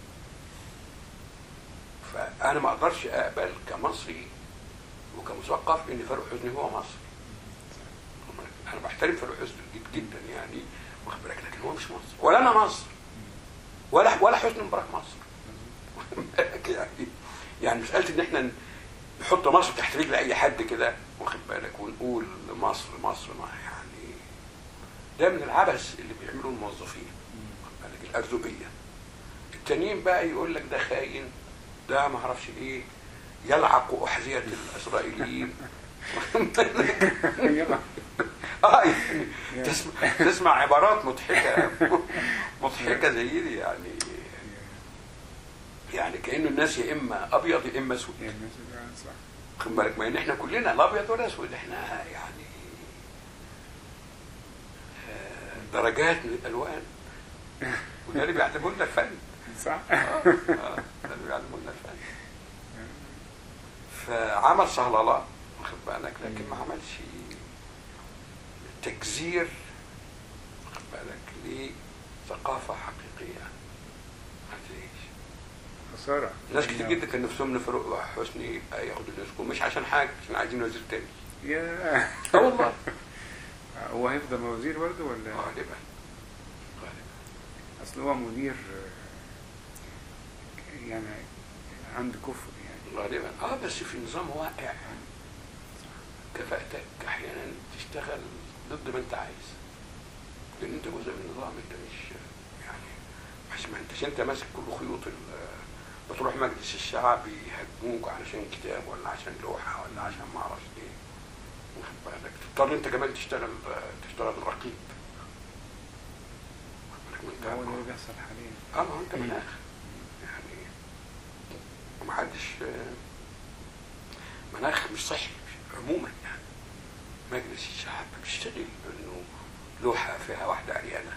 فانا ما اقدرش اقبل كمصري وكمثقف ان فاروق حسني هو مصر. انا بحترم فاروق حسني جدا يعني، واخد بالك، لكن هو مش مصر، ولا انا مصر، ولا ولا حسني مبارك مصر. يعني يعني مساله ان احنا نحط مصر تحت رجل اي حد كده، واخد بالك، ونقول مصر مصر ما يعني ده من العبث اللي بيعملوه الموظفين، واخد بالك، الارزوقيه. التانيين بقى يقول لك ده خاين، ده ما اعرفش ايه، يلعق احذيه الاسرائيليين. اه يعني تسمع تسمع عبارات مضحكه مضحكه زي دي يعني. يعني كأنه الناس يا اما ابيض يا اما اسود. خد بالك، ما ان احنا كلنا لا ابيض ولا اسود، احنا يعني درجات من الالوان. وده اللي بيعلموا لنا الفن. صح. آه. آه. ده اللي بيعلموا لنا الفن. فعمل صهلله واخد بالك، لكن ما عملش تجزير واخد بالك لثقافه حقيقيه. ما تلاقيش. خساره. ناس كتير جدا كان نفسهم ان فاروق حسني يبقى ياخد اليوسكو، مش عشان حاجه، عشان عايزين وزير تاني. يا اه والله. هو هيفضل وزير برضه ولا؟ غالبا غالبا. اصل هو مدير يعني عنده كفر يعني. غالبا اه، بس في نظام واقع كفاءتك احيانا تشتغل ضد ما انت عايز، لان انت جزء من النظام، انت مش يعني مش ما انتش انت ماسك كل خيوط ال بتروح مجلس الشعب يهاجموك علشان كتاب ولا عشان لوحه ولا عشان ما اعرفش ايه، واخد بالك، تضطر انت كمان تشتغل تشتغل رقيب. هو اللي بيحصل حاليا. اه ما هو انت مناخ يعني، ومحدش مناخ مش صحي عموما يعني. مجلس الشعب بيشتغل انه لوحه فيها واحده عريانه،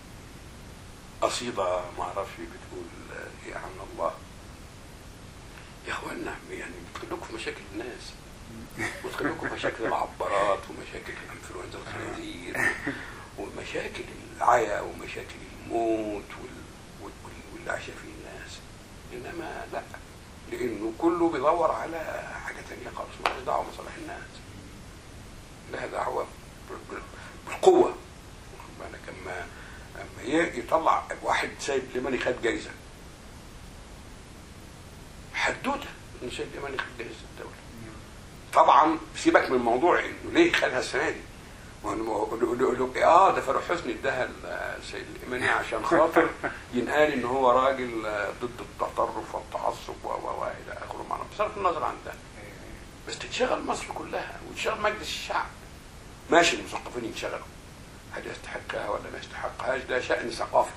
قصيده ما اعرفش بتقول يا عم الله. يا اخوانا يعني بتخلوكم في مشاكل الناس، وتخلوكم في مشاكل العبارات ومشاكل الانفلونزا الخنازير ومشاكل العيا ومشاكل الموت واللي عايشه فيه الناس. انما لا، لانه كله بيدور على حاجه ثانيه خالص، مالهاش دعوه بمصالح الناس، لها دعوه بالقوه. واخد بالك، اما اما يطلع واحد سيد اليماني خد جايزه، حدوته ان سيد اليماني خد جايزه الدوله. طبعا سيبك من موضوع انه ليه خدها السنه دي، اه ده فاروق حسني اداها السيد اليماني عشان خاطر ينقال ان هو راجل ضد التطرف والتعصب و الى اخره، معنا بصرف النظر عن ده. بس تتشغل مصر كلها وتشغل مجلس الشعب، ماشي المثقفين يتشغلوا، هل يستحقها ولا ما يستحقهاش ده شأن ثقافي،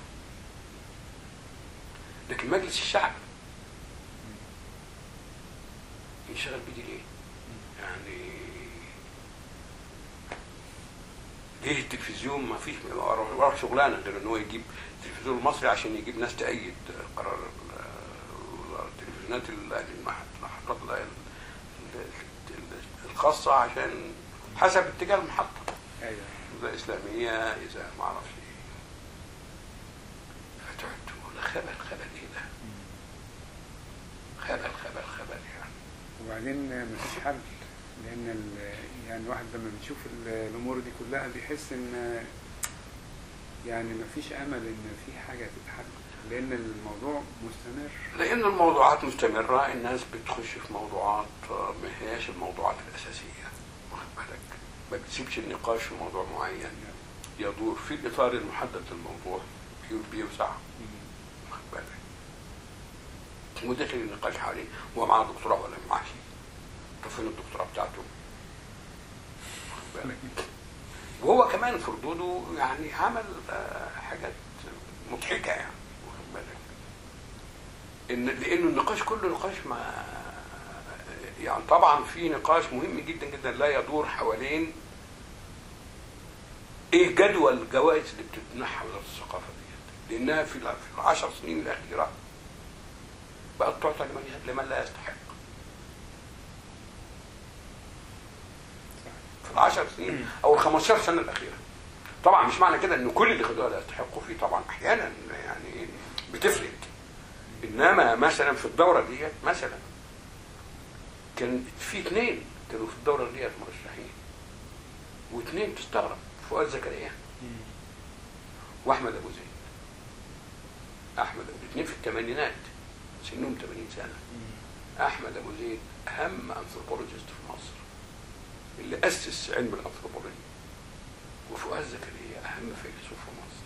لكن مجلس الشعب ينشغل بدي ليه؟ يعني ليه التلفزيون ما فيش وراه شغلانه غير ان هو يجيب التلفزيون المصري عشان يجيب ناس تأيد قرار التلفزيونات المحطات الخاصه عشان حسب اتجاه المحطه. ايوه. اذا اسلاميه اذا ما اعرفش ايه. فتقعد تقول خبل خبل ايه ده؟ خبل خبل خبل يعني. وبعدين مفيش حل، لان يعني الواحد لما بيشوف الامور دي كلها بيحس ان يعني مفيش امل ان في حاجه تتحل، لان الموضوع مستمر. لان الموضوعات مستمره، الناس بتخش في موضوعات ما هياش الموضوعات الاساسيه، واخد بالك، ما بتسيبش النقاش في موضوع معين يدور في الاطار المحدد للموضوع بيوسع، واخد بالك، وداخل النقاش حواليه هو معاه دكتوراه ولا معاه شيء، طب فين الدكتوراه بتاعته؟ واخد بالك. وهو كمان في ردوده يعني عمل حاجات مضحكه يعني، واخد بالك، ان لانه النقاش كله نقاش ما يعني طبعا في نقاش مهم جدا جدا لا يدور حوالين ايه جدول الجوائز اللي بتتنحى وزاره الثقافه دي، لانها في العشر سنين الاخيره بقت تعطى لمن لا يستحق. في العشر سنين او الخمستاشر سنه الاخيره. طبعا مش معنى كده ان كل اللي خدوها لا يستحقوا فيه، طبعا احيانا يعني بتفلت، انما مثلا في الدوره ديت مثلا كان في اثنين كانوا في الدوره ديت مرشحين، واثنين تستغرب، فؤاد زكريا واحمد ابو زيد. احمد ابو الاثنين في الثمانينات، سنهم ثمانين سنه. احمد ابو زيد اهم انثروبولوجيست في مصر اللي اسس علم الانثروبولوجيا، وفؤاد زكريا اهم فيلسوف في مصر.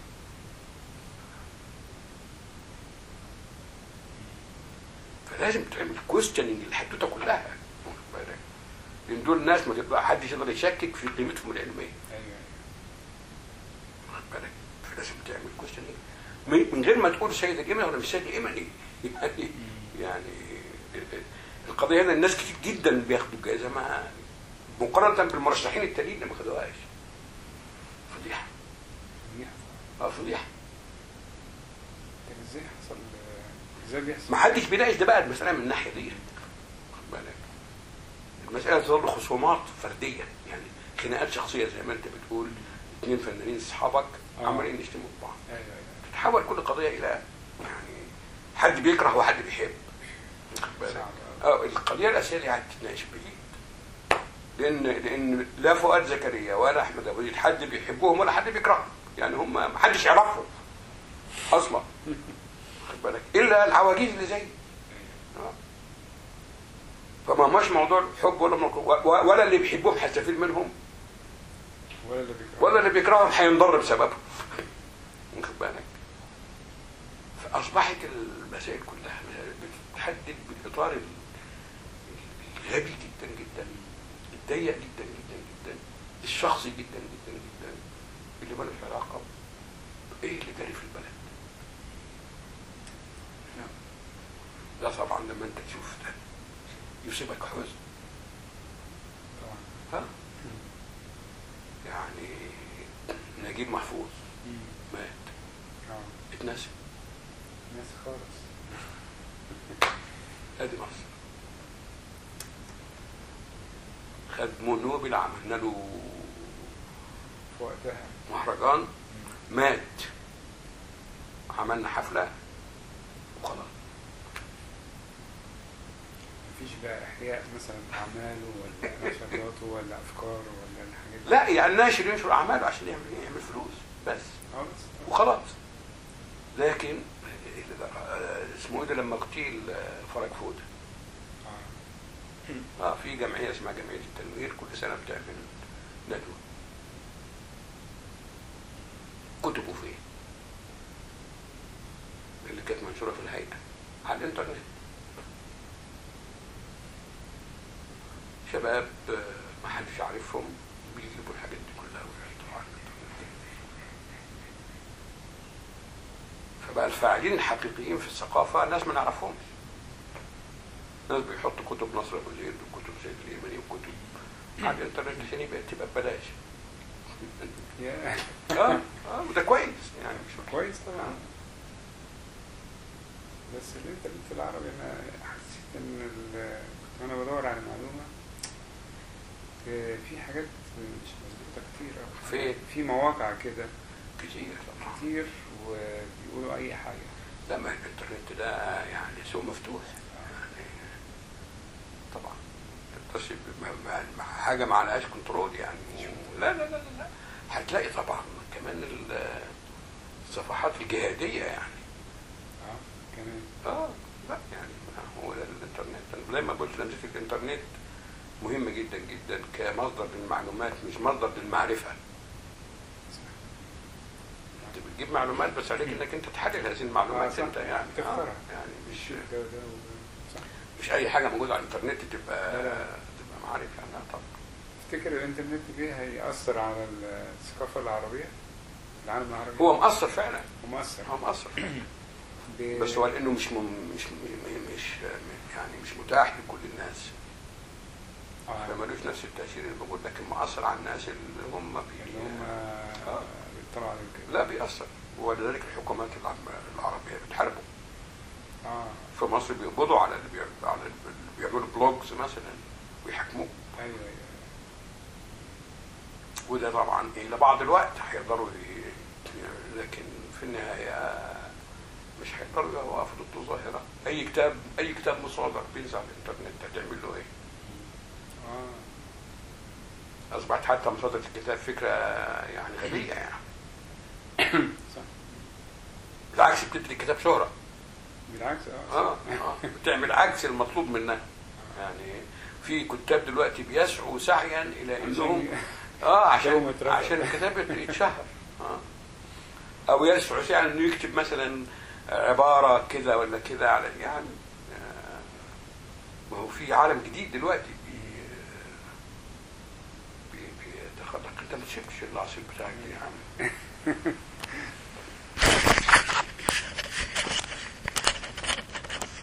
فلازم تعمل كويستشننج للحدوته كلها، واخد بالك، لان دول الناس ما تبقى حدش يقدر يشكك في قيمتهم العلميه. ايوه. واخد بالك، فلازم تعمل كويستشننج من غير ما تقول سيد اليمني ولا مش سيد اليمني. يعني يعني القضيه هنا الناس كتير جدا بياخدوا الجائزه ما مقارنه بالمرشحين التانيين اللي ما خدوهاش. فضيحه. فضيحه. اه فضيحه. طب ازاي حصل، ازاي بيحصل؟ ما حدش بيناقش ده بقى المساله من الناحيه دي، خد بالك. المساله تظل خصومات فرديه، يعني خناقات شخصيه زي ما انت بتقول، اثنين فنانين اصحابك آه. عمالين يشتموا في بعض. ايوه ايوه. تتحول كل قضيه الى يعني حد بيكره وحد بيحب، خد بالك. اه القضيه الاساسيه اللي هتتناقش بعيد، لان لان لا فؤاد زكريا ولا احمد ابو زيد حد بيحبهم ولا حد بيكرههم، يعني هم ما حدش يعرفهم اصلا، خد بالك، الا العواجيز اللي زي اه فما مش موضوع حب ولا موضوع ولا اللي بيحبوهم هيستفيد منهم ولا اللي بيكرههم ولا اللي بيكرههم هينضر بسببهم، واخد بالك. فاصبحت المسائل كلها بتتحدد بالاطار الغبي جدا جدا، الضيق جدا جدا جدا، الشخصي جدا جدا جدا، اللي مالوش علاقه بايه اللي جاري في البلد. ده طبعا لما انت تشوف ده يصيبك حزن طبعا. ها يعني نجيب محفوظ مات، اه اتنسى، ناس خالص. ادي مصر. خد نوبل، عملنا له في وقتها مهرجان، مات، عملنا حفله وخلاص. مفيش بقى احياء مثلا اعماله ولا نشاطاته ولا افكاره ولا الحاجات دي؟ لا يعني الناشر ينشر اعماله عشان يعمل يعمل فلوس بس اه بس وخلاص. لكن اسمه ايه ده لما اغتيل فرج فوده، اه اه في جمعيه اسمها جمعيه التنوير كل سنه بتعمل ندوه، كتبوا فيه اللي كانت منشوره في الهيئه على الانترنت، شباب ما حدش عارفهم بيجيبوا الحاجات دي كلها ويحطوها على الانترنت. فبقى الفاعلين الحقيقيين في الثقافه ناس ما نعرفهمش، ناس بيحطوا كتب نصر ابو زيد وكتب سيد اليمني وكتب على الانترنت عشان يبقى تبقى ببلاش. يا اه اه وده كويس يعني مش كويس طبعا. بس اللي انت قلت في العربي انا حسيت ان كنت انا بدور على معلومه في حاجات مش مظبوطه كتير قوي. فين؟ في مواقع كده كتير طبعا كتير وبيقولوا اي حاجه. لا ما الانترنت ده يعني سوق مفتوح يعني طبعا تتصل حاجه ما عليهاش كنترول يعني. لا لا لا لا هتلاقي طبعا كمان الصفحات الجهاديه يعني اه كمان اه لا يعني هو ده الانترنت. زي ما قلت لمسه الانترنت مهمه جدا جدا كمصدر للمعلومات مش مصدر للمعرفه. انت بتجيب معلومات بس عليك انك انت تحلل هذه المعلومات. آه انت يعني تختارها آه يعني مش ده ده صح. مش اي حاجه موجوده على الانترنت تبقى لا لا. تبقى معرفه. لا طبعا. تفتكر الانترنت ده هيأثر على الثقافه العربيه العالم العربي؟ هو مؤثر فعلا، هو مؤثر هو مؤثر ب... بس هو لانه مش مم مش مش يعني مش متاح لكل الناس آه. فمالوش نفس التاثير اللي موجود، لكن مؤثر على الناس اللي هم بي... اللي هم آه. بيطلعوا عليه كده. لا بيأثر، ولذلك الحكومات العربيه بتحاربه. اه في مصر بيقبضوا على اللي بيعملوا على اللي بيعملوا بلوجز مثلا ويحاكموه. ايوه ايوه. وده طبعا الى بعض الوقت هيقدروا ي... لكن في النهايه مش هيقدروا يوقفوا ضد الظاهره. اي كتاب اي كتاب مصادر بينزل على الانترنت هتعمل له ايه؟ اه اصبحت حتى مصادره الكتاب فكره يعني غبيه يعني. صح. بالعكس بتدي الكتاب شهره. بالعكس اه اه اه بتعمل عكس المطلوب منها. يعني في كتاب دلوقتي بيسعوا سعيا الى انهم اه عشان عشان الكتاب يتشهر. اه او يسعوا سعيا انه يكتب مثلا عباره كذا ولا كذا على يعني آه ما هو في عالم جديد دلوقتي بيتخلق. انت ما تسيبش العصير بتاعك يا عم.